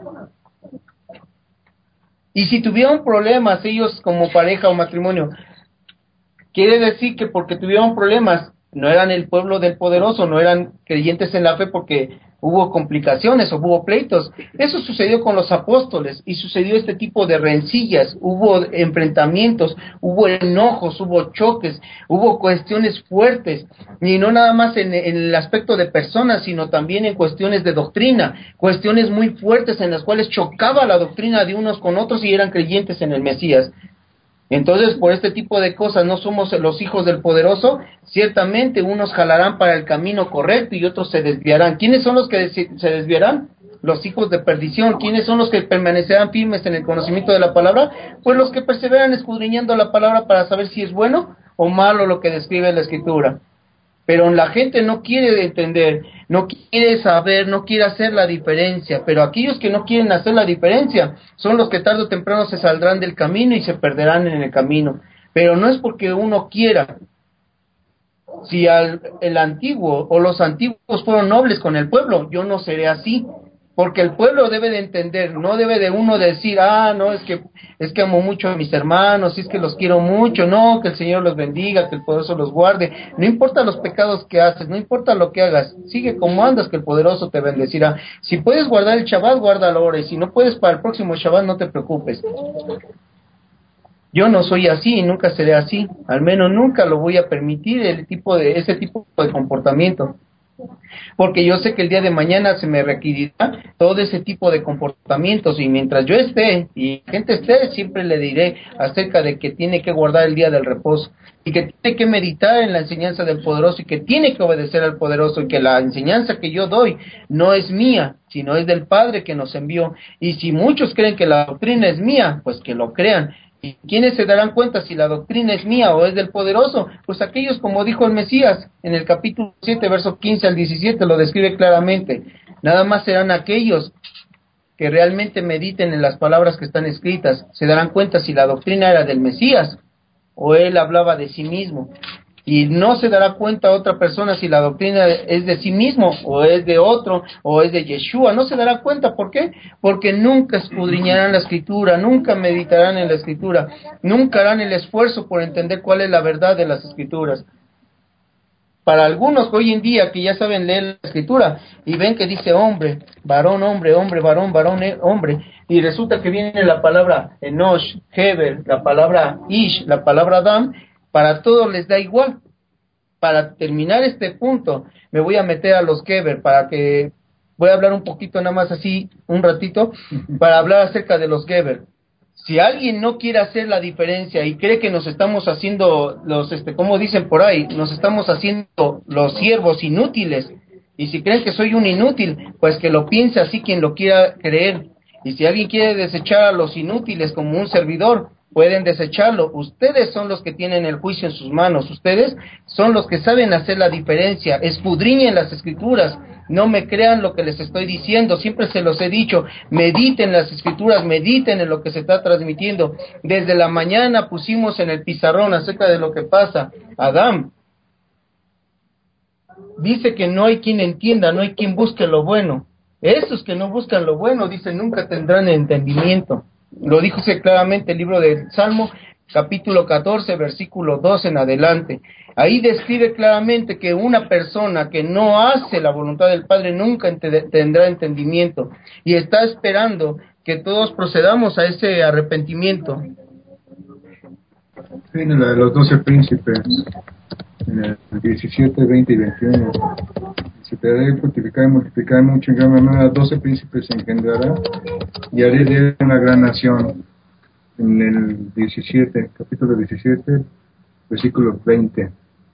Y si tuvieron problemas ellos como pareja o matrimonio, quiere decir que porque tuvieron problemas, no eran el pueblo del poderoso, no eran creyentes en la fe porque hubo complicaciones o hubo pleitos. Eso sucedió con los apóstoles y sucedió este tipo de rencillas, hubo enfrentamientos, hubo enojos, hubo choques, hubo cuestiones fuertes, y no nada más en, en el aspecto de personas, sino también en cuestiones de doctrina, cuestiones muy fuertes en las cuales chocaba la doctrina de unos con otros y eran creyentes en el Mesías. Entonces, por este tipo de cosas, no somos los hijos del poderoso. Ciertamente unos jalarán para el camino correcto y otros se desviarán. ¿Quiénes son los que se desviarán? Los hijos de perdición. ¿Quiénes son los que permanecerán firmes en el conocimiento de la palabra? Pues los que perseveran escudriñando la palabra para saber si es bueno o malo lo que describe la Escritura. Pero la gente no quiere entender, no quiere saber, no quiere hacer la diferencia. Pero aquellos que no quieren hacer la diferencia son los que tarde o temprano se saldrán del camino y se perderán en el camino. Pero no es porque uno quiera. Si al, el antiguo o los antiguos fueron nobles con el pueblo, yo no seré así. Porque el pueblo debe de entender, no debe de uno decir, ah, no, es que es que amo mucho a mis hermanos, es que los quiero mucho, no, que el Señor los bendiga, que el poderoso los guarde. No importa los pecados que haces, no importa lo que hagas, sigue como andas, que el poderoso te bendecirá. Si puedes guardar el Shabbat, guárdalo ahora, y si no puedes para el próximo Shabbat, no te preocupes. Yo no soy así y nunca seré así, al menos nunca lo voy a permitir, el tipo de ese tipo de comportamiento. Porque yo sé que el día de mañana se me requerirá todo ese tipo de comportamientos, y mientras yo esté y la gente esté, siempre le diré acerca de que tiene que guardar el día del reposo y que tiene que meditar en la enseñanza del poderoso y que tiene que obedecer al poderoso, y que la enseñanza que yo doy no es mía, sino es del Padre que nos envió. Y si muchos creen que la doctrina es mía, pues que lo crean. ¿Y quiénes se darán cuenta si la doctrina es mía o es del poderoso? Pues aquellos, como dijo el Mesías en el capítulo siete, verso quince al diecisiete, lo describe claramente. Nada más serán aquellos que realmente mediten en las palabras que están escritas. Se darán cuenta si la doctrina era del Mesías o él hablaba de sí mismo. Y no se dará cuenta otra persona si la doctrina es de sí mismo o es de otro o es de Yeshua. No se dará cuenta. ¿Por qué? Porque nunca escudriñarán la Escritura, nunca meditarán en la Escritura, nunca harán el esfuerzo por entender cuál es la verdad de las Escrituras. para algunos hoy en día que ya saben leer la escritura y ven que dice hombre, varón, hombre, hombre, varón, varón, eh, hombre, y resulta que viene la palabra Enosh, Heber, la palabra Ish, la palabra Adam, para todos les da igual. Para terminar este punto, me voy a meter a los Geber para que, voy a hablar un poquito nada más así, un ratito, para hablar acerca de los Geber. Si alguien no quiere hacer la diferencia y cree que nos estamos haciendo los, este, como dicen por ahí, nos estamos haciendo los siervos inútiles, y si creen que soy un inútil, pues que lo piense así quien lo quiera creer. Y si alguien quiere desechar a los inútiles como un servidor, pueden desecharlo. Ustedes son los que tienen el juicio en sus manos. Ustedes son los que saben hacer la diferencia. Escudriñen las escrituras. No me crean lo que les estoy diciendo. Siempre se los he dicho. Mediten las escrituras. Mediten en lo que se está transmitiendo. Desde la mañana pusimos en el pizarrón acerca de lo que pasa. Adán dice que no hay quien entienda, no hay quien busque lo bueno. Esos que no buscan lo bueno, dice, nunca tendrán entendimiento. Lo dice claramente el libro del Salmo, capítulo catorce, versículo dos en adelante. Ahí describe claramente que una persona que no hace la voluntad del Padre nunca ent- tendrá entendimiento. Y está esperando que todos procedamos a ese arrepentimiento. Sí, en la de los doce príncipes, en el diecisiete, veinte y veintiuno. Si te haré fructificar y multiplicar mucho en gran manera, doce príncipes se engendrará y haré de él una gran nación. En el diecisiete, capítulo diecisiete, versículo veinte.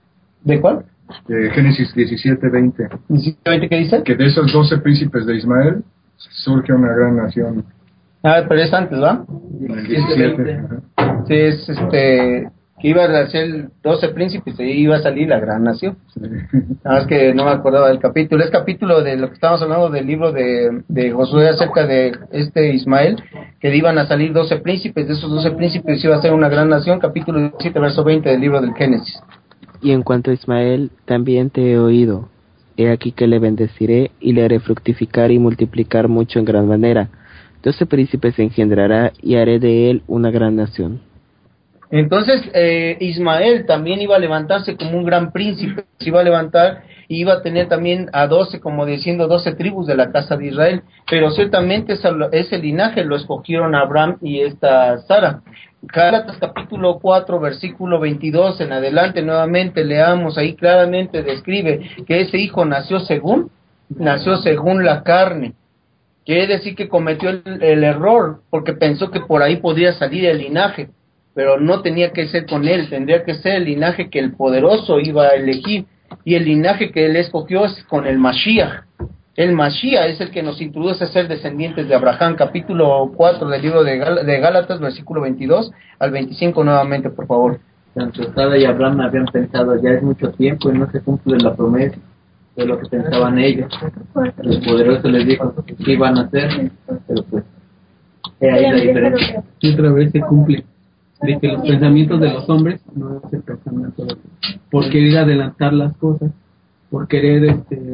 ¿De cuál? De Génesis diecisiete, veinte. ¿diecisiete, veinte qué dice? Que de esos doce príncipes de Ismael surge una gran nación. Ah, pero es antes, ¿va? En el diecisiete. Ajá. Sí, es este... que iba a ser doce príncipes y iba a salir la gran nación. Sí. Nada más que no me acordaba del capítulo. Es capítulo de lo que estábamos hablando del libro de, de Josué acerca de este Ismael, que iban a salir doce príncipes. De esos doce príncipes iba a ser una gran nación. Capítulo diecisiete, verso veinte del libro del Génesis. Y en cuanto a Ismael, también te he oído. He aquí que le bendeciré y le haré fructificar y multiplicar mucho en gran manera. Doce príncipes engendrará y haré de él una gran nación. Entonces eh, Ismael también iba a levantarse como un gran príncipe, se iba a levantar y iba a tener también a doce, como diciendo doce tribus de la casa de Israel, pero ciertamente esa, ese linaje lo escogieron Abraham y esta Sara. Gálatas capítulo cuatro, versículo veintidós en adelante, nuevamente leamos, ahí claramente describe que ese hijo nació según, nació según la carne. Quiere decir que cometió el, el error, porque pensó que por ahí podría salir el linaje, pero no tenía que ser con él, tendría que ser el linaje que el poderoso iba a elegir, y el linaje que él escogió es con el Mashiach. El Mashiach es el que nos introduce a ser descendientes de Abraham. Capítulo cuatro del libro de, Gal- de Gálatas, versículo veintidós al veinticinco nuevamente, por favor. Tanto Sara y Abraham habían pensado, ya es mucho tiempo y no se cumple la promesa de lo que pensaban ellos. El poderoso les dijo que iban a hacer, pero pues, he ahí la diferencia. Y otra vez se cumple de que los pensamientos de los hombres no es el pensamiento de Dios. Por querer adelantar las cosas, por querer, este,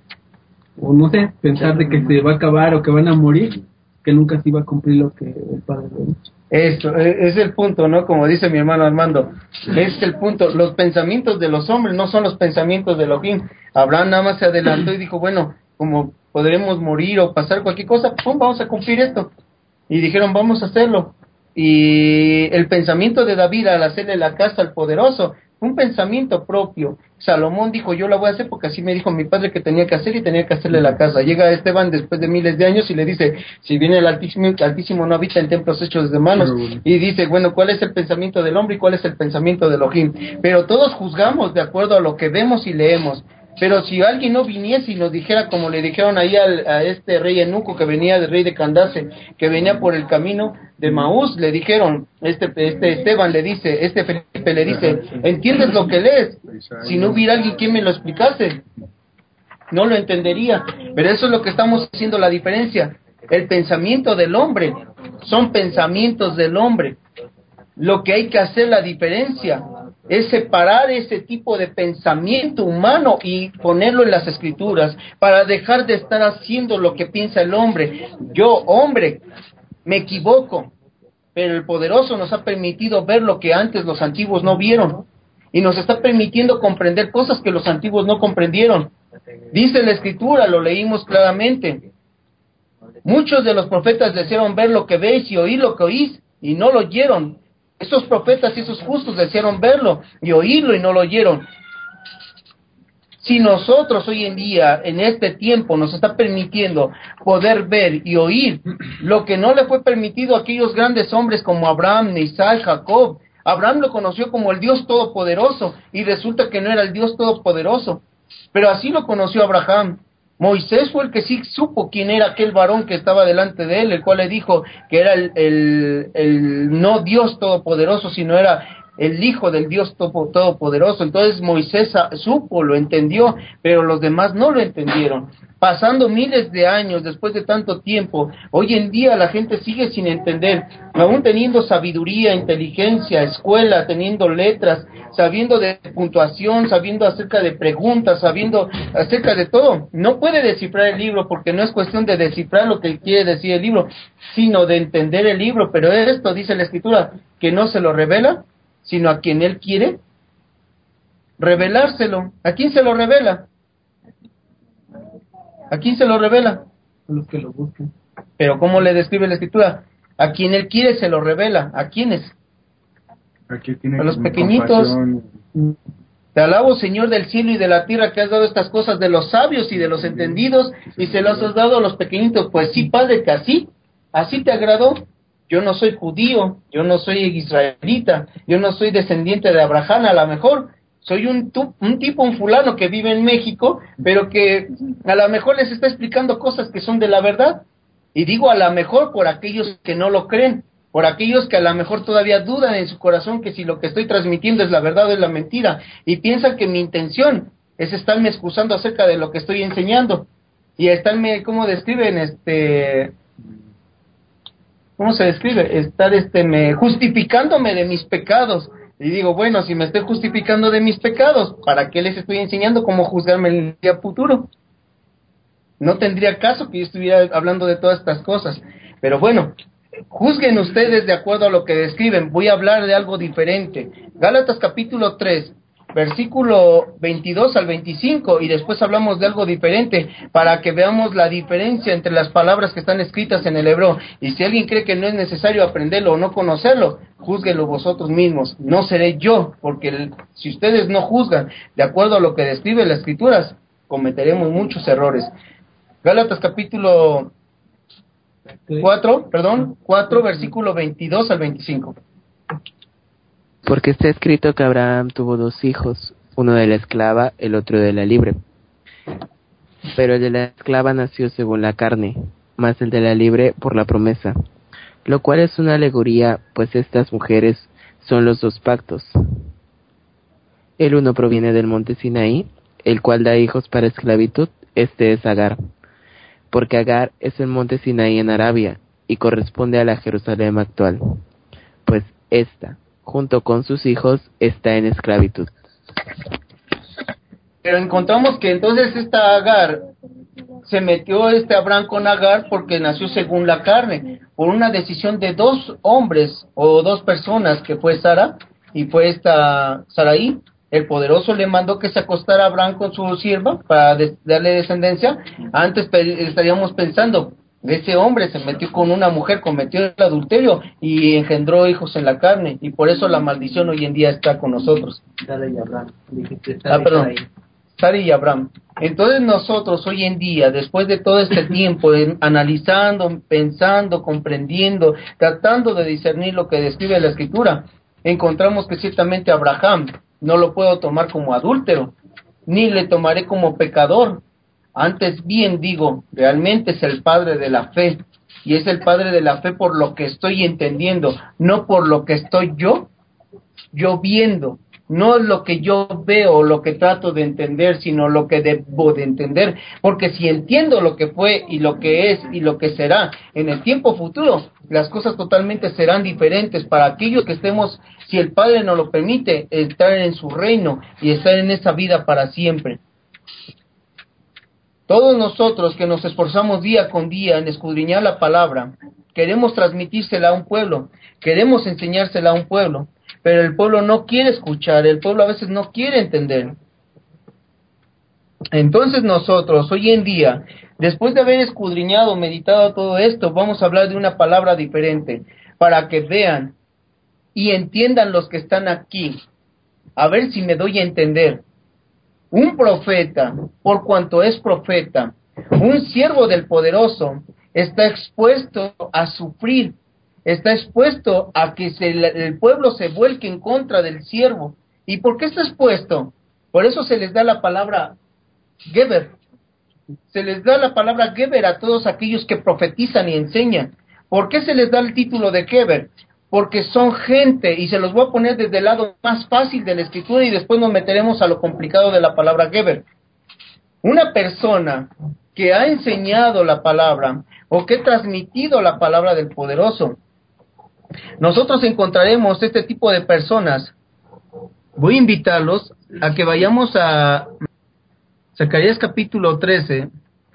o no sé, pensar de que se va a acabar o que van a morir, que nunca se iba a cumplir lo que el Padre le dijo. Esto es el punto, ¿no? Como dice mi hermano Armando, es el punto. Los pensamientos de los hombres no son los pensamientos de Elohim. Abraham nada más se adelantó y dijo, bueno, como podremos morir o pasar cualquier cosa, pum, vamos a cumplir esto. Y dijeron, vamos a hacerlo. Y el pensamiento de David al hacerle la casa al poderoso, un pensamiento propio. Salomón dijo, yo la voy a hacer porque así me dijo mi padre que tenía que hacer y tenía que hacerle la casa. Llega Esteban después de miles de años y le dice, si viene el Altísimo, el Altísimo no habita en templos hechos de manos. Y dice, bueno, ¿cuál es el pensamiento del hombre y cuál es el pensamiento de Elohim? Pero todos juzgamos de acuerdo a lo que vemos y leemos. Pero si alguien no viniese y nos dijera, como le dijeron ahí al, a este rey Enuco que venía del rey de Candace, que venía por el camino de Maús, le dijeron, este, este Esteban le dice, este Felipe le dice, ¿entiendes lo que lees? Si no hubiera alguien quien me lo explicase, no lo entendería. Pero eso es lo que estamos haciendo la diferencia. El pensamiento del hombre son pensamientos del hombre. Lo que hay que hacer la diferencia es separar ese tipo de pensamiento humano y ponerlo en las escrituras para dejar de estar haciendo lo que piensa el hombre. Yo, hombre, me equivoco, pero el poderoso nos ha permitido ver lo que antes los antiguos no vieron. y nos está permitiendo comprender cosas que los antiguos no comprendieron. Dice la Escritura, lo leímos claramente, muchos de los profetas desearon ver lo que veis y oír lo que oís, y no lo oyeron. Esos profetas y esos justos desearon verlo y oírlo y no lo oyeron. Si nosotros hoy en día, en este tiempo, nos está permitiendo poder ver y oír lo que no le fue permitido a aquellos grandes hombres como Abraham, Isaac, Jacob. Abraham lo conoció como el Dios Todopoderoso y resulta que no era el Dios Todopoderoso, pero así lo conoció Abraham. Moisés fue el que sí supo quién era aquel varón que estaba delante de él, el cual le dijo que era el, el, el no Dios Todopoderoso, sino era el hijo del Dios Todopoderoso. Entonces Moisés supo, lo entendió, pero los demás no lo entendieron. Pasando miles de años, después de tanto tiempo, hoy en día la gente sigue sin entender, aún teniendo sabiduría, inteligencia, escuela, teniendo letras, sabiendo de puntuación, sabiendo acerca de preguntas, sabiendo acerca de todo. No puede descifrar el libro, porque no es cuestión de descifrar lo que quiere decir el libro, sino de entender el libro. Pero esto dice la Escritura, que no se lo revela, sino a quien Él quiere revelárselo. ¿A quién se lo revela? ¿A quién se lo revela? A los que lo buscan. Pero ¿cómo le describe la Escritura? A quien Él quiere se lo revela. ¿A quiénes? Aquí tiene A los pequeñitos. compasión. Te alabo, Señor del cielo y de la tierra, que has dado estas cosas de los sabios y de los entendidos, y se las has dado a los pequeñitos. Pues sí, Padre, que así, así te agradó. Yo no soy judío, yo no soy israelita, yo no soy descendiente de Abraham, a lo mejor soy un, tu, un tipo, un fulano que vive en México, pero que a lo mejor les está explicando cosas que son de la verdad. Y digo a lo mejor por aquellos que no lo creen, por aquellos que a lo mejor todavía dudan en su corazón que si lo que estoy transmitiendo es la verdad o es la mentira, y piensan que mi intención es estarme excusando acerca de lo que estoy enseñando, y estarme, ¿cómo describen? Este... ¿Cómo se describe? Estar este, me, justificándome de mis pecados. Y digo, bueno, si me estoy justificando de mis pecados, ¿para qué les estoy enseñando cómo juzgarme en el día futuro? No tendría caso que yo estuviera hablando de todas estas cosas. Pero bueno, juzguen ustedes de acuerdo a lo que describen. Voy a hablar de algo diferente. Gálatas capítulo tres, versículo veintidós al veinticinco, y después hablamos de algo diferente para que veamos la diferencia entre las palabras que están escritas en el hebreo. Y si alguien cree que no es necesario aprenderlo o no conocerlo, júzguenlo vosotros mismos. No seré yo, porque el, si ustedes no juzgan de acuerdo a lo que describe las Escrituras, cometeremos muchos errores. Gálatas capítulo cuatro, perdón, cuatro, versículo veintidós al veinticinco. Porque está escrito que Abraham tuvo dos hijos, uno de la esclava, el otro de la libre. Pero el de la esclava nació según la carne, más el de la libre por la promesa, lo cual es una alegoría, pues estas mujeres son los dos pactos. El uno proviene del monte Sinaí, el cual da hijos para esclavitud, este es Agar. Porque Agar es el monte Sinaí en Arabia, y corresponde a la Jerusalén actual. Pues esta, junto con sus hijos, está en esclavitud. Pero encontramos que entonces esta Agar, se metió este Abraham con Agar porque nació según la carne, por una decisión de dos hombres o dos personas, que fue Sara y fue esta Saraí. El poderoso le mandó que se acostara a Abraham con su sierva para de- darle descendencia. Antes pe- estaríamos pensando, ese hombre se metió con una mujer, cometió el adulterio y engendró hijos en la carne, y por eso la maldición hoy en día está con nosotros. Sara y Abraham. Dijiste Ah, Sara y perdón. Sarai. Sara y Abraham. Entonces nosotros hoy en día, después de todo este tiempo, en- analizando, pensando, comprendiendo, tratando de discernir lo que describe la Escritura, encontramos que ciertamente Abraham no lo puedo tomar como adúltero, ni le tomaré como pecador. Antes bien digo, realmente es el padre de la fe, y es el padre de la fe por lo que estoy entendiendo, no por lo que estoy yo, yo viendo. No es lo que yo veo o lo que trato de entender, sino lo que debo de entender. Porque si entiendo lo que fue y lo que es y lo que será en el tiempo futuro, las cosas totalmente serán diferentes para aquellos que estemos, si el Padre nos lo permite, estar en su reino y estar en esa vida para siempre. Todos nosotros que nos esforzamos día con día en escudriñar la palabra, queremos transmitírsela a un pueblo, queremos enseñársela a un pueblo, pero el pueblo no quiere escuchar, el pueblo a veces no quiere entender. Entonces nosotros, hoy en día, después de haber escudriñado, meditado todo esto, vamos a hablar de una palabra diferente, para que vean y entiendan los que están aquí. A ver si me doy a entender. Un profeta, por cuanto es profeta, un siervo del poderoso, está expuesto a sufrir, está expuesto a que se, el pueblo se vuelque en contra del siervo. ¿Y por qué está expuesto? Por eso se les da la palabra Geber. Se les da la palabra Geber a todos aquellos que profetizan y enseñan. ¿Por qué se les da el título de Geber? Porque son gente, y se los voy a poner desde el lado más fácil de la escritura y después nos meteremos a lo complicado de la palabra Geber. Una persona que ha enseñado la palabra o que ha transmitido la palabra del poderoso. Nosotros encontraremos este tipo de personas. Voy a invitarlos a que vayamos a Zacarías capítulo trece.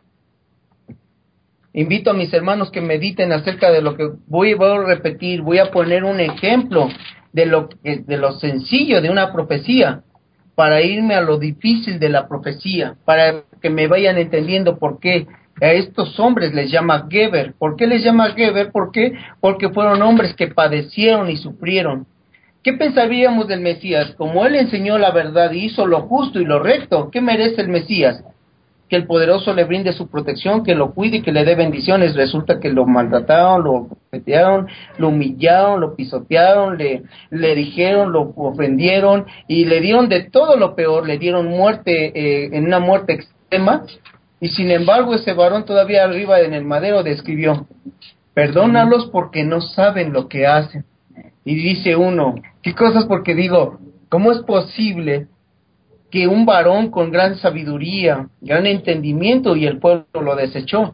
Invito a mis hermanos que mediten acerca de lo que voy, voy a repetir, voy a poner un ejemplo de lo, de lo sencillo de una profecía, para irme a lo difícil de la profecía, para que me vayan entendiendo por qué a estos hombres les llama Geber. ¿Por qué les llama Geber? ¿Por qué? Porque fueron hombres que padecieron y sufrieron. ¿Qué pensaríamos del Mesías? Como él enseñó la verdad y hizo lo justo y lo recto, ¿qué merece el Mesías? Que el poderoso le brinde su protección, que lo cuide y que le dé bendiciones. Resulta que lo maltrataron, lo petearon, lo humillaron, lo pisotearon, le, le dijeron, lo ofendieron y le dieron de todo lo peor, le dieron muerte, eh, en una muerte extrema. Y sin embargo ese varón todavía arriba en el madero describió: perdónalos porque no saben lo que hacen. Y dice uno, ¿qué cosas? Porque digo, ¿cómo es posible que un varón con gran sabiduría, gran entendimiento, y el pueblo lo desechó?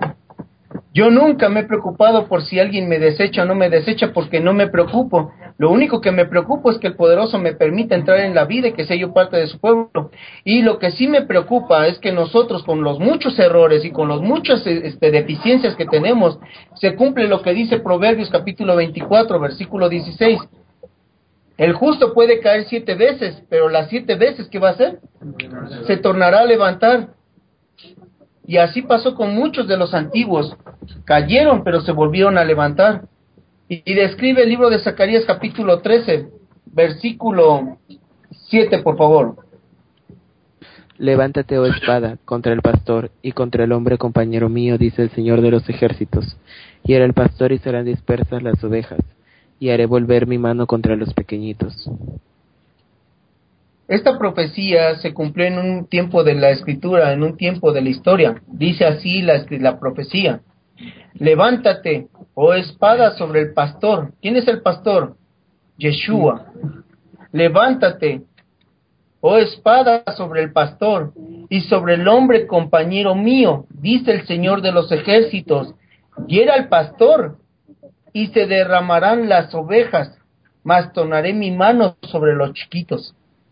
Yo nunca me he preocupado por si alguien me desecha o no me desecha, porque no me preocupo. Lo único que me preocupo es que el poderoso me permita entrar en la vida y que sea yo parte de su pueblo. Y lo que sí me preocupa es que nosotros, con los muchos errores y con las muchas este, deficiencias que tenemos, se cumple lo que dice Proverbios capítulo veinticuatro, versículo dieciséis. El justo puede caer siete veces, pero las siete veces, ¿qué va a hacer? Se tornará a levantar. Y así pasó con muchos de los antiguos. Cayeron, pero se volvieron a levantar. Y, y describe el libro de Zacarías capítulo trece, versículo siete, por favor. Levántate, oh espada, contra el pastor y contra el hombre compañero mío, dice el Señor de los ejércitos. Hiera el pastor y serán dispersas las ovejas, y haré volver mi mano contra los pequeñitos. Esta profecía se cumplió en un tiempo de la escritura, en un tiempo de la historia. Dice así la, la profecía: levántate, oh espada, sobre el pastor. ¿Quién es el pastor? Yeshua. Levántate, oh espada, sobre el pastor y sobre el hombre compañero mío, dice el Señor de los ejércitos. Hiera al pastor y se derramarán las ovejas, mas tornaré mi mano sobre los chiquitos.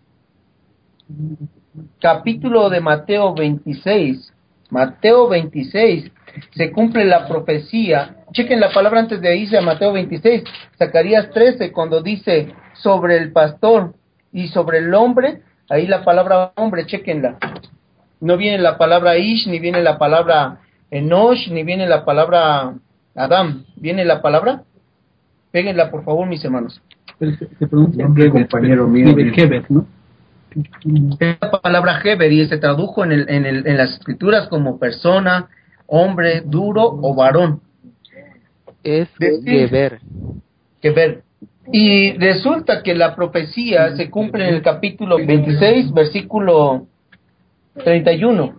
Capítulo de Mateo veintiséis. Mateo veintiséis. Se cumple la profecía. Chequen la palabra antes de irse a Mateo veintiséis. Zacarías trece, cuando dice sobre el pastor y sobre el hombre. Ahí la palabra hombre, chequenla. No viene la palabra Ish, ni viene la palabra Enosh, ni viene la palabra Adam. ¿Viene la palabra? Péguenla, por favor, mis hermanos. Se, se pronuncia Hombre, compañero mío. Geber, ¿no? La palabra Geber, y se tradujo en, el, en, el, en las escrituras como persona, hombre, duro o varón. Es Decir, Geber. Geber. Y resulta que la profecía se cumple en el capítulo veintiséis, versículo treinta y uno.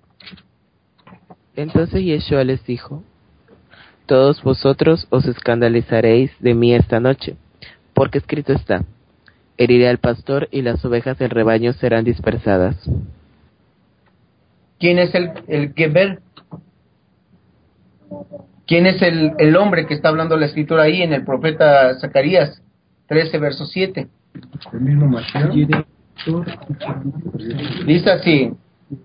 Entonces Yeshua les dijo: todos vosotros os escandalizaréis de mí esta noche, porque escrito está: heriré al pastor y las ovejas del rebaño serán dispersadas. ¿Quién es el, el Geber? ¿Quién es el, el hombre que está hablando la escritura ahí en el profeta Zacarías trece, verso siete? El mismo Mateo. Dice así: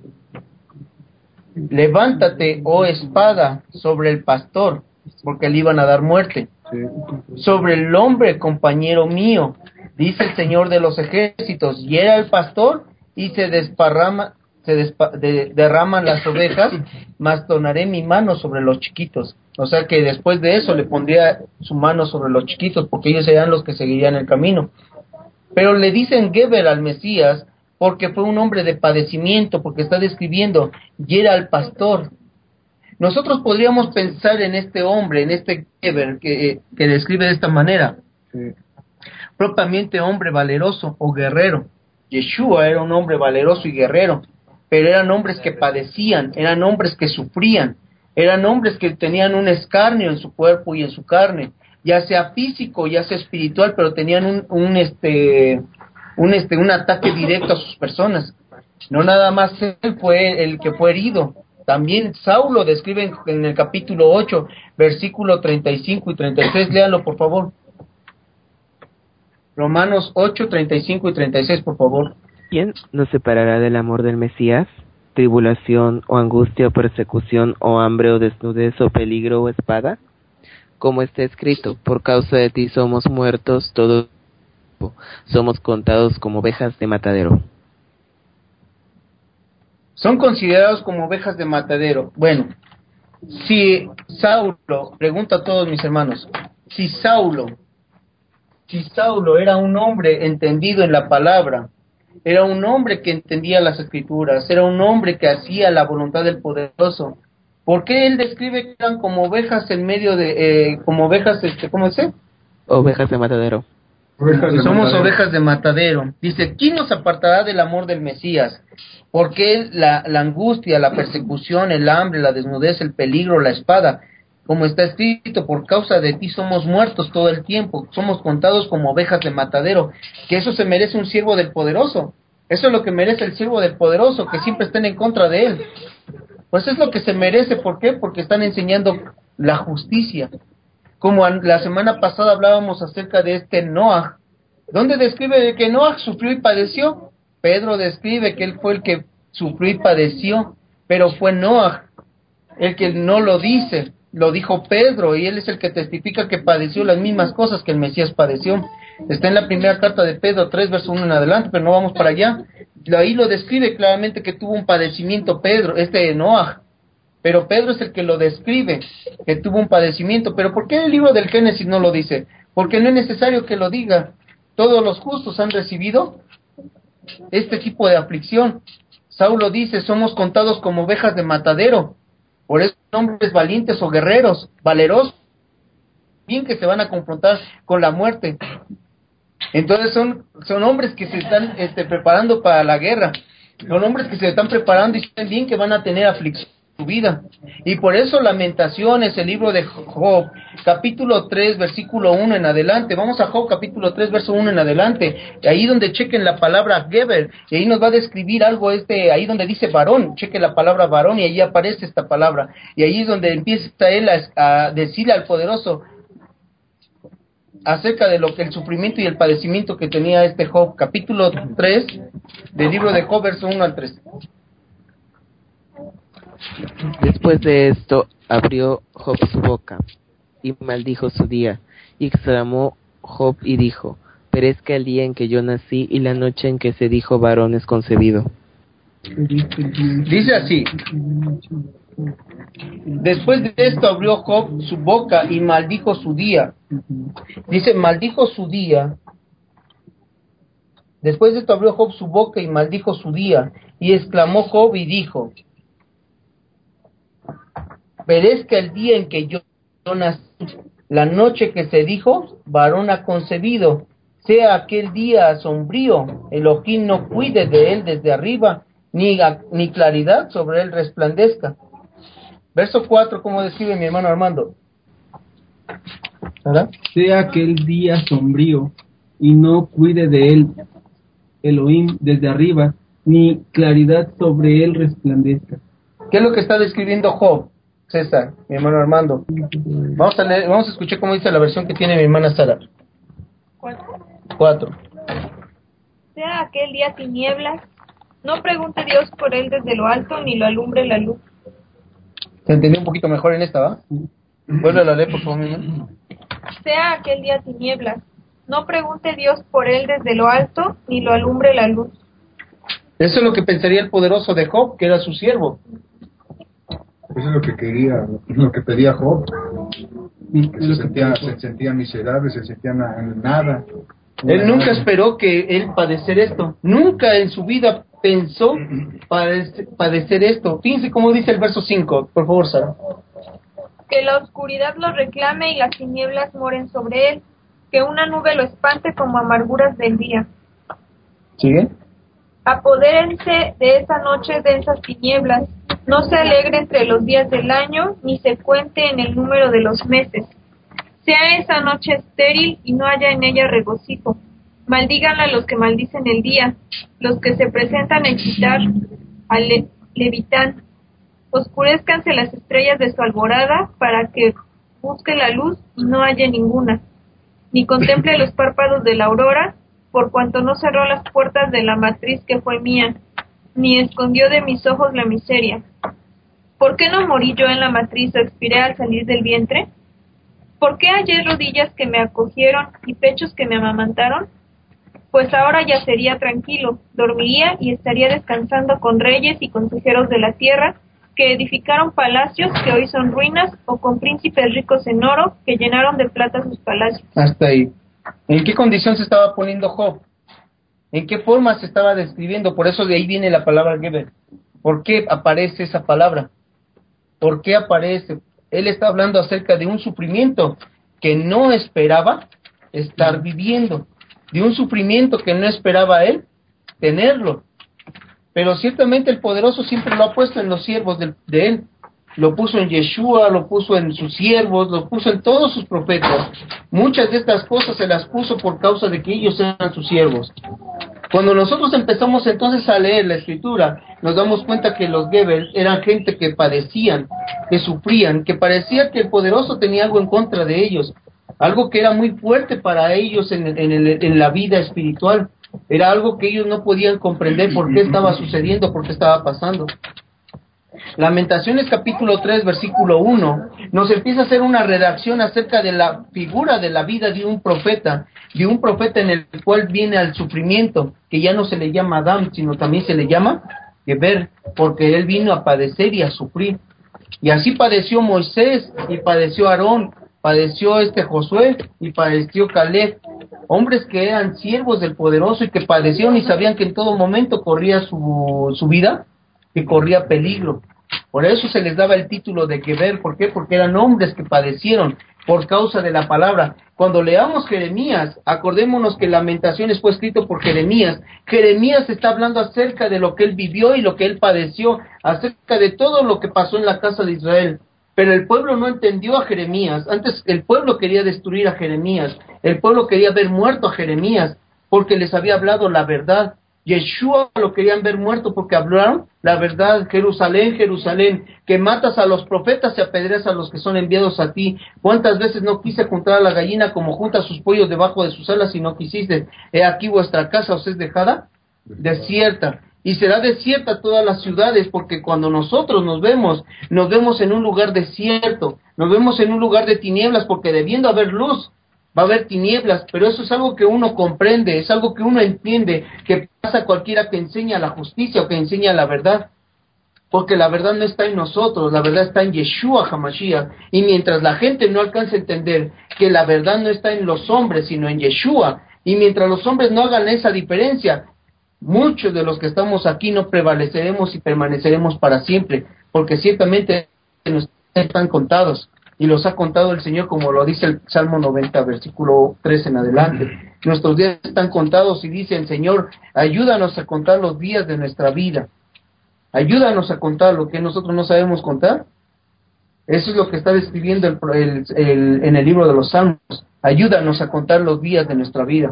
levántate, oh espada, sobre el pastor, porque le iban a dar muerte, sobre el hombre compañero mío, dice el Señor de los ejércitos, hiera el pastor y se desparrama, se despa, de, derraman las ovejas, mas tornaré mi mano sobre los chiquitos. O sea que después de eso le pondría su mano sobre los chiquitos, porque ellos serían los que seguirían el camino. Pero le dicen Geber al Mesías, porque fue un hombre de padecimiento, porque está describiendo, hiera al pastor. Nosotros podríamos pensar en este hombre, en este Geber, que, que describe de esta manera, sí. Propiamente hombre valeroso o guerrero. Yeshua era un hombre valeroso y guerrero, pero eran hombres que padecían, eran hombres que sufrían, eran hombres que tenían un escarnio en su cuerpo y en su carne, ya sea físico, ya sea espiritual, pero tenían un, un este, un este, un ataque directo a sus personas. No nada más él fue el que fue herido, también Saulo describe en, en el capítulo ocho, versículo treinta y cinco y treinta y seis, léanlo por favor. Romanos ocho, treinta y cinco y treinta y seis, por favor. ¿Quién nos separará del amor del Mesías? ¿Tribulación, o angustia, o persecución, o hambre, o desnudez, o peligro, o espada? Como está escrito, por causa de ti somos muertos todo el tiempo, somos contados como ovejas de matadero. Son considerados como ovejas de matadero. Bueno, si Saulo, pregunto a todos mis hermanos, si Saulo, si Saulo era un hombre entendido en la palabra, era un hombre que entendía las escrituras, era un hombre que hacía la voluntad del poderoso, ¿por qué él describe que eran como ovejas en medio de, eh, como ovejas, este, ¿cómo dice? Ovejas de matadero. Ovejas de Somos matadero. Ovejas de matadero. Dice, ¿quién nos apartará del amor del Mesías? Porque la, la angustia, la persecución, el hambre, la desnudez, el peligro, la espada, como está escrito, por causa de ti somos muertos todo el tiempo, somos contados como ovejas de matadero, que eso se merece un siervo del poderoso, eso es lo que merece el siervo del poderoso, que siempre estén en contra de él, pues es lo que se merece. ¿Por qué? Porque están enseñando la justicia, como la semana pasada hablábamos acerca de este Noah, ¿dónde describe que Noah sufrió y padeció? Pedro describe que él fue el que sufrió y padeció, pero fue Noah el que no lo dice, lo dijo Pedro, y él es el que testifica que padeció las mismas cosas que el Mesías padeció. Está en la primera carta de Pedro tres, verso uno en adelante, pero no vamos para allá. Ahí lo describe claramente que tuvo un padecimiento Pedro, este Noah, pero Pedro es el que lo describe, que tuvo un padecimiento. Pero ¿por qué el libro del Génesis no lo dice? Porque no es necesario que lo diga. Todos los justos han recibido este tipo de aflicción. Saulo dice, somos contados como ovejas de matadero. Por eso son hombres valientes o guerreros, valerosos, bien que se van a confrontar con la muerte. Entonces son, son hombres que se están este, preparando para la guerra, son hombres que se están preparando y saben bien que van a tener aflicción en su vida. Y por eso Lamentaciones, el libro de Job, capítulo tres, versículo uno en adelante, vamos a Job capítulo tres, verso uno en adelante, ahí donde chequen la palabra Geber, y ahí nos va a describir algo, este, ahí donde dice varón, chequen la palabra varón, y ahí aparece esta palabra, y ahí es donde empieza él a, a decirle al poderoso acerca de lo que el sufrimiento y el padecimiento que tenía este Job, capítulo tres del libro de Job, verso uno al tres. Después de esto abrió Job su boca y maldijo su día, y exclamó Job y dijo, perezca el día en que yo nací y la noche en que se dijo varón es concebido. Dice así, después de esto abrió Job su boca y maldijo su día. Dice, maldijo su día. Después de esto abrió Job su boca y maldijo su día. Y exclamó Job y dijo, perezca el día en que yo, yo nací, la noche que se dijo, varón ha concebido. Sea aquel día sombrío, Elohim no cuide de él desde arriba, ni, ni claridad sobre él resplandezca. Verso cuatro, ¿cómo describe mi hermano Armando? ¿Verdad? Sea aquel día sombrío, y no cuide de él Elohim desde arriba, ni claridad sobre él resplandezca. ¿Qué es lo que está describiendo Job, César, mi hermano Armando? Vamos a leer, vamos a escuchar cómo dice la versión que tiene mi hermana Sara. Cuatro. Cuatro. Sea aquel día tinieblas, no pregunte Dios por él desde lo alto, ni lo alumbre la luz. ¿Se entendió un poquito mejor en esta, va? Vuelve a leer, por favor, mi hermano. Sea aquel día tinieblas, No pregunte Dios por él desde lo alto, ni lo alumbre la luz. Eso es lo que pensaría el poderoso de Job, que era su siervo. Eso es lo que quería, lo que pedía Job. Que se, sentía, se sentía miserable, se sentía en nada. Él nunca esperó que él padecer esto. Nunca en su vida pensó padecer, padecer esto. Fíjense cómo dice el verso cinco. Por favor, Sara. Que la oscuridad lo reclame y las tinieblas moren sobre él. Que una nube lo espante como amarguras del día. ¿Sigue? Apodérense de esa noche densas tinieblas. No se alegre entre los días del año, ni se cuente en el número de los meses. Sea esa noche estéril y no haya en ella regocijo. Maldíganla los que maldicen el día, los que se presentan a excitar al le levitán. Oscurezcanse las estrellas de su alborada para que busque la luz y no haya ninguna. Ni contemple los párpados de la aurora, por cuanto no cerró las puertas de la matriz que fue mía, ni escondió de mis ojos la miseria. ¿Por qué no morí yo en la matriz o expiré al salir del vientre? ¿Por qué hallé rodillas que me acogieron y pechos que me amamantaron? Pues ahora ya sería tranquilo, dormiría y estaría descansando con reyes y consejeros de la tierra, que edificaron palacios que hoy son ruinas, o con príncipes ricos en oro, que llenaron de plata sus palacios. Hasta ahí. ¿En qué condición se estaba poniendo Job? ¿En qué forma se estaba describiendo? Por eso de ahí viene la palabra Geber. ¿Por qué aparece esa palabra? ¿Por qué aparece? Él está hablando acerca de un sufrimiento que no esperaba estar viviendo, de un sufrimiento que no esperaba él tenerlo. Pero ciertamente el poderoso siempre lo ha puesto en los siervos de, de él. Lo puso en Yeshua, lo puso en sus siervos, lo puso en todos sus profetas. Muchas de estas cosas se las puso por causa de que ellos eran sus siervos. Cuando nosotros empezamos entonces a leer la escritura, nos damos cuenta que los Geber eran gente que padecían, que sufrían, que parecía que el poderoso tenía algo en contra de ellos, algo que era muy fuerte para ellos en, el, en, el, en la vida espiritual. Era algo que ellos no podían comprender por qué estaba sucediendo, por qué estaba pasando. Lamentaciones capítulo tres, versículo uno, nos empieza a hacer una redacción acerca de la figura de la vida de un profeta, de un profeta en el cual viene al sufrimiento, que ya no se le llama Adam, sino también se le llama Geber, porque él vino a padecer y a sufrir. Y así padeció Moisés, y padeció Aarón, padeció este Josué, y padeció Caleb, hombres que eran siervos del poderoso y que padecieron y sabían que en todo momento corría su, su vida, que corría peligro. Por eso se les daba el título de Geber. ¿Por qué? Porque eran hombres que padecieron por causa de la palabra. Cuando leamos Jeremías, acordémonos que Lamentaciones fue escrito por Jeremías. Jeremías está hablando acerca de lo que él vivió y lo que él padeció, acerca de todo lo que pasó en la casa de Israel. Pero el pueblo no entendió a Jeremías. Antes el pueblo quería destruir a Jeremías. El pueblo quería ver muerto a Jeremías porque les había hablado la verdad. Yeshua lo querían ver muerto porque hablaron la verdad. Jerusalén, Jerusalén, que matas a los profetas y apedreas a los que son enviados a ti. ¿Cuántas veces no quise juntar a la gallina como junta sus pollos debajo de sus alas y no quisiste? He aquí vuestra casa os es dejada desierta. Y será desierta todas las ciudades, porque cuando nosotros nos vemos, nos vemos en un lugar desierto, nos vemos en un lugar de tinieblas, porque debiendo haber luz, va a haber tinieblas, pero eso es algo que uno comprende, es algo que uno entiende, que pasa cualquiera que enseña la justicia o que enseña la verdad, porque la verdad no está en nosotros, la verdad está en Yeshua HaMashiach, y mientras la gente no alcance a entender que la verdad no está en los hombres, sino en Yeshua, y mientras los hombres no hagan esa diferencia, muchos de los que estamos aquí no prevaleceremos y permaneceremos para siempre, porque ciertamente nos están contados. Y los ha contado el Señor, como lo dice el Salmo noventa, versículo tres en adelante. Nuestros días están contados y dice el Señor, ayúdanos a contar los días de nuestra vida. Ayúdanos a contar lo que nosotros no sabemos contar. Eso es lo que está describiendo el, el, el, en el libro de los Salmos. Ayúdanos a contar los días de nuestra vida.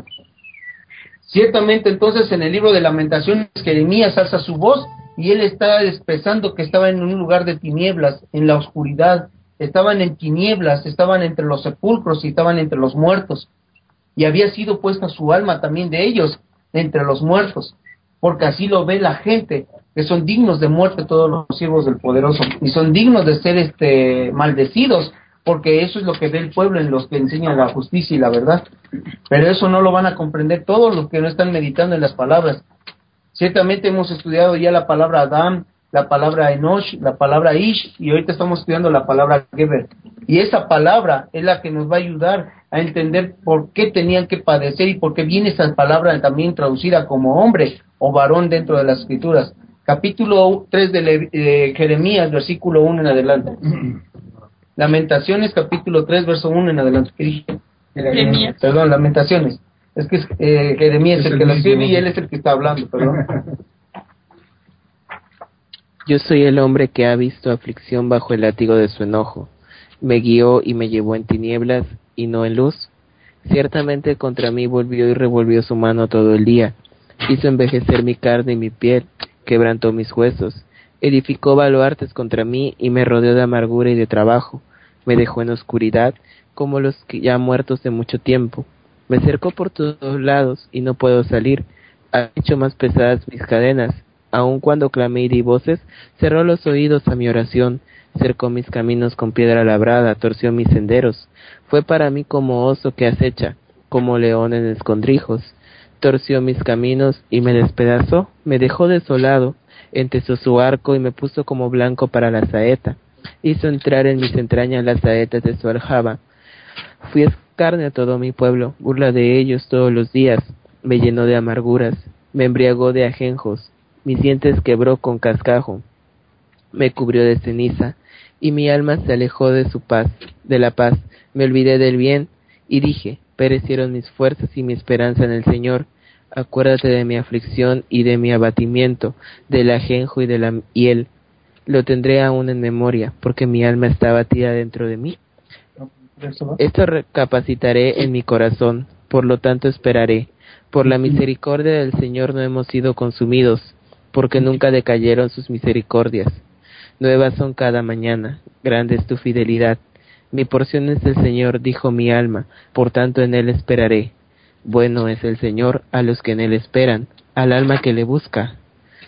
Ciertamente entonces en el libro de Lamentaciones Jeremías alza su voz y él está expresando que estaba en un lugar de tinieblas, en la oscuridad. Estaban en tinieblas, estaban entre los sepulcros y estaban entre los muertos. Y había sido puesta su alma también de ellos entre los muertos, porque así lo ve la gente, que son dignos de muerte todos los siervos del poderoso, y son dignos de ser este maldecidos, porque eso es lo que ve el pueblo en los que enseñan la justicia y la verdad. Pero eso no lo van a comprender todos los que no están meditando en las palabras. Ciertamente hemos estudiado ya la palabra Adam, la palabra Enosh, la palabra Ish, y ahorita estamos estudiando la palabra Geber. Y esa palabra es la que nos va a ayudar a entender por qué tenían que padecer y por qué viene esa palabra también traducida como hombre o varón dentro de las Escrituras. Capítulo tres de, Le- de Jeremías, versículo uno en adelante. Lamentaciones, capítulo tres, verso uno en adelante. ¿Qué dije? Jeremías. Perdón, Lamentaciones. Es que es, eh, Jeremías es Es el el que lo mismo. escribe y él es el que está hablando, perdón. Yo soy el hombre que ha visto aflicción bajo el látigo de su enojo. Me guió y me llevó en tinieblas y no en luz. Ciertamente contra mí volvió y revolvió su mano todo el día. Hizo envejecer mi carne y mi piel, quebrantó mis huesos. Edificó baluartes contra mí y me rodeó de amargura y de trabajo. Me dejó en oscuridad como los que ya muertos de mucho tiempo. Me cercó por todos lados y no puedo salir. Ha hecho más pesadas mis cadenas. Aun cuando clamé y di voces, cerró los oídos a mi oración. Cercó mis caminos con piedra labrada, torció mis senderos. Fue para mí como oso que acecha, como león en escondrijos. Torció mis caminos y me despedazó, me dejó desolado. Entesó su arco y me puso como blanco para la saeta. Hizo entrar en mis entrañas las saetas de su aljaba. Fui escarnio a todo mi pueblo, burla de ellos todos los días. Me llenó de amarguras, me embriagó de ajenjos. Mis dientes quebró con cascajo, me cubrió de ceniza, y mi alma se alejó de su paz, de la paz. Me olvidé del bien, y dije, perecieron mis fuerzas y mi esperanza en el Señor. Acuérdate de mi aflicción y de mi abatimiento, del ajenjo y de la hiel. Lo tendré aún en memoria, porque mi alma está abatida dentro de mí. Esto recapacitaré en mi corazón, por lo tanto esperaré. Por la misericordia del Señor no hemos sido consumidos, porque nunca decayeron sus misericordias. Nuevas son cada mañana, grande es tu fidelidad. Mi porción es el Señor, dijo mi alma, por tanto en Él esperaré. Bueno es el Señor a los que en Él esperan, al alma que le busca.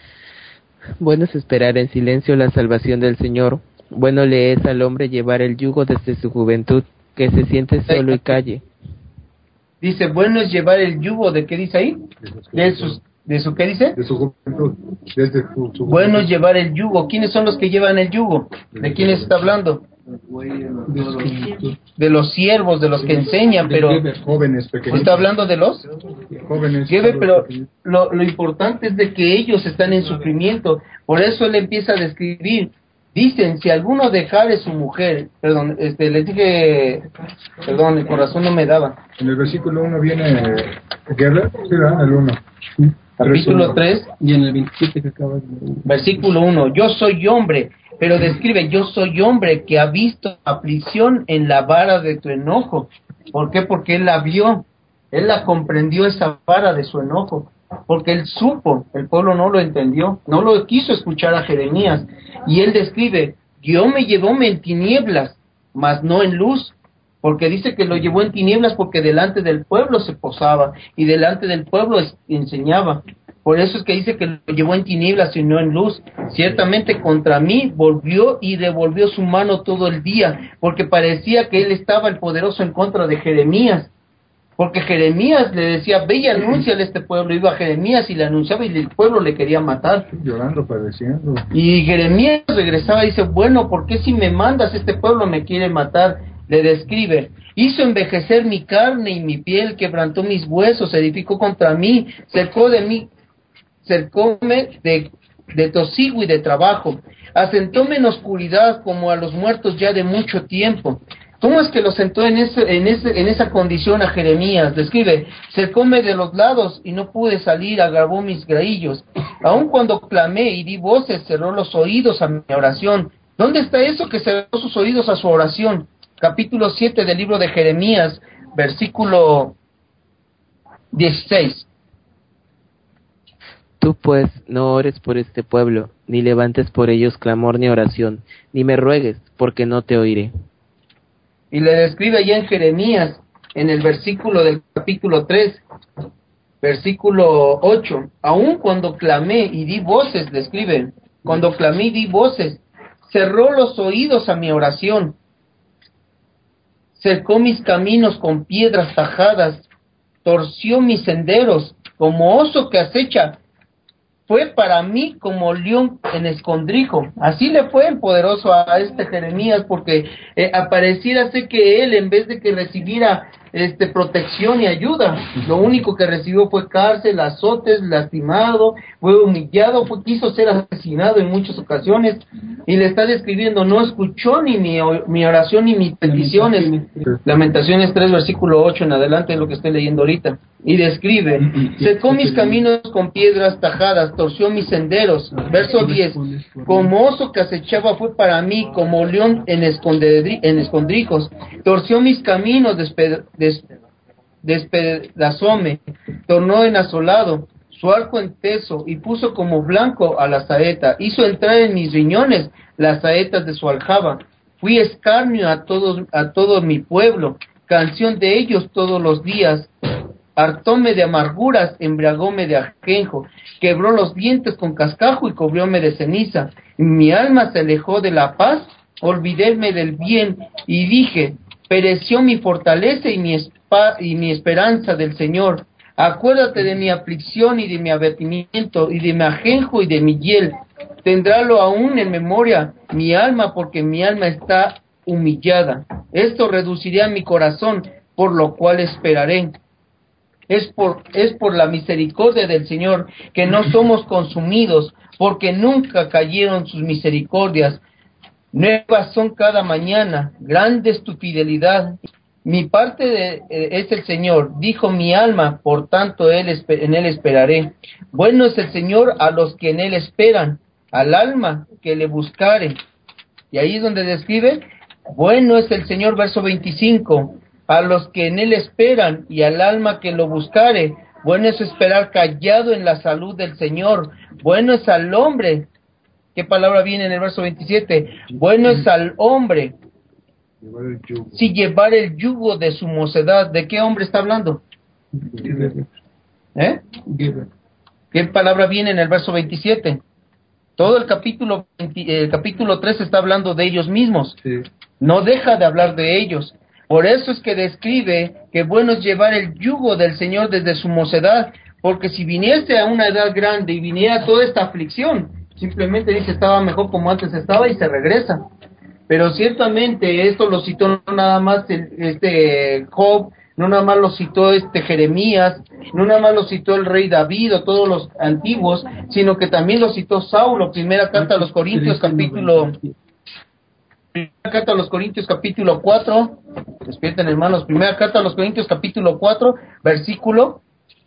Bueno es esperar en silencio la salvación del Señor. Bueno le es al hombre llevar el yugo desde su juventud, que se siente solo y calle. Dice, bueno es llevar el yugo, ¿de qué dice ahí? De sus, ¿de su qué dice? De su juventud. Desde su, su Bueno es llevar el yugo. ¿Quiénes son los que llevan el yugo? ¿De quiénes está hablando? De los siervos, de los que enseñan, pero jóvenes pequeños. está hablando de los Jóvenes. Geber, pero lo, lo importante es de que ellos están en sufrimiento. Por eso él empieza a describir. Dicen, si alguno dejare su mujer, perdón, este, les dije, perdón, el corazón no me daba. En el versículo uno viene Geber, sí, ¿verdad? El uno. Capítulo tres, Y en el veintisiete que acabas de leer. versículo uno, yo soy hombre, pero describe, yo soy hombre que ha visto aflicción en la vara de tu enojo. ¿Por qué? Porque él la vio, él la comprendió, esa vara de su enojo, porque él supo, el pueblo no lo entendió, no lo quiso escuchar a Jeremías, y él describe, Dios me llevó en tinieblas, mas no en luz, porque dice que lo llevó en tinieblas porque delante del pueblo se posaba, y delante del pueblo es, enseñaba. Por eso es que dice que lo llevó en tinieblas y no en luz. Ciertamente contra mí volvió y devolvió su mano todo el día, porque parecía que él estaba el poderoso en contra de Jeremías. Porque Jeremías le decía, ve y anúnciale a este pueblo. Iba a Jeremías y le anunciaba y el pueblo le quería matar. Llorando, padeciendo. Y Jeremías regresaba y dice, bueno, ¿por qué si me mandas este pueblo me quiere matar? Le describe, hizo envejecer mi carne y mi piel, quebrantó mis huesos, edificó contra mí, cercó de mí, cercóme de, de tosigo y de trabajo, asentóme en oscuridad como a los muertos ya de mucho tiempo. ¿Cómo es que lo sentó en ese, en ese, en esa condición a Jeremías? Describe, cercóme de los lados y no pude salir, agravó mis grillos. Aun cuando clamé y di voces, cerró los oídos a mi oración. ¿Dónde está eso que cerró sus oídos a su oración? Capítulo siete del libro de Jeremías, versículo dieciséis. Tú pues no ores por este pueblo, ni levantes por ellos clamor ni oración, ni me ruegues, porque no te oiré. Y le describe allá en Jeremías, en el versículo del capítulo tres, versículo ocho, aun cuando clamé y di voces, describe, cuando clamé y di voces, cerró los oídos a mi oración. cercó mis caminos con piedras tajadas, torció mis senderos como oso que acecha, fue para mí como león en escondrijo. Así le fue el poderoso a este Jeremías, porque eh, apareciera ser que él, en vez de que recibiera este protección y ayuda, lo único que recibió fue cárcel, azotes, lastimado, fue humillado, fue, quiso ser asesinado en muchas ocasiones, y le está describiendo, no escuchó ni mi, mi oración ni mis peticiones. Lamentaciones tres, versículo ocho en adelante es lo que estoy leyendo ahorita, y describe, secó mis caminos con piedras tajadas, torció mis senderos. Verso diez, como oso que acechaba fue para mí, como león en, en escondrijos, torció mis caminos, desped, des, despedazóme, tornó en asolado, su arco enteso, y puso como blanco a la saeta, hizo entrar en mis riñones las saetas de su aljaba, fui escarnio a todos, a todo mi pueblo, canción de ellos todos los días, hartóme de amarguras, embriagóme de ajenjo, quebró los dientes con cascajo y cubrióme de ceniza, mi alma se alejó de la paz, olvidéme del bien, y dije, pereció mi fortaleza y mi, espa, y mi esperanza del Señor. Acuérdate de mi aflicción y de mi abatimiento, y de mi ajenjo y de mi hiel. Tendrálo aún en memoria mi alma, porque mi alma está humillada. Esto reducirá mi corazón, por lo cual esperaré. Es por, es por la misericordia del Señor que no somos consumidos, porque nunca cayeron sus misericordias. Nuevas son cada mañana, grande es tu fidelidad. Mi parte de, eh, es el Señor, dijo mi alma, por tanto él, en él esperaré. Bueno es el Señor a los que en él esperan, al alma que le buscare. Y ahí es donde describe, bueno es el Señor, verso veinticinco, a los que en él esperan y al alma que lo buscare. Bueno es esperar callado en la salud del Señor. Bueno es al hombre. ¿Qué palabra viene en el verso veintisiete? Bueno es al hombre si llevar el yugo de su mocedad. ¿De qué hombre está hablando? ¿Eh? ¿Qué palabra viene en el verso veintisiete? Todo el capítulo veinte, el capítulo tres está hablando de ellos mismos. Sí. No deja de hablar de ellos. Por eso es que describe que bueno es llevar el yugo del Señor desde su mocedad, porque si viniese a una edad grande y viniera toda esta aflicción, simplemente dice estaba mejor como antes estaba y se regresa. Pero ciertamente esto lo citó no nada más el, este Job, no nada más lo citó este Jeremías, no nada más lo citó el rey David o todos los antiguos, sino que también lo citó Saulo. Primera carta a los Corintios capítulo Primera carta a los Corintios capítulo cuatro, despierten hermanos, primera carta a los Corintios capítulo cuatro, versículo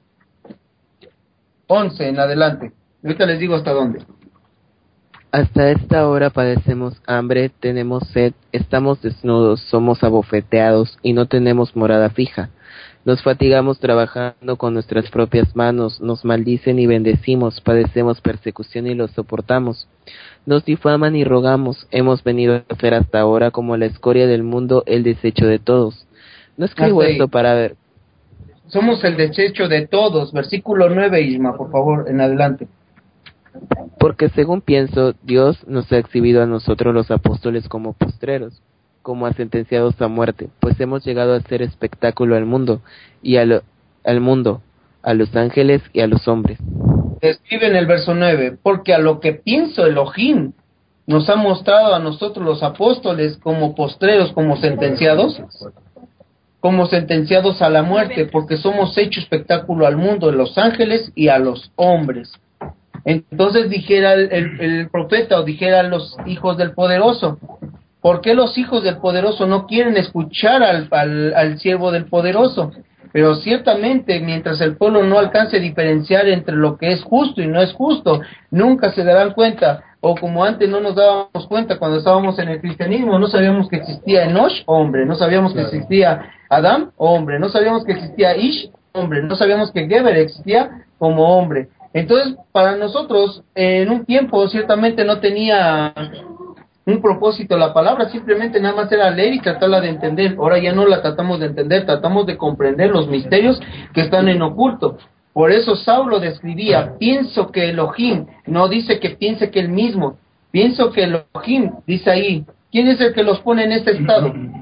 once en adelante. Ahorita les digo hasta dónde. Hasta esta hora padecemos hambre, tenemos sed, estamos desnudos, somos abofeteados y no tenemos morada fija. Nos fatigamos trabajando con nuestras propias manos, nos maldicen y bendecimos, padecemos persecución y lo soportamos. Nos difaman y rogamos, hemos venido a ser hasta ahora como la escoria del mundo, el desecho de todos. No escribo esto para ver. Somos el desecho de todos. Versículo nueve, Isma, por favor, en adelante. Porque según pienso, Dios nos ha exhibido a nosotros los apóstoles como postreros, como a sentenciados a muerte, pues hemos llegado a ser espectáculo al mundo, y a lo, al mundo, a los ángeles y a los hombres. Escribe en el verso nueve, porque a lo que pienso Elohim nos ha mostrado a nosotros los apóstoles como postreros, como sentenciados, como sentenciados a la muerte, porque somos hecho espectáculo al mundo, a los ángeles y a los hombres. Entonces dijera el, el, el profeta o dijera los hijos del poderoso, ¿por qué los hijos del poderoso no quieren escuchar al, al, al siervo del poderoso? Pero ciertamente mientras el pueblo no alcance a diferenciar entre lo que es justo y no es justo, nunca se darán cuenta, o como antes no nos dábamos cuenta cuando estábamos en el cristianismo, no sabíamos que existía Enosh, hombre, no sabíamos que existía Adán, hombre, no sabíamos que existía Ish, hombre, no sabíamos que Geber existía como hombre. Entonces, para nosotros, en un tiempo ciertamente no tenía un propósito la palabra, simplemente nada más era leer y tratarla de entender. Ahora ya no la tratamos de entender, tratamos de comprender los misterios que están en oculto. Por eso Saulo describía, pienso que Elohim, no dice que piense que él mismo, pienso que Elohim, dice ahí, ¿quién es el que los pone en este estado?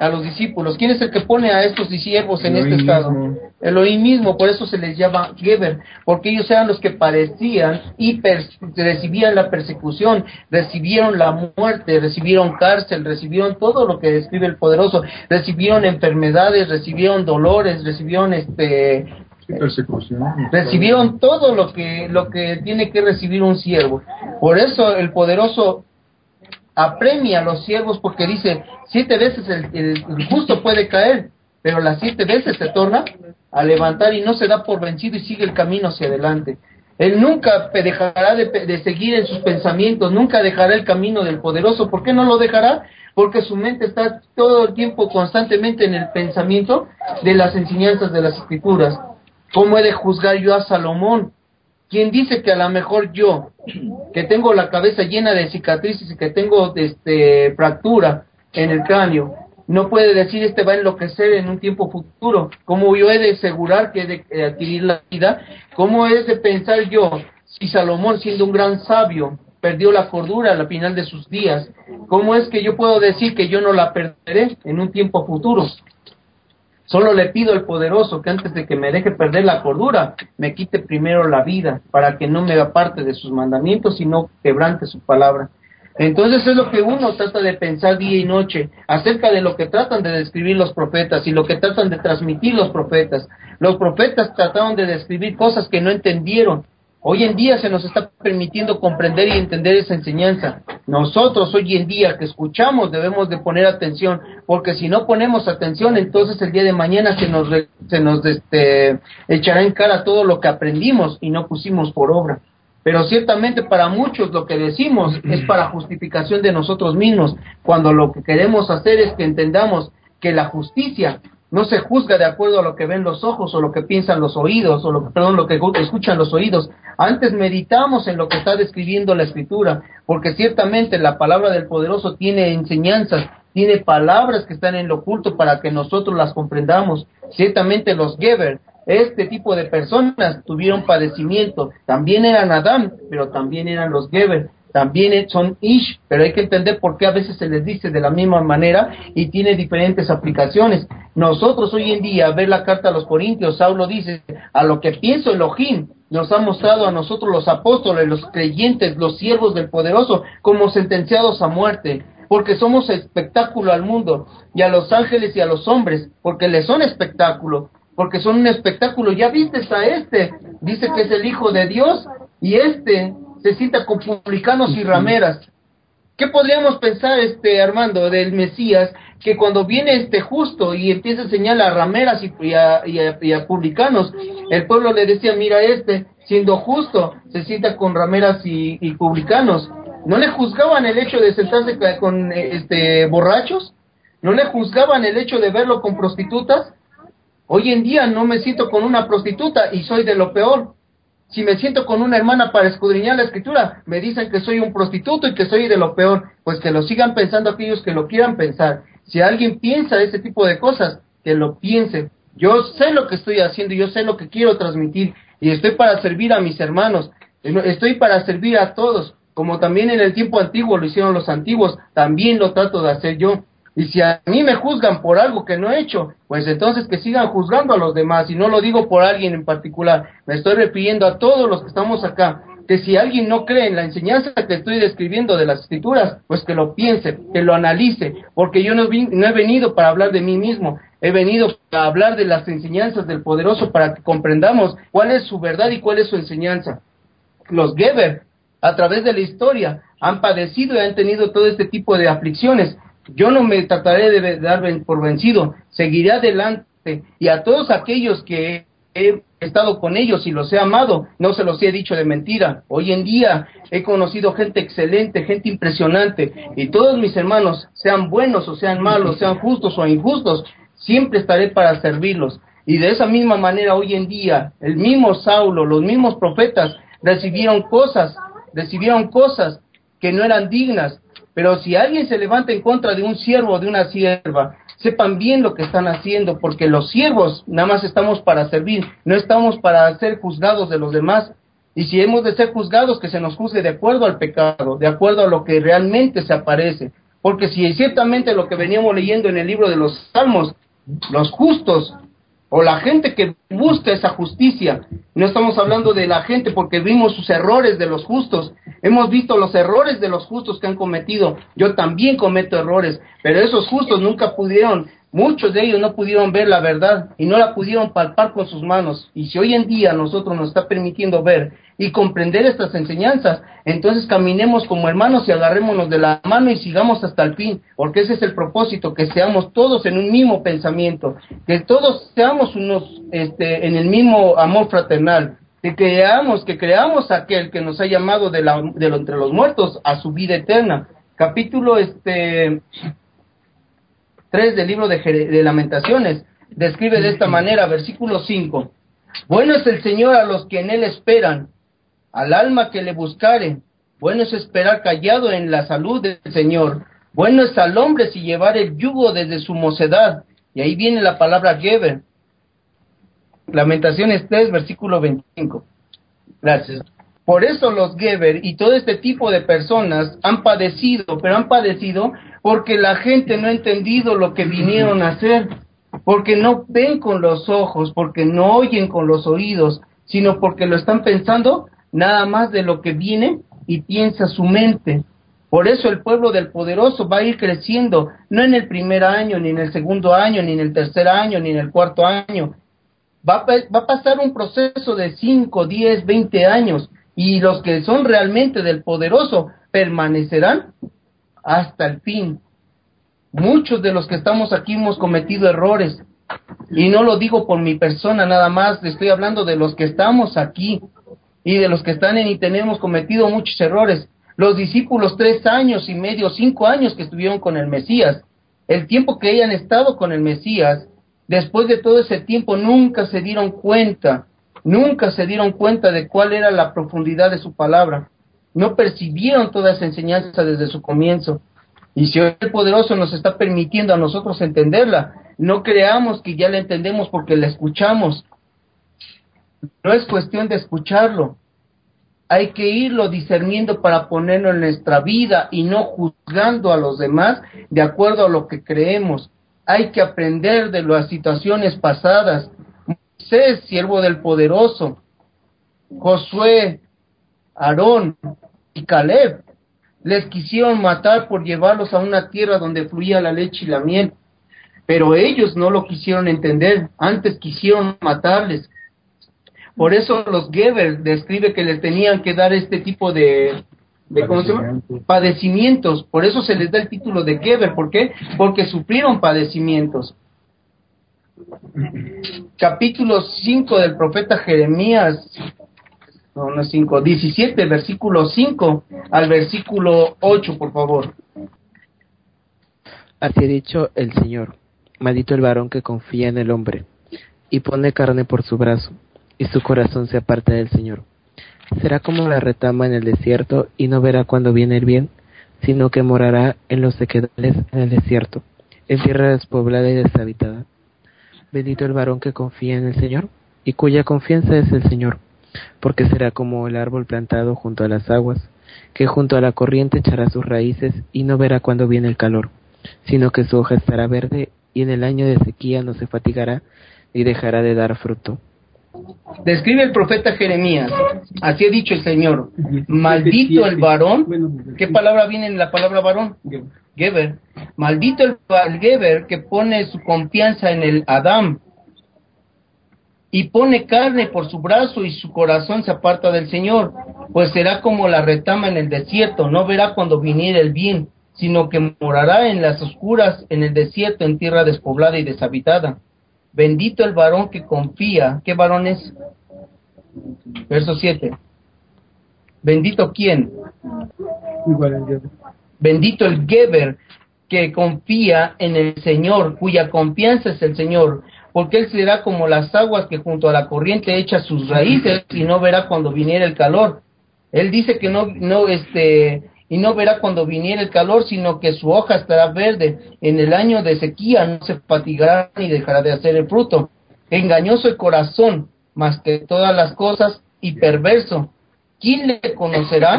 a los discípulos. ¿Quién es el que pone a estos siervos en Elohim este estado? mismo. Elohim mismo, por eso se les llama Geber, porque ellos eran los que padecían y per- recibían la persecución, recibieron la muerte, recibieron cárcel, recibieron todo lo que describe el poderoso, recibieron enfermedades, recibieron dolores, recibieron este Sí, persecución. recibieron todo lo que lo que tiene que recibir un siervo. Por eso el poderoso apremia a los siervos, porque dice, siete veces el, el- el justo puede caer, pero las siete veces se torna a levantar y no se da por vencido y sigue el camino hacia adelante. Él nunca pe- dejará de, pe- de seguir en sus pensamientos, nunca dejará el camino del poderoso. ¿Por qué no lo dejará? Porque su mente está todo el tiempo constantemente en el pensamiento de las enseñanzas de las escrituras. ¿Cómo he de juzgar yo a Salomón? ¿Quién dice que a lo mejor yo, que tengo la cabeza llena de cicatrices y que tengo este, fractura en el cráneo, no puede decir este va a enloquecer en un tiempo futuro? ¿Cómo yo he de asegurar que he de eh, adquirir la vida? ¿Cómo he de pensar yo si Salomón, siendo un gran sabio, perdió la cordura al final de sus días? ¿Cómo es que yo puedo decir que yo no la perderé en un tiempo futuro? Solo le pido al poderoso que antes de que me deje perder la cordura, me quite primero la vida, para que no me aparte de sus mandamientos y no quebrante su palabra. Entonces es lo que uno trata de pensar día y noche, acerca de lo que tratan de describir los profetas y lo que tratan de transmitir los profetas. Los profetas trataron de describir cosas que no entendieron. Hoy en día se nos está permitiendo comprender y entender esa enseñanza. Nosotros hoy en día que escuchamos debemos de poner atención, porque si no ponemos atención, entonces el día de mañana se nos re- se nos este echará en cara todo lo que aprendimos y no pusimos por obra. Pero ciertamente para muchos lo que decimos es para justificación de nosotros mismos, cuando lo que queremos hacer es que entendamos que la justicia no se juzga de acuerdo a lo que ven los ojos o lo que piensan los oídos, o lo, perdón, lo que escuchan los oídos. Antes meditamos en lo que está describiendo la Escritura, porque ciertamente la palabra del poderoso tiene enseñanzas, tiene palabras que están en lo oculto para que nosotros las comprendamos. Ciertamente los Geber, este tipo de personas tuvieron padecimiento, también eran Adán, pero también eran los Geber. También son Ish, pero hay que entender por qué a veces se les dice de la misma manera y tiene diferentes aplicaciones. Nosotros hoy en día, ver la carta a los Corintios, Saulo dice, a lo que pienso Elohim, nos ha mostrado a nosotros los apóstoles, los creyentes, los siervos del poderoso, como sentenciados a muerte, porque somos espectáculo al mundo, y a los ángeles y a los hombres, porque les son espectáculo, porque son un espectáculo. Ya viste a este, dice que es el Hijo de Dios, y este se sienta con publicanos y rameras. ¿Qué podríamos pensar, este Armando, del Mesías, que cuando viene este justo y empieza a señalar a rameras y, y, a, y, a, y a publicanos, el pueblo le decía, mira, este, siendo justo, se sienta con rameras y, y publicanos? ¿No le juzgaban el hecho de sentarse con este borrachos? ¿No le juzgaban el hecho de verlo con prostitutas? Hoy en día no me siento con una prostituta y soy de lo peor. Si me siento con una hermana para escudriñar la Escritura, me dicen que soy un prostituto y que soy de lo peor. Pues que lo sigan pensando aquellos que lo quieran pensar. Si alguien piensa ese tipo de cosas, que lo piense. Yo sé lo que estoy haciendo, yo sé lo que quiero transmitir, y estoy para servir a mis hermanos, estoy para servir a todos, como también en el tiempo antiguo lo hicieron los antiguos, también lo trato de hacer yo. Y si a mí me juzgan por algo que no he hecho, pues entonces que sigan juzgando a los demás, y no lo digo por alguien en particular, me estoy refiriendo a todos los que estamos acá, que si alguien no cree en la enseñanza que estoy describiendo de las Escrituras, pues que lo piense, que lo analice, porque yo no, vi, no he venido para hablar de mí mismo, he venido para hablar de las enseñanzas del poderoso, para que comprendamos cuál es su verdad y cuál es su enseñanza. Los Geber, a través de la historia, han padecido y han tenido todo este tipo de aflicciones. Yo no me trataré de dar por vencido, seguiré adelante, y a todos aquellos que he estado con ellos y los he amado, no se los he dicho de mentira. Hoy en día he conocido gente excelente, gente impresionante, y todos mis hermanos, sean buenos o sean malos, sean justos o injustos, siempre estaré para servirlos. Y de esa misma manera hoy en día, el mismo Saulo, los mismos profetas recibieron cosas, recibieron cosas que no eran dignas. Pero si alguien se levanta en contra de un siervo o de una sierva, sepan bien lo que están haciendo, porque los siervos nada más estamos para servir, no estamos para ser juzgados de los demás. Y si hemos de ser juzgados, que se nos juzgue de acuerdo al pecado, de acuerdo a lo que realmente se aparece. porque si ciertamente lo que veníamos leyendo en el libro de los Salmos, los justos, o la gente que busca esa justicia, no estamos hablando de la gente porque vimos sus errores de los justos, hemos visto los errores de los justos que han cometido, yo también cometo errores, pero esos justos nunca pudieron, muchos de ellos no pudieron ver la verdad y no la pudieron palpar con sus manos, y si hoy en día nosotros nos está permitiendo ver y comprender estas enseñanzas, entonces caminemos como hermanos y agarrémonos de la mano y sigamos hasta el fin, porque ese es el propósito, que seamos todos en un mismo pensamiento, que todos seamos unos este, en el mismo amor fraternal, que creamos, que creamos a aquel que nos ha llamado de, la, de lo, entre los muertos a su vida eterna. Capítulo este tres del libro de, de Lamentaciones describe de esta manera, versículo cinco: bueno es el Señor a los que en él esperan, al alma que le buscare. Bueno es esperar callado en la salud del Señor. Bueno es al hombre si llevar el yugo desde su mocedad. Y ahí viene la palabra Geber. Lamentaciones tres, versículo veinticinco. Gracias. Por eso los Geber y todo este tipo de personas han padecido, pero han padecido porque la gente no ha entendido lo que vinieron a hacer, porque no ven con los ojos, porque no oyen con los oídos, sino porque lo están pensando nada más de lo que viene y piensa su mente. Por eso el pueblo del poderoso va a ir creciendo, no en el primer año, ni en el segundo año, ni en el tercer año, ni en el cuarto año. Va a, va a pasar un proceso de cinco, diez, veinte años, y los que son realmente del poderoso permanecerán hasta el fin. Muchos de los que estamos aquí hemos cometido errores, y no lo digo por mi persona nada más, estoy hablando de los que estamos aquí, y de los que están en y tenemos cometido muchos errores. Los discípulos, tres años y medio, cinco años que estuvieron con el Mesías, el tiempo que hayan estado con el Mesías, después de todo ese tiempo nunca se dieron cuenta, nunca se dieron cuenta de cuál era la profundidad de su palabra, no percibieron toda esa enseñanza desde su comienzo. Y si hoy el poderoso nos está permitiendo a nosotros entenderla, no creamos que ya la entendemos porque la escuchamos. No es cuestión de escucharlo, hay que irlo discerniendo para ponerlo en nuestra vida y no juzgando a los demás de acuerdo a lo que creemos. Hay que aprender de las situaciones pasadas. Moisés, siervo del poderoso, Josué, Aarón y Caleb, les quisieron matar por llevarlos a una tierra donde fluía la leche y la miel, pero ellos no lo quisieron entender, antes quisieron matarles. Por eso los Geber describe que les tenían que dar este tipo de, de ¿cómo se llama? Padecimientos. Por eso se les da el título de Geber. ¿Por qué? Porque sufrieron padecimientos. Capítulo cinco del profeta Jeremías, no, no es cinco, diecisiete, versículo cinco al versículo ocho, por favor. Así ha dicho el Señor: maldito el varón que confía en el hombre y pone carne por su brazo, y su corazón se aparta del Señor. Será como la retama en el desierto, y no verá cuando viene el bien, sino que morará en los sequedales en el desierto, en tierra despoblada y deshabitada. Bendito el varón que confía en el Señor, y cuya confianza es el Señor, porque será como el árbol plantado junto a las aguas, que junto a la corriente echará sus raíces, y no verá cuando viene el calor, sino que su hoja estará verde, y en el año de sequía no se fatigará, ni dejará de dar fruto. Describe el profeta Jeremías, así ha dicho el Señor: maldito el varón. ¿Qué palabra viene en la palabra varón? Geber. Maldito el, el Geber que pone su confianza en el Adán y pone carne por su brazo, y su corazón se aparta del Señor, pues será como la retama en el desierto, no verá cuando viniera el bien, sino que morará en las oscuras, en el desierto, en tierra despoblada y deshabitada. Bendito el varón que confía. ¿Qué varón es? Verso siete. ¿Bendito quién? Igual el Geber. Bendito el Geber que confía en el Señor, cuya confianza es el Señor, porque él será como las aguas que junto a la corriente echa sus raíces y no verá cuando viniera el calor. Él dice que no, no, este, y no verá cuando viniera el calor, sino que su hoja estará verde. En el año de sequía no se fatigará ni dejará de hacer el fruto. Engañoso el corazón, más que todas las cosas, y perverso. ¿Quién le conocerá?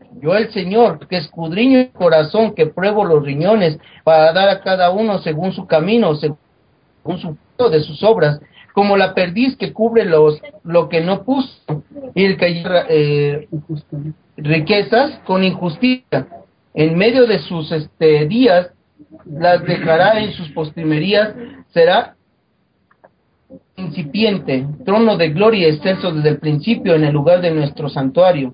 yo el Señor, que escudriño el corazón, que pruebo los riñones, para dar a cada uno según su camino, según su fruto de sus obras, como la perdiz que cubre los lo que no puso, y el que eh, riquezas con injusticia, en medio de sus este, días, las dejará en sus postrimerías, será incipiente, trono de gloria y excelso desde el principio en el lugar de nuestro santuario.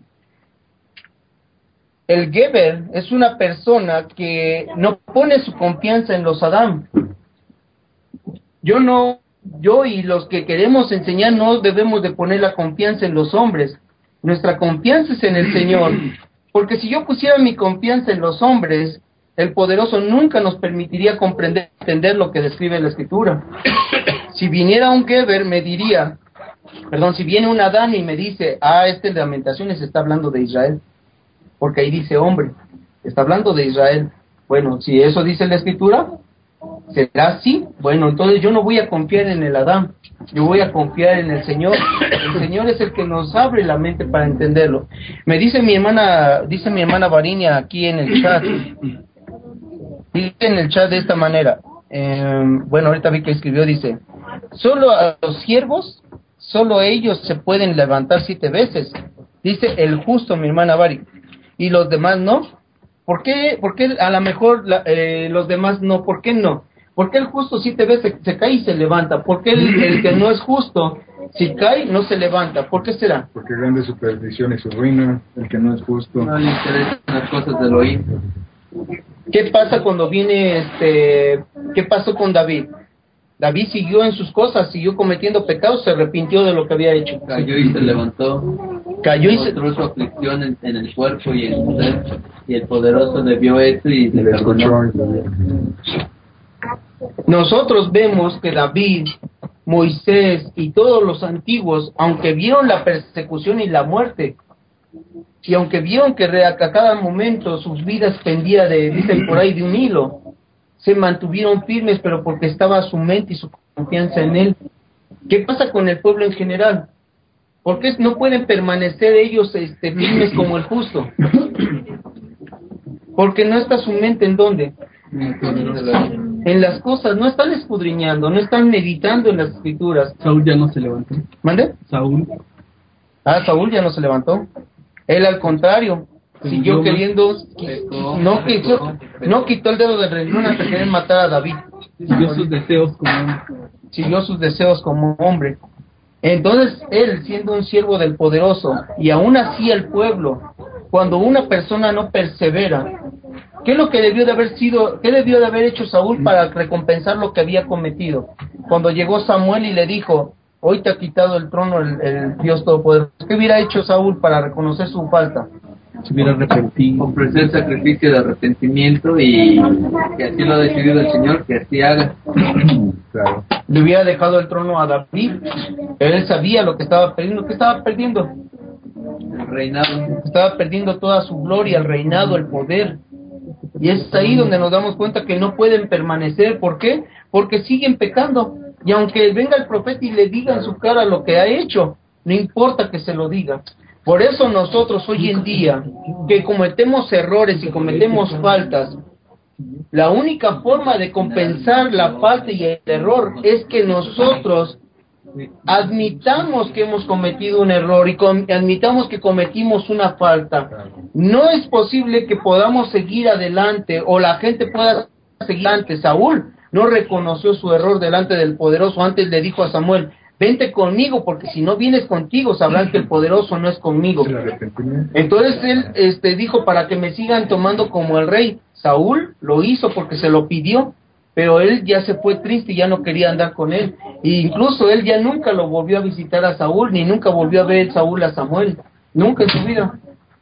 El Geber es una persona que no pone su confianza en los Adam. Yo no, yo y los que queremos enseñar no debemos de poner la confianza en los hombres. Nuestra confianza es en el Señor. Porque si yo pusiera mi confianza en los hombres, el poderoso nunca nos permitiría comprender, entender lo que describe la Escritura. Si viniera un Geber me diría, perdón, si viene un Adán y me dice, ah, este de Lamentaciones está hablando de Israel, porque ahí dice hombre, está hablando de Israel. Bueno, si eso dice la Escritura, ¿será así? Bueno, entonces yo no voy a confiar en el Adán, yo voy a confiar en el Señor. El Señor es el que nos abre la mente para entenderlo. Me dice mi hermana, dice mi hermana Varinia aquí en el chat, dice en el chat de esta manera, eh, bueno, ahorita vi que escribió, dice, solo a los siervos, solo ellos se pueden levantar siete veces, dice el justo, mi hermana Vari, y los demás no. ¿Por qué, por qué a lo mejor la, eh, los demás no? ¿Por qué no? ¿Por qué el justo siete veces se cae y se levanta? ¿Por qué el, el que no es justo, si cae, no se levanta? ¿Por qué será? Porque grande su perdición y su ruina, el que no es justo. No le interesan las cosas del oído. ¿Qué pasa cuando viene, este, qué pasó con David? David siguió en sus cosas, siguió cometiendo pecados, se arrepintió de lo que había hecho. Cayó y se levantó. Cayó y se... mostró su aflicción en, en el cuerpo y en su ser, y el poderoso le vio eso y le perdonó. Nosotros vemos que David, Moisés y todos los antiguos, aunque vieron la persecución y la muerte, y aunque vieron que a cada momento sus vidas pendían de, dicen por ahí, de un hilo, se mantuvieron firmes, pero porque estaba su mente y su confianza en él. ¿Qué pasa con el pueblo en general? ¿Por qué no pueden permanecer ellos este, firmes como el justo? Porque no está su mente en dónde. En las cosas, no están escudriñando, no están meditando en las escrituras. Saúl ya no se levantó. ¿Mande? Saúl. Ah, Saúl ya no se levantó. Él al contrario, siguió queriendo, no quitó, no quitó el dedo del renglón hasta querer matar a David. Siguió sus deseos como hombre. Siguió sus deseos como hombre. Entonces él, siendo un siervo del poderoso, y aún así el pueblo, cuando una persona no persevera, ¿qué es lo que debió de haber sido, qué debió de haber hecho Saúl para recompensar lo que había cometido? Cuando llegó Samuel y le dijo, hoy te ha quitado el trono el, el Dios Todopoderoso, ¿qué hubiera hecho Saúl para reconocer su falta? Se hubiera arrepentido. Ofrecer sacrificio de arrepentimiento y que así lo ha decidido el Señor, que así haga. Claro. Le hubiera dejado el trono a David, pero él sabía lo que estaba perdiendo. ¿Qué estaba perdiendo? El reinado. Estaba perdiendo toda su gloria, el reinado, el poder. Y es ahí donde nos damos cuenta que no pueden permanecer. ¿Por qué? Porque siguen pecando. Y aunque venga el profeta y le diga en su cara lo que ha hecho, no importa que se lo diga. Por eso nosotros hoy en día, que cometemos errores y cometemos faltas, la única forma de compensar la falta y el error es que nosotros admitamos que hemos cometido un error y com- admitamos que cometimos una falta. No es posible que podamos seguir adelante o la gente pueda seguir adelante. Saúl no reconoció su error delante del poderoso. Antes le dijo a Samuel, vente conmigo, porque si no vienes contigo sabrán que el poderoso no es conmigo. Entonces él este, dijo, para que me sigan tomando como el rey. Saúl lo hizo porque se lo pidió, pero él ya se fue triste y ya no quería andar con él. E incluso él ya nunca lo volvió a visitar a Saúl, ni nunca volvió a ver Saúl a Samuel, nunca en su vida.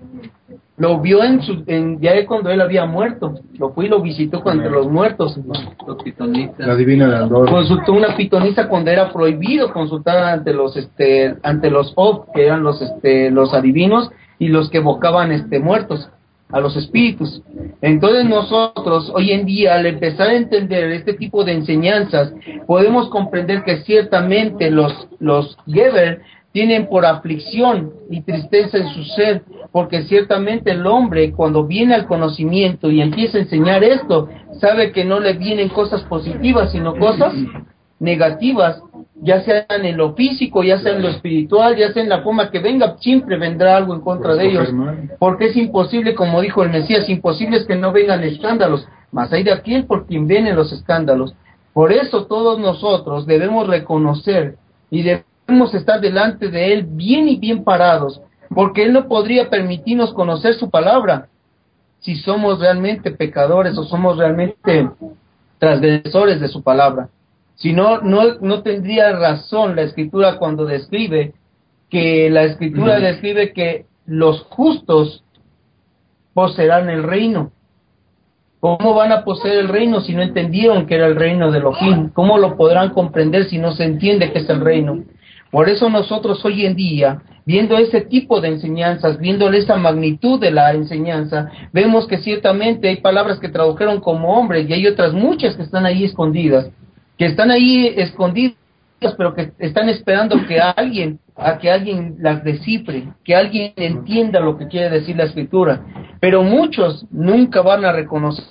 Lo vio en su, en, ya cuando él había muerto, lo fue y lo visitó entre los muertos. Los pitonistas. La divina de Andor. Consultó una pitonisa cuando era prohibido consultar ante los este ante los Ob, que eran los este los adivinos y los que evocaban este muertos, a los espíritus. Entonces nosotros hoy en día, al empezar a entender este tipo de enseñanzas, podemos comprender que ciertamente los los Geber tienen por aflicción y tristeza en su ser, porque ciertamente el hombre cuando viene al conocimiento y empieza a enseñar esto, sabe que no le vienen cosas positivas, sino cosas negativas, ya sea en lo físico, ya sea en lo espiritual, ya sea en la forma que venga, siempre vendrá algo en contra de ellos, porque es imposible, como dijo el Mesías, imposible es que no vengan escándalos, mas hay de aquel por quien vienen los escándalos. Por eso todos nosotros debemos reconocer y debemos estar delante de Él bien y bien parados, porque Él no podría permitirnos conocer su palabra si somos realmente pecadores o somos realmente transgresores de su palabra. Si no, no, no tendría razón la Escritura cuando describe que la Escritura describe que los justos poseerán el reino. ¿Cómo van a poseer el reino si no entendieron que era el reino de Elohim? ¿Cómo lo podrán comprender si no se entiende que es el reino? Por eso nosotros hoy en día, viendo ese tipo de enseñanzas, viendo esa magnitud de la enseñanza, vemos que ciertamente hay palabras que tradujeron como hombres y hay otras muchas que están ahí escondidas, que están ahí escondidas, pero que están esperando que alguien, a que alguien las descifre, que alguien entienda lo que quiere decir la Escritura. Pero muchos nunca van a reconocer,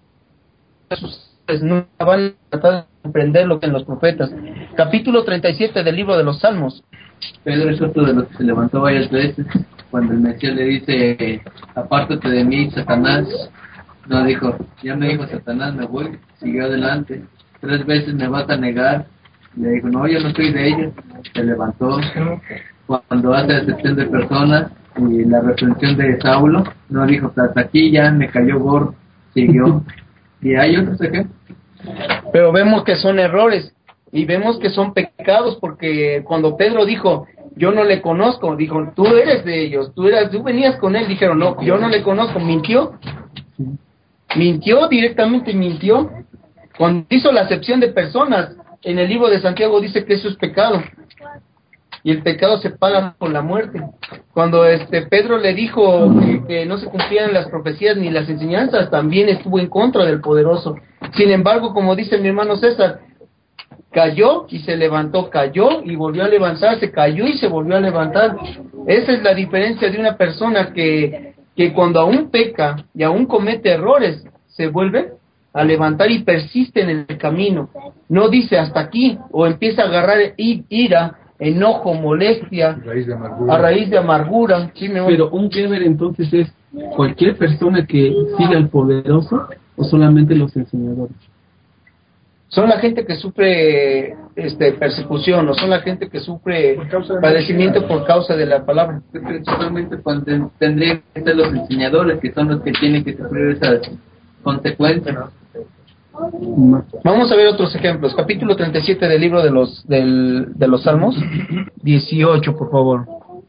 nunca van a tratar de comprender lo que en los profetas. Capítulo treinta y siete del libro de los Salmos. Pedro es otro de los que se levantó varias veces cuando el Mesías le dice, apártate de mí, Satanás. No dijo, ya me dijo Satanás, me voy. Siguió adelante. Tres veces me vas a negar. Le dijo, no, yo no soy de ellos. Se levantó. Cuando hace excepción de personas y la reprensión de Saulo, no dijo, hasta aquí ya me cayó gordo. Siguió. Y hay otros ejemplos. Pero vemos que son errores y vemos que son pecados, porque cuando Pedro dijo, yo no le conozco, dijo, tú eres de ellos, tú eras, tú venías con él, dijeron, no, yo no le conozco, mintió, mintió directamente, mintió. Cuando hizo la acepción de personas, en el libro de Santiago dice que eso es pecado, y el pecado se paga con la muerte. Cuando este Pedro le dijo que, que no se cumplían las profecías ni las enseñanzas, también estuvo en contra del poderoso. Sin embargo, como dice mi hermano César, cayó y se levantó, cayó y volvió a levantarse, cayó y se volvió a levantar. Esa es la diferencia de una persona que, que cuando aún peca y aún comete errores, se vuelve a levantar y persiste en el camino. No dice hasta aquí, o empieza a agarrar ira, enojo, molestia, Raíz de amargura. a raíz de amargura. Sí, mi Pero un Geber entonces es cualquier persona que siga al poderoso o solamente los enseñadores. Son la gente que sufre este persecución, o son la gente que sufre padecimiento por causa de la palabra. Principalmente cuando tendrían que ser los enseñadores, que son los que tienen que sufrir esas consecuencias. Vamos a ver otros ejemplos. Capítulo treinta y siete del libro de los del, de los Salmos. dieciocho, por favor.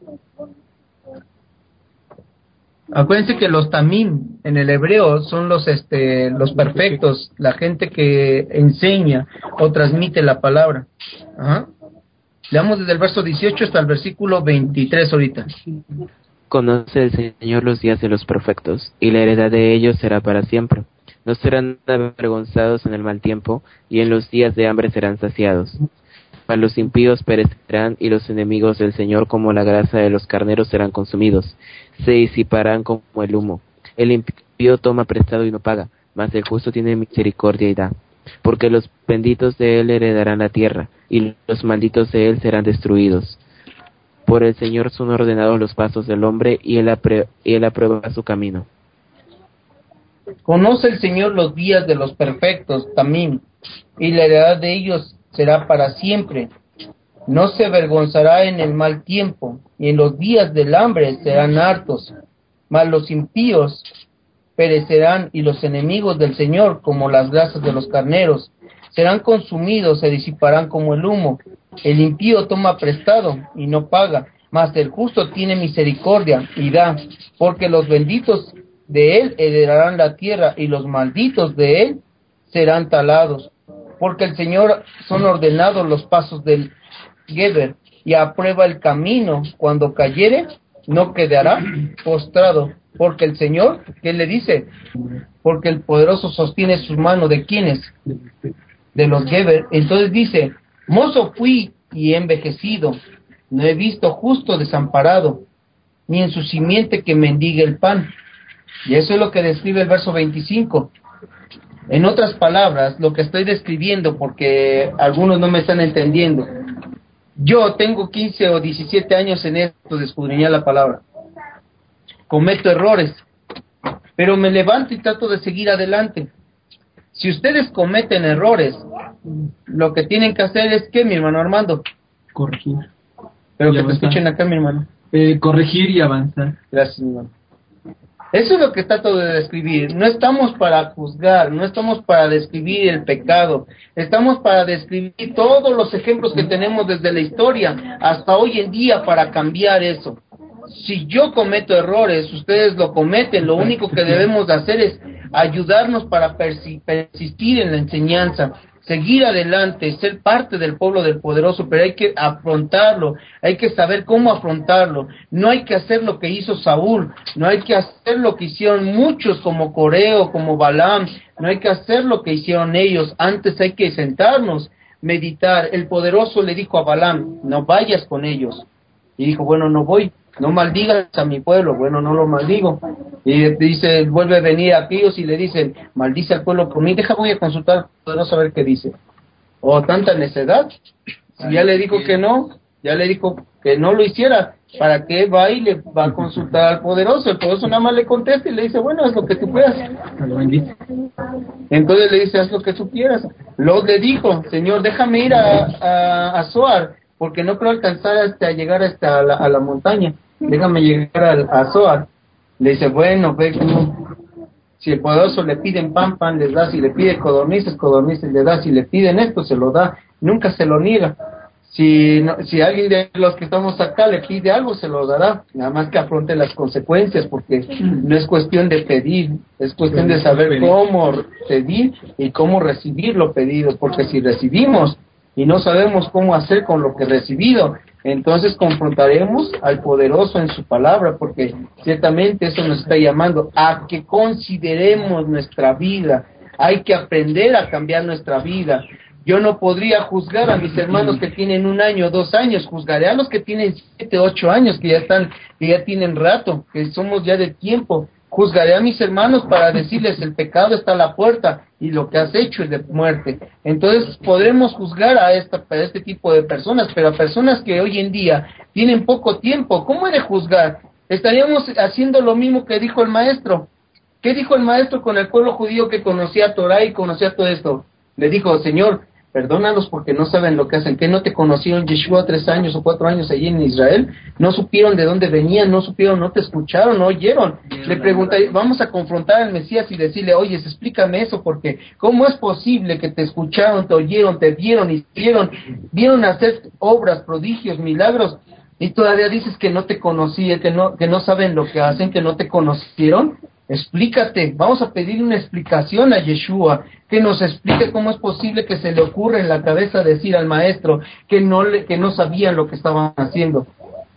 Acuérdense que los tamim en el hebreo son los este los perfectos, la gente que enseña o transmite la palabra. Ajá. Leamos desde el verso dieciocho hasta el versículo veintitrés ahorita. Conoce el Señor los días de los perfectos, y la heredad de ellos será para siempre. No serán avergonzados en el mal tiempo, y en los días de hambre serán saciados. Mas los impíos perecerán, y los enemigos del Señor como la grasa de los carneros serán consumidos. Se disiparán como el humo. El impío toma prestado y no paga, mas el justo tiene misericordia y da. Porque los benditos de él heredarán la tierra, y los malditos de él serán destruidos. Por el Señor son ordenados los pasos del hombre, y él, apre- y él aprueba su camino. Conoce el Señor los días de los perfectos también, y la heredad de ellos será para siempre. No se avergonzará en el mal tiempo, y en los días del hambre serán hartos. Mas los impíos perecerán, y los enemigos del Señor, como las grasas de los carneros, serán consumidos, se disiparán como el humo. El impío toma prestado y no paga, mas el justo tiene misericordia y da, porque los benditos de él heredarán la tierra, y los malditos de él serán talados. Porque el Señor son ordenados los pasos del Geber, y aprueba el camino. Cuando cayere, no quedará postrado. Porque el Señor, ¿qué le dice? Porque el poderoso sostiene su mano. ¿De quiénes? De los Geber. Entonces dice, mozo fui y he envejecido, no he visto justo desamparado, ni en su simiente que mendigue el pan. Y eso es lo que describe el verso veinticinco. En otras palabras, lo que estoy describiendo, porque algunos no me están entendiendo, yo tengo quince o diecisiete años en esto de escudriñar la palabra. Cometo errores, pero me levanto y trato de seguir adelante. Si ustedes cometen errores, lo que tienen que hacer es, ¿qué, mi hermano Armando? Corregir. Pero Y que avanzar. te escuchen acá, mi hermano. Eh, corregir y avanzar. Gracias, mi hermano. Eso es lo que trato de describir. No estamos para juzgar, no estamos para describir el pecado. Estamos para describir todos los ejemplos que tenemos desde la historia hasta hoy en día para cambiar eso. Si yo cometo errores, ustedes lo cometen, lo único que debemos de hacer es ayudarnos para persi- persistir en la enseñanza, seguir adelante, ser parte del pueblo del poderoso, pero hay que afrontarlo, hay que saber cómo afrontarlo. No hay que hacer lo que hizo Saúl, no hay que hacer lo que hicieron muchos como Coreo, como Balaam, no hay que hacer lo que hicieron ellos. Antes hay que sentarnos, meditar. El poderoso le dijo a Balaam, no vayas con ellos. Y dijo, bueno, no voy. No maldigas a mi pueblo. Bueno, no lo maldigo. Y dice, vuelve a venir a aquellos y le dicen, maldice al pueblo por mí. Deja, voy a consultar al poderoso a ver qué dice. Oh, tanta necedad. Si ya le dijo que no, ya le dijo que no lo hiciera. ¿Para qué va y le va a consultar al poderoso? El poderoso nada más le contesta y le dice, bueno, haz lo que tú puedas. Entonces le dice, haz lo que tú quieras. Lot le dijo, Señor, déjame ir a, a, a Zoar, porque no creo alcanzar hasta llegar hasta la, a la montaña. Déjame llegar a, a Zoar. Le dice, bueno, ve como si el poderoso le piden pan, pan les da, si le pide codornices, codornices le da, si le piden esto, se lo da, nunca se lo niega. Si, no, si alguien de los que estamos acá le pide algo, se lo dará, nada más que afronte las consecuencias, porque no es cuestión de pedir, es cuestión de saber cómo pedir y cómo recibir lo pedido, porque si recibimos y no sabemos cómo hacer con lo que recibido, entonces confrontaremos al poderoso en su palabra, porque ciertamente eso nos está llamando a que consideremos nuestra vida. Hay que aprender a cambiar nuestra vida. Yo no podría juzgar a mis hermanos que tienen un año, dos años, juzgaré a los que tienen siete, ocho años, que ya están, que ya tienen rato, que somos ya de tiempo. Juzgaré a mis hermanos para decirles el pecado está a la puerta y lo que has hecho es de muerte. Entonces podremos juzgar a, esta, a este tipo de personas, pero a personas que hoy en día tienen poco tiempo, ¿cómo he de juzgar? Estaríamos haciendo lo mismo que dijo el maestro. ¿Qué dijo el maestro con el pueblo judío que conocía a Torah y conocía todo esto? Le dijo, Señor, perdónalos porque no saben lo que hacen. ¿Qué no te conocieron Yeshua tres años o cuatro años allí en Israel? No supieron de dónde venían, no supieron, no te escucharon, no oyeron. Le pregunté, vamos a confrontar al Mesías y decirle, oye, explícame eso, porque ¿cómo es posible que te escucharon, te oyeron, te vieron y vieron, vieron hacer obras, prodigios, milagros, y todavía dices que no te conocían, que no, que no saben lo que hacen, que no te conocieron? Explícate, vamos a pedir una explicación a Yeshua, que nos explique cómo es posible que se le ocurra en la cabeza decir al maestro que no le, que no sabían lo que estaban haciendo.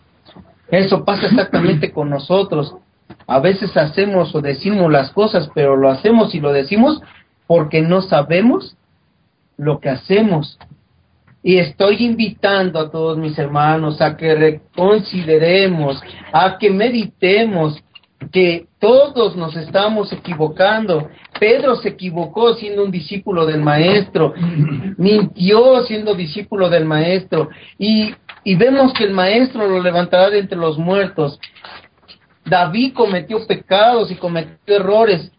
Eso pasa exactamente con nosotros. A veces hacemos o decimos las cosas, pero lo hacemos y lo decimos porque no sabemos lo que hacemos. Y estoy invitando a todos mis hermanos a que reconsideremos, a que meditemos, que todos nos estamos equivocando. Pedro se equivocó siendo un discípulo del maestro, mintió siendo discípulo del maestro, y, y vemos que el maestro lo levantará de entre los muertos. David cometió pecados y cometió errores.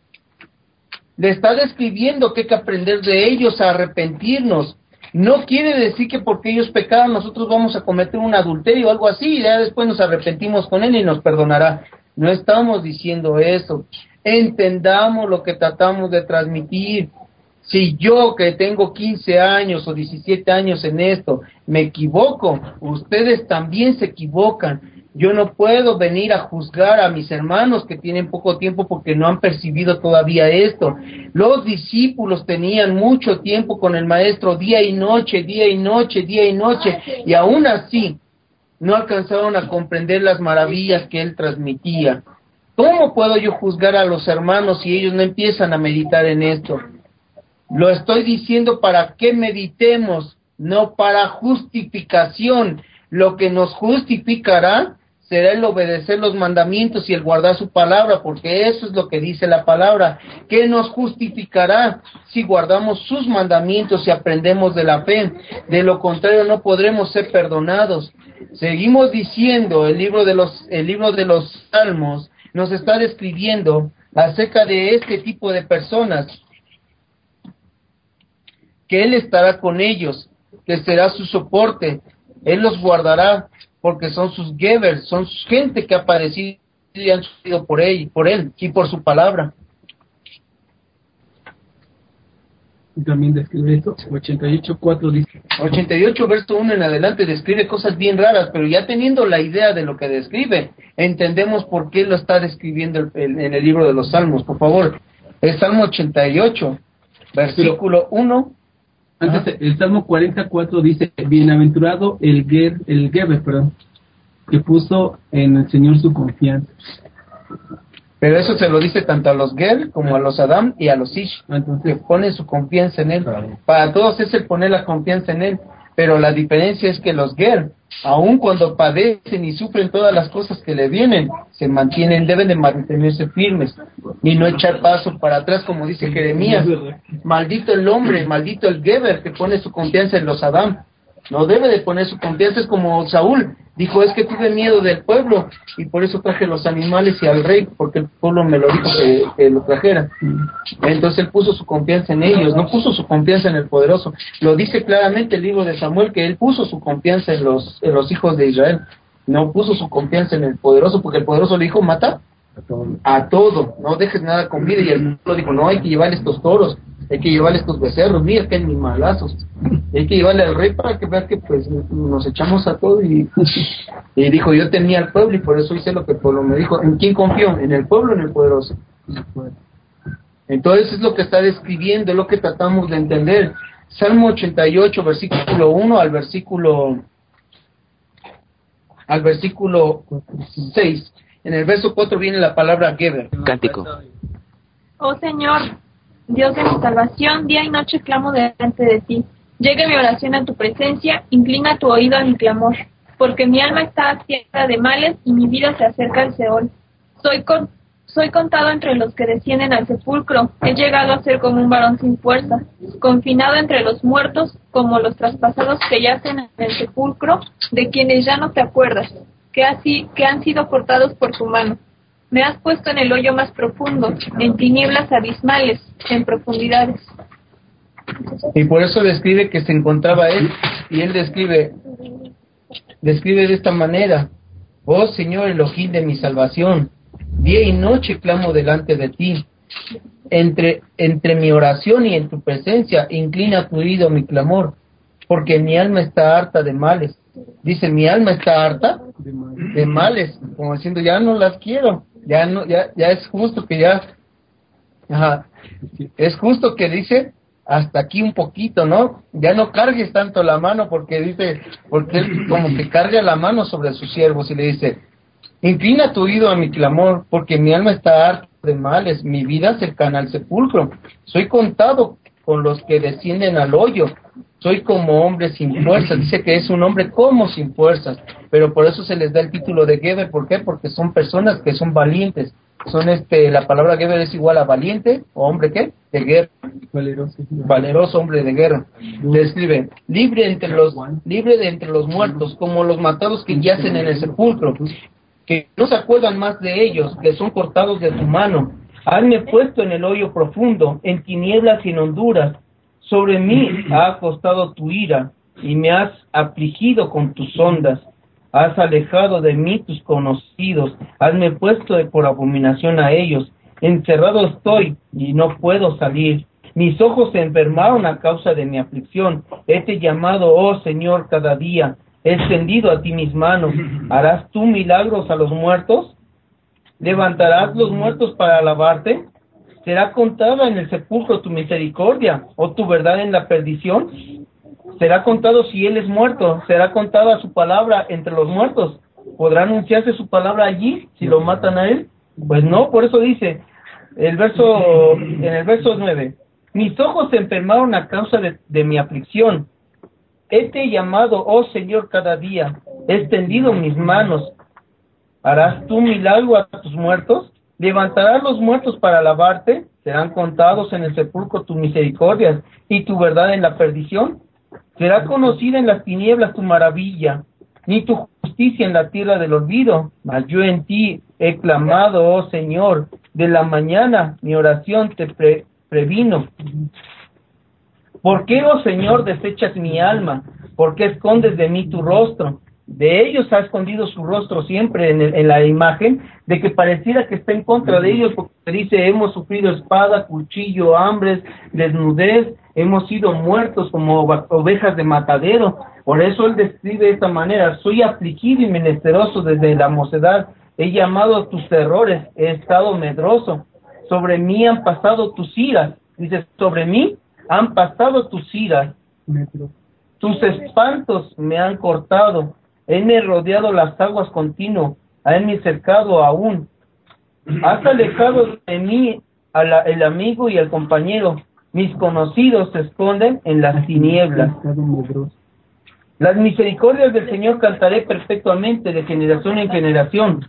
Le está describiendo que hay que aprender de ellos, a arrepentirnos. No quiere decir que porque ellos pecaron nosotros vamos a cometer un adulterio o algo así, y ya después nos arrepentimos con él y nos perdonará. No estamos diciendo eso. Entendamos lo que tratamos de transmitir. Si yo, que tengo quince años o diecisiete años en esto, me equivoco, ustedes también se equivocan. Yo no puedo venir a juzgar a mis hermanos que tienen poco tiempo porque no han percibido todavía esto. Los discípulos tenían mucho tiempo con el maestro, día y noche, día y noche, día y noche, y aún así no alcanzaron a comprender las maravillas que él transmitía. ¿Cómo puedo yo juzgar a los hermanos si ellos no empiezan a meditar en esto? Lo estoy diciendo para que meditemos, no para justificación. Lo que nos justificará será el obedecer los mandamientos y el guardar su palabra, porque eso es lo que dice la palabra, que nos justificará si guardamos sus mandamientos y aprendemos de la fe. De lo contrario no podremos ser perdonados. Seguimos diciendo, el libro de los, el libro de los Salmos nos está describiendo acerca de este tipo de personas, que Él estará con ellos, que será su soporte, Él los guardará, porque son sus Geber, son su gente que ha padecido y han sufrido por él, por él y por su palabra. También describe esto, ochenta y ocho cuatro dice. ochenta y ocho verso uno en adelante describe cosas bien raras, pero ya teniendo la idea de lo que describe, entendemos por qué lo está describiendo el, el, en el libro de los Salmos. Por favor, el Salmo ochenta y ocho, versículo uno. Antes, el Salmo cuarenta y cuatro dice, bienaventurado el Ger, el Geber, perdón, que puso en el Señor su confianza. Pero eso se lo dice tanto a los Ger como a los Adam y a los Ish, Entonces, que ponen su confianza en Él. Claro. Para todos es el poner la confianza en Él, pero la diferencia es que los Ger, aun cuando padecen y sufren todas las cosas que le vienen, se mantienen, deben de mantenerse firmes y no echar paso para atrás, como dice Jeremías. Maldito el hombre, maldito el Geber que pone su confianza en los Adam. No debe de poner su confianza, es como Saúl dijo, es que tuve miedo del pueblo y por eso traje los animales y al rey, porque el pueblo me lo dijo que, que lo trajera. Entonces él puso su confianza en ellos, no puso su confianza en el poderoso. Lo dice claramente el libro de Samuel, que él puso su confianza en los, en los hijos de Israel, no puso su confianza en el poderoso, porque el poderoso le dijo, mata a todo, a todo, no dejes nada con vida, y el pueblo dijo, no, hay que llevarle estos toros, hay que llevarle estos becerros, mira que animalazos, hay que llevarle al rey para que vea que pues nos echamos a todo. Y, y dijo, yo temía al pueblo y por eso hice lo que el pueblo me dijo. ¿En quién confió? ¿En el pueblo o en el poderoso? Entonces es lo que está describiendo, es lo que tratamos de entender. Salmo ochenta y ocho, versículo uno al versículo al versículo seis. En el verso cuatro viene la palabra Geber. Cántico. Oh Señor, Dios de mi salvación, día y noche clamo delante de ti. Llegue mi oración a tu presencia, inclina tu oído a mi clamor, porque mi alma está asienta de males y mi vida se acerca al Seol. Soy con, soy contado entre los que descienden al sepulcro, he llegado a ser como un varón sin fuerza, confinado entre los muertos, como los traspasados que yacen en el sepulcro, de quienes ya no te acuerdas, que, así, que han sido cortados por tu mano. Me has puesto en el hoyo más profundo, en tinieblas abismales, en profundidades. Y por eso describe que se encontraba él, y él describe, describe de esta manera, oh Señor Elohim de mi salvación, día y noche clamo delante de ti, entre, entre mi oración y en tu presencia, inclina tu oído a mi clamor, porque mi alma está harta de males. Dice, mi alma está harta de males, como diciendo, ya no las quiero, ya no, ya, ya es justo que ya, ajá, es justo que dice, hasta aquí un poquito, ¿no? Ya no cargues tanto la mano, porque dice, porque él como que carga la mano sobre sus siervos y le dice, inclina tu oído a mi clamor, porque mi alma está harta de males, mi vida cercana al sepulcro, soy contado con los que descienden al hoyo, soy como hombre sin fuerzas. Dice que es un hombre como sin fuerzas, pero por eso se les da el título de Geber. ¿Por qué? Porque son personas que son valientes. Son este, la palabra Geber es igual a valiente, o hombre ¿qué? De guerra. Valeroso. Valeroso hombre de guerra. Describe, libre entre los, libre de entre los muertos, como los matados que yacen en el sepulcro, que no se acuerdan más de ellos, que son cortados de tu mano. Hazme puesto en el hoyo profundo, en tinieblas sin honduras. Sobre mí ha acostado tu ira, y me has afligido con tus ondas. Has alejado de mí tus conocidos, hazme puesto de por abominación a ellos. Encerrado estoy, y no puedo salir. Mis ojos se enfermaron a causa de mi aflicción. Hete llamado, oh Señor, cada día. He extendido a ti mis manos. ¿Harás tú milagros a los muertos? ¿Levantarás los muertos para alabarte? ¿Será contada en el sepulcro tu misericordia, o tu verdad en la perdición? ¿Será contado si él es muerto? ¿Será contada su palabra entre los muertos? ¿Podrá anunciarse su palabra allí, si lo matan a él? Pues no, por eso dice, el verso, en el verso nueve, mis ojos se enfermaron a causa de, de mi aflicción. Hete llamado, oh Señor, cada día, he extendido mis manos. ¿Harás tú milagro a tus muertos? ¿Levantarás los muertos para alabarte? ¿Serán contados en el sepulcro tus misericordias y tu verdad en la perdición? ¿Será conocida en las tinieblas tu maravilla, ni tu justicia en la tierra del olvido? Mas yo en ti he clamado, oh Señor, de la mañana mi oración te pre previno. ¿Por qué, oh Señor, desechas mi alma? ¿Por qué escondes de mí tu rostro? De ellos ha escondido su rostro siempre en, el, en la imagen, de que pareciera que está en contra de ellos, porque dice, hemos sufrido espada, cuchillo, hambres, desnudez, hemos sido muertos como ovejas de matadero. Por eso él describe de esta manera: soy afligido y menesteroso desde la mocedad, he llamado tus terrores, he estado medroso, sobre mí han pasado tus iras, dice, sobre mí han pasado tus iras, tus espantos me han cortado, henme rodeado las aguas continuo, henme cercado aún, has alejado de mí a la, el amigo y el compañero, mis conocidos se esconden en las tinieblas. Las misericordias del Señor cantaré perpetuamente, de generación en generación.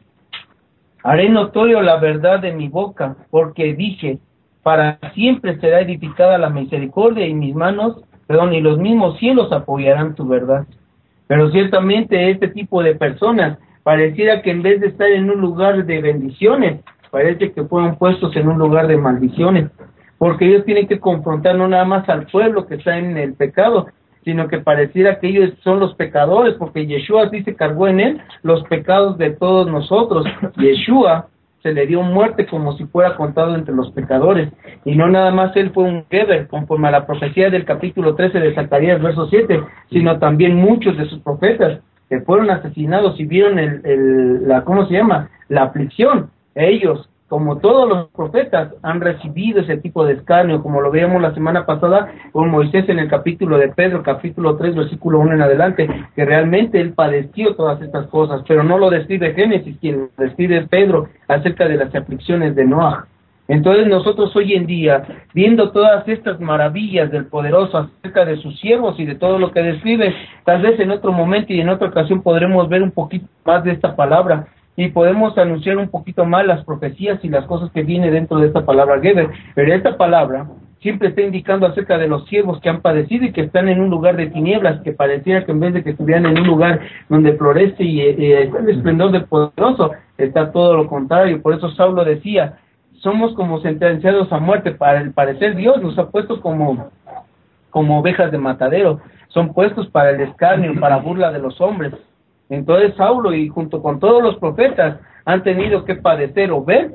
Haré notorio la verdad de mi boca, porque dije, para siempre será edificada la misericordia, y mis manos, perdón, y los mismos cielos apoyarán tu verdad. Pero ciertamente este tipo de personas pareciera que en vez de estar en un lugar de bendiciones, parece que fueron puestos en un lugar de maldiciones, porque ellos tienen que confrontar no nada más al pueblo que está en el pecado, sino que pareciera que ellos son los pecadores, porque Yeshua sí se cargó en él los pecados de todos nosotros. Yeshua se le dio muerte como si fuera contado entre los pecadores, y no nada más él fue un Geber, conforme a la profecía del capítulo trece de Zacarías, verso siete, sino también muchos de sus profetas que fueron asesinados y vieron el, el, la, ¿cómo se llama?, la aflicción. Ellos, como todos los profetas, han recibido ese tipo de escarnio, como lo veíamos la semana pasada con Moisés en el capítulo de Pedro, capítulo tres, versículo uno en adelante, que realmente él padeció todas estas cosas, pero no lo describe Génesis, quien lo describe Pedro acerca de las aflicciones de Noah. Entonces nosotros hoy en día, viendo todas estas maravillas del poderoso acerca de sus siervos y de todo lo que describe, tal vez en otro momento y en otra ocasión podremos ver un poquito más de esta palabra, y podemos anunciar un poquito más las profecías y las cosas que viene dentro de esta palabra Geber. Pero esta palabra siempre está indicando acerca de los siervos que han padecido y que están en un lugar de tinieblas, que pareciera que en vez de que estuvieran en un lugar donde florece y eh, está el esplendor del poderoso, está todo lo contrario. Por eso Saulo decía, somos como sentenciados a muerte. Para el parecer Dios nos ha puesto como, como ovejas de matadero, son puestos para el escarnio, para burla de los hombres. Entonces Saulo y junto con todos los profetas han tenido que padecer o ver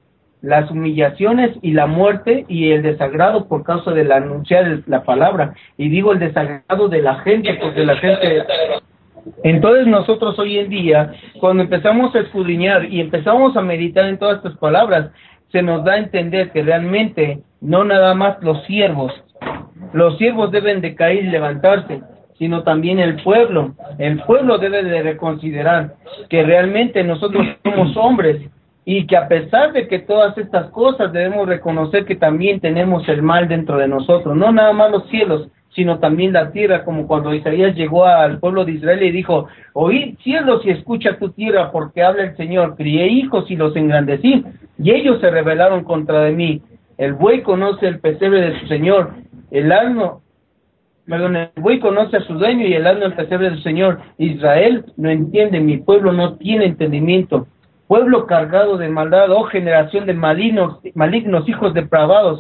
las humillaciones y la muerte y el desagrado por causa del anunciar la palabra. Y digo el desagrado de la gente, porque la gente... Entonces nosotros hoy en día, cuando empezamos a escudriñar y empezamos a meditar en todas estas palabras, se nos da a entender que realmente no nada más los siervos, los siervos deben de caer y levantarse, sino también el pueblo. El pueblo debe de reconsiderar que realmente nosotros somos hombres y que a pesar de que todas estas cosas debemos reconocer que también tenemos el mal dentro de nosotros, no nada más los cielos, sino también la tierra, como cuando Isaías llegó al pueblo de Israel y dijo, oíd cielos y escucha tu tierra, porque habla el Señor, crié hijos y los engrandecí, y ellos se rebelaron contra de mí. El buey conoce el pesebre de su Señor, el asno Perdón, el buey conoce a su dueño y el asno el pesebre del Señor. Israel no entiende, mi pueblo no tiene entendimiento. Pueblo cargado de maldad, oh generación de malignos, malignos hijos depravados.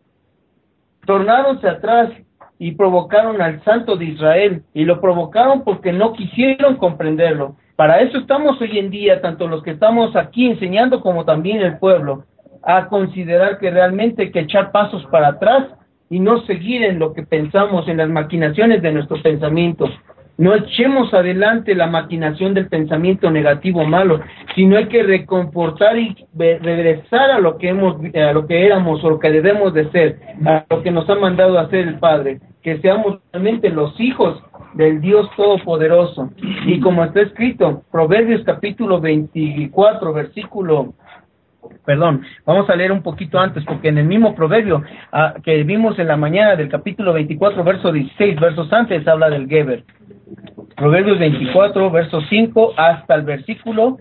Tornáronse atrás y provocaron al Santo de Israel, y lo provocaron porque no quisieron comprenderlo. Para eso estamos hoy en día, tanto los que estamos aquí enseñando como también el pueblo, a considerar que realmente hay que echar pasos para atrás y no seguir en lo que pensamos, en las maquinaciones de nuestros pensamientos. No echemos adelante la maquinación del pensamiento negativo malo, sino hay que reconfortar y regresar a lo que hemos, a lo que éramos o lo que debemos de ser, a lo que nos ha mandado a hacer el Padre, que seamos realmente los hijos del Dios Todopoderoso. Y como está escrito, Proverbios capítulo veinticuatro, versículo Perdón, vamos a leer un poquito antes, porque en el mismo proverbio ah, que vimos en la mañana del capítulo veinticuatro, verso dieciséis, versos antes, habla del Geber. Proverbios veinticuatro, verso cinco, hasta el versículo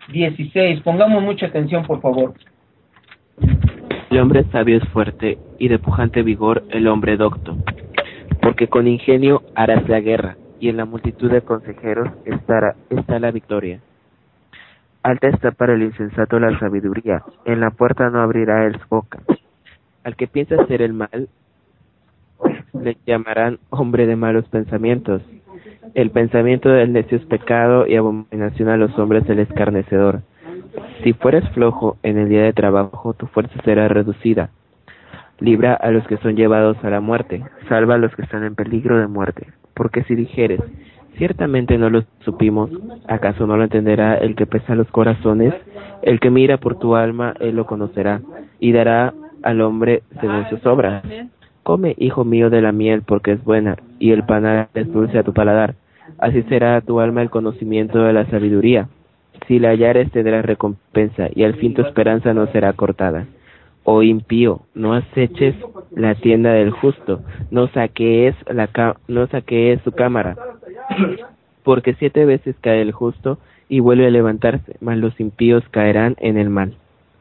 dieciséis. Pongamos mucha atención, por favor. El hombre sabio es fuerte, y de pujante vigor el hombre docto, porque con ingenio harás la guerra, y en la multitud de consejeros estará, está la victoria. Alta está para el insensato la sabiduría, en la puerta no abrirá él su boca. Al que piensa hacer el mal, le llamarán hombre de malos pensamientos. El pensamiento del necio es pecado, y abominación a los hombres el escarnecedor. Si fueres flojo en el día de trabajo, tu fuerza será reducida. Libra a los que son llevados a la muerte, salva a los que están en peligro de muerte. Porque si dijeres, ciertamente no lo supimos, ¿acaso no lo entenderá el que pesa los corazones? El que mira por tu alma, él lo conocerá, y dará al hombre según sus obras. Come, hijo mío, de la miel, porque es buena, y el panal es dulce a tu paladar. Así será a tu alma el conocimiento de la sabiduría. Si la hallares tendrás recompensa, y al fin tu esperanza no será cortada. Oh impío, no aceches la tienda del justo, no saquees la ca- no saquees su cámara, porque siete veces cae el justo y vuelve a levantarse, mas los impíos caerán en el mal.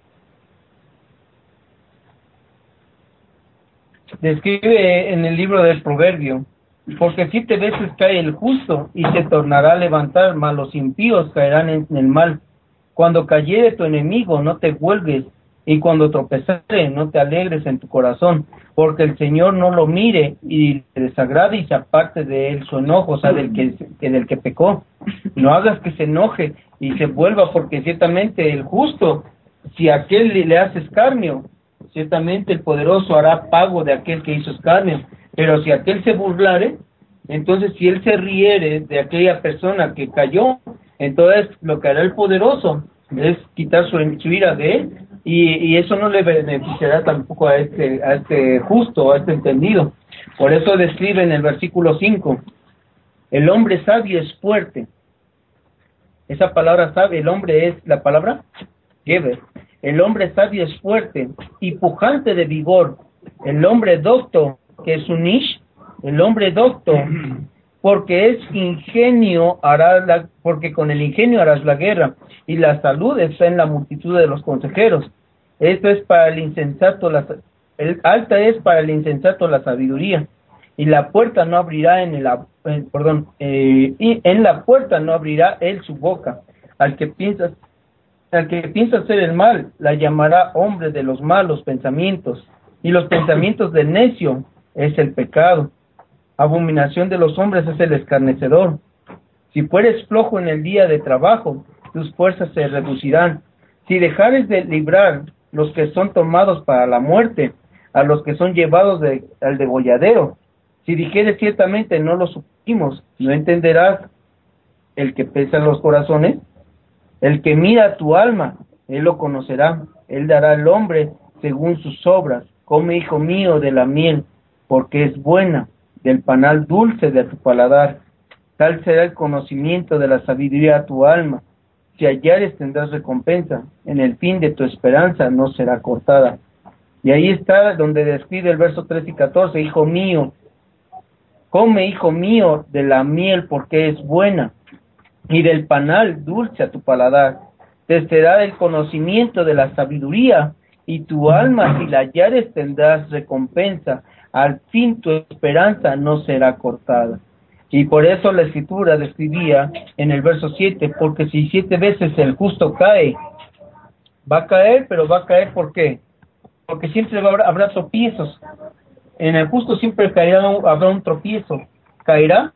Describe en el libro del Proverbio, porque siete veces cae el justo y se tornará a levantar, mas los impíos caerán en el mal. Cuando cayere tu enemigo, no te huelgues, y cuando tropezare, no te alegres en tu corazón, porque el Señor no lo mire y le desagrade y se aparte de él su enojo, o sea, del que, que del que pecó. No hagas que se enoje y se vuelva, porque ciertamente el justo, si a aquel le, le hace escarnio, ciertamente el poderoso hará pago de aquel que hizo escarnio. Pero si aquel se burlare, entonces si él se riere de aquella persona que cayó, entonces lo que hará el poderoso es quitar su, su ira de él, y, y eso no le beneficiará tampoco a este, a este justo, a este entendido. Por eso describe en el versículo cinco, el hombre sabio es fuerte. Esa palabra sabio, el hombre es la palabra Geber. El hombre sabio es fuerte y pujante de vigor. El hombre docto, que es un ish, el hombre docto, porque es ingenio hará la, porque con el ingenio harás la guerra, y la salud está en la multitud de los consejeros. Esto es para el insensato, la, el, alta es para el insensato la sabiduría, y la puerta no abrirá en el, eh, perdón, eh, y en la puerta no abrirá él su boca. Al que piensa, al que piensa hacer el mal, la llamará hombre de los malos pensamientos, y los pensamientos del necio es el pecado. Abominación de los hombres es el escarnecedor. Si fueres flojo en el día de trabajo, tus fuerzas se reducirán. Si dejares de librar los que son tomados para la muerte, a los que son llevados de, al degolladero, si dijeres ciertamente no lo supimos, no entenderás. El que pesa los corazones, el que mira tu alma, él lo conocerá. Él dará al hombre según sus obras. Come, hijo mío, de la miel, porque es buena, del panal dulce de tu paladar. Tal será el conocimiento de la sabiduría a tu alma. Si hallares tendrás recompensa, en el fin de tu esperanza no será cortada. Y ahí está donde describe el verso trece y catorce, hijo mío, come, hijo mío, de la miel, porque es buena, y del panal dulce a tu paladar. Te será el conocimiento de la sabiduría, y tu alma, si la hallares, tendrás recompensa. Al fin tu esperanza no será cortada. Y por eso la escritura describía en el verso siete, porque si siete veces el justo cae, va a caer, pero va a caer ¿por qué? Porque siempre habrá, habrá tropiezos. En el justo siempre caerá, habrá un tropiezo. Caerá,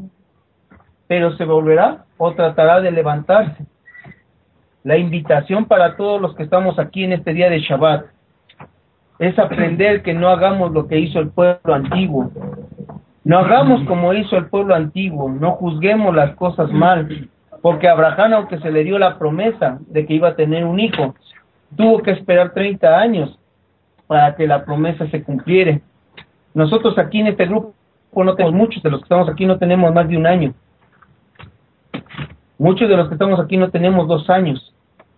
pero se volverá o tratará de levantarse. La invitación para todos los que estamos aquí en este día de Shabbat es aprender que no hagamos lo que hizo el pueblo antiguo. No hagamos como hizo el pueblo antiguo, no juzguemos las cosas mal, porque Abraham, aunque se le dio la promesa de que iba a tener un hijo, tuvo que esperar treinta años para que la promesa se cumpliera. Nosotros aquí en este grupo no tenemos, muchos de los que estamos aquí no tenemos más de un año. Muchos de los que estamos aquí no tenemos dos años.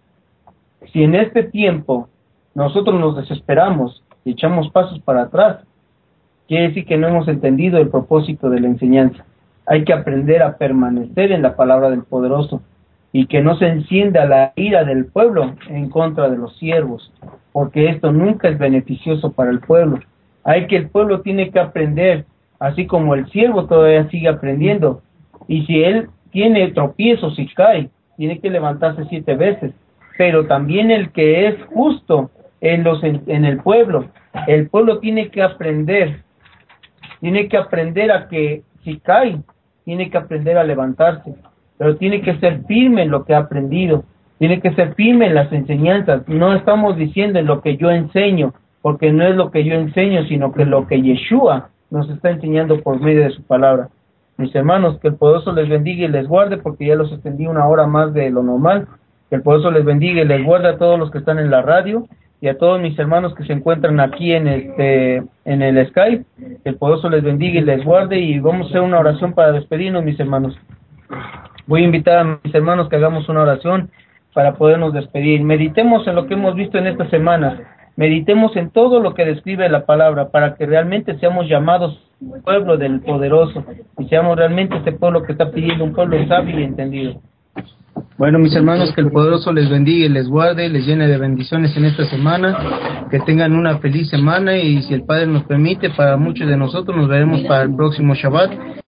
Si en este tiempo nosotros nos desesperamos y echamos pasos para atrás, quiere decir que no hemos entendido el propósito de la enseñanza. Hay que aprender a permanecer en la palabra del poderoso. y que no se encienda la ira del pueblo en contra de los siervos, porque esto nunca es beneficioso para el pueblo. Hay que el pueblo tiene que aprender, así como el siervo todavía sigue aprendiendo, y si él tiene tropiezos y cae, tiene que levantarse siete veces, pero también el que es justo en los en, en el pueblo, el pueblo tiene que aprender, tiene que aprender a que si cae, tiene que aprender a levantarse, pero tiene que ser firme en lo que ha aprendido, tiene que ser firme en las enseñanzas. No estamos diciendo en lo que yo enseño, porque no es lo que yo enseño, sino que lo que Yeshua nos está enseñando por medio de su palabra. Mis hermanos, que el poderoso les bendiga y les guarde, porque ya los extendí una hora más de lo normal. Que el poderoso les bendiga y les guarde a todos los que están en la radio y a todos mis hermanos que se encuentran aquí en este en el Skype. Que el poderoso les bendiga y les guarde, y vamos a hacer una oración para despedirnos, mis hermanos. Voy a invitar a mis hermanos que hagamos una oración para podernos despedir. Meditemos en lo que hemos visto en estas semanas. Meditemos en todo lo que describe la palabra para que realmente seamos llamados pueblo del poderoso y seamos realmente este pueblo que está pidiendo, un pueblo sabio y entendido. Bueno, mis hermanos, que el poderoso les bendiga y les guarde, les llene de bendiciones en esta semana, que tengan una feliz semana, y si el Padre nos permite, para muchos de nosotros nos veremos para el próximo Shabbat.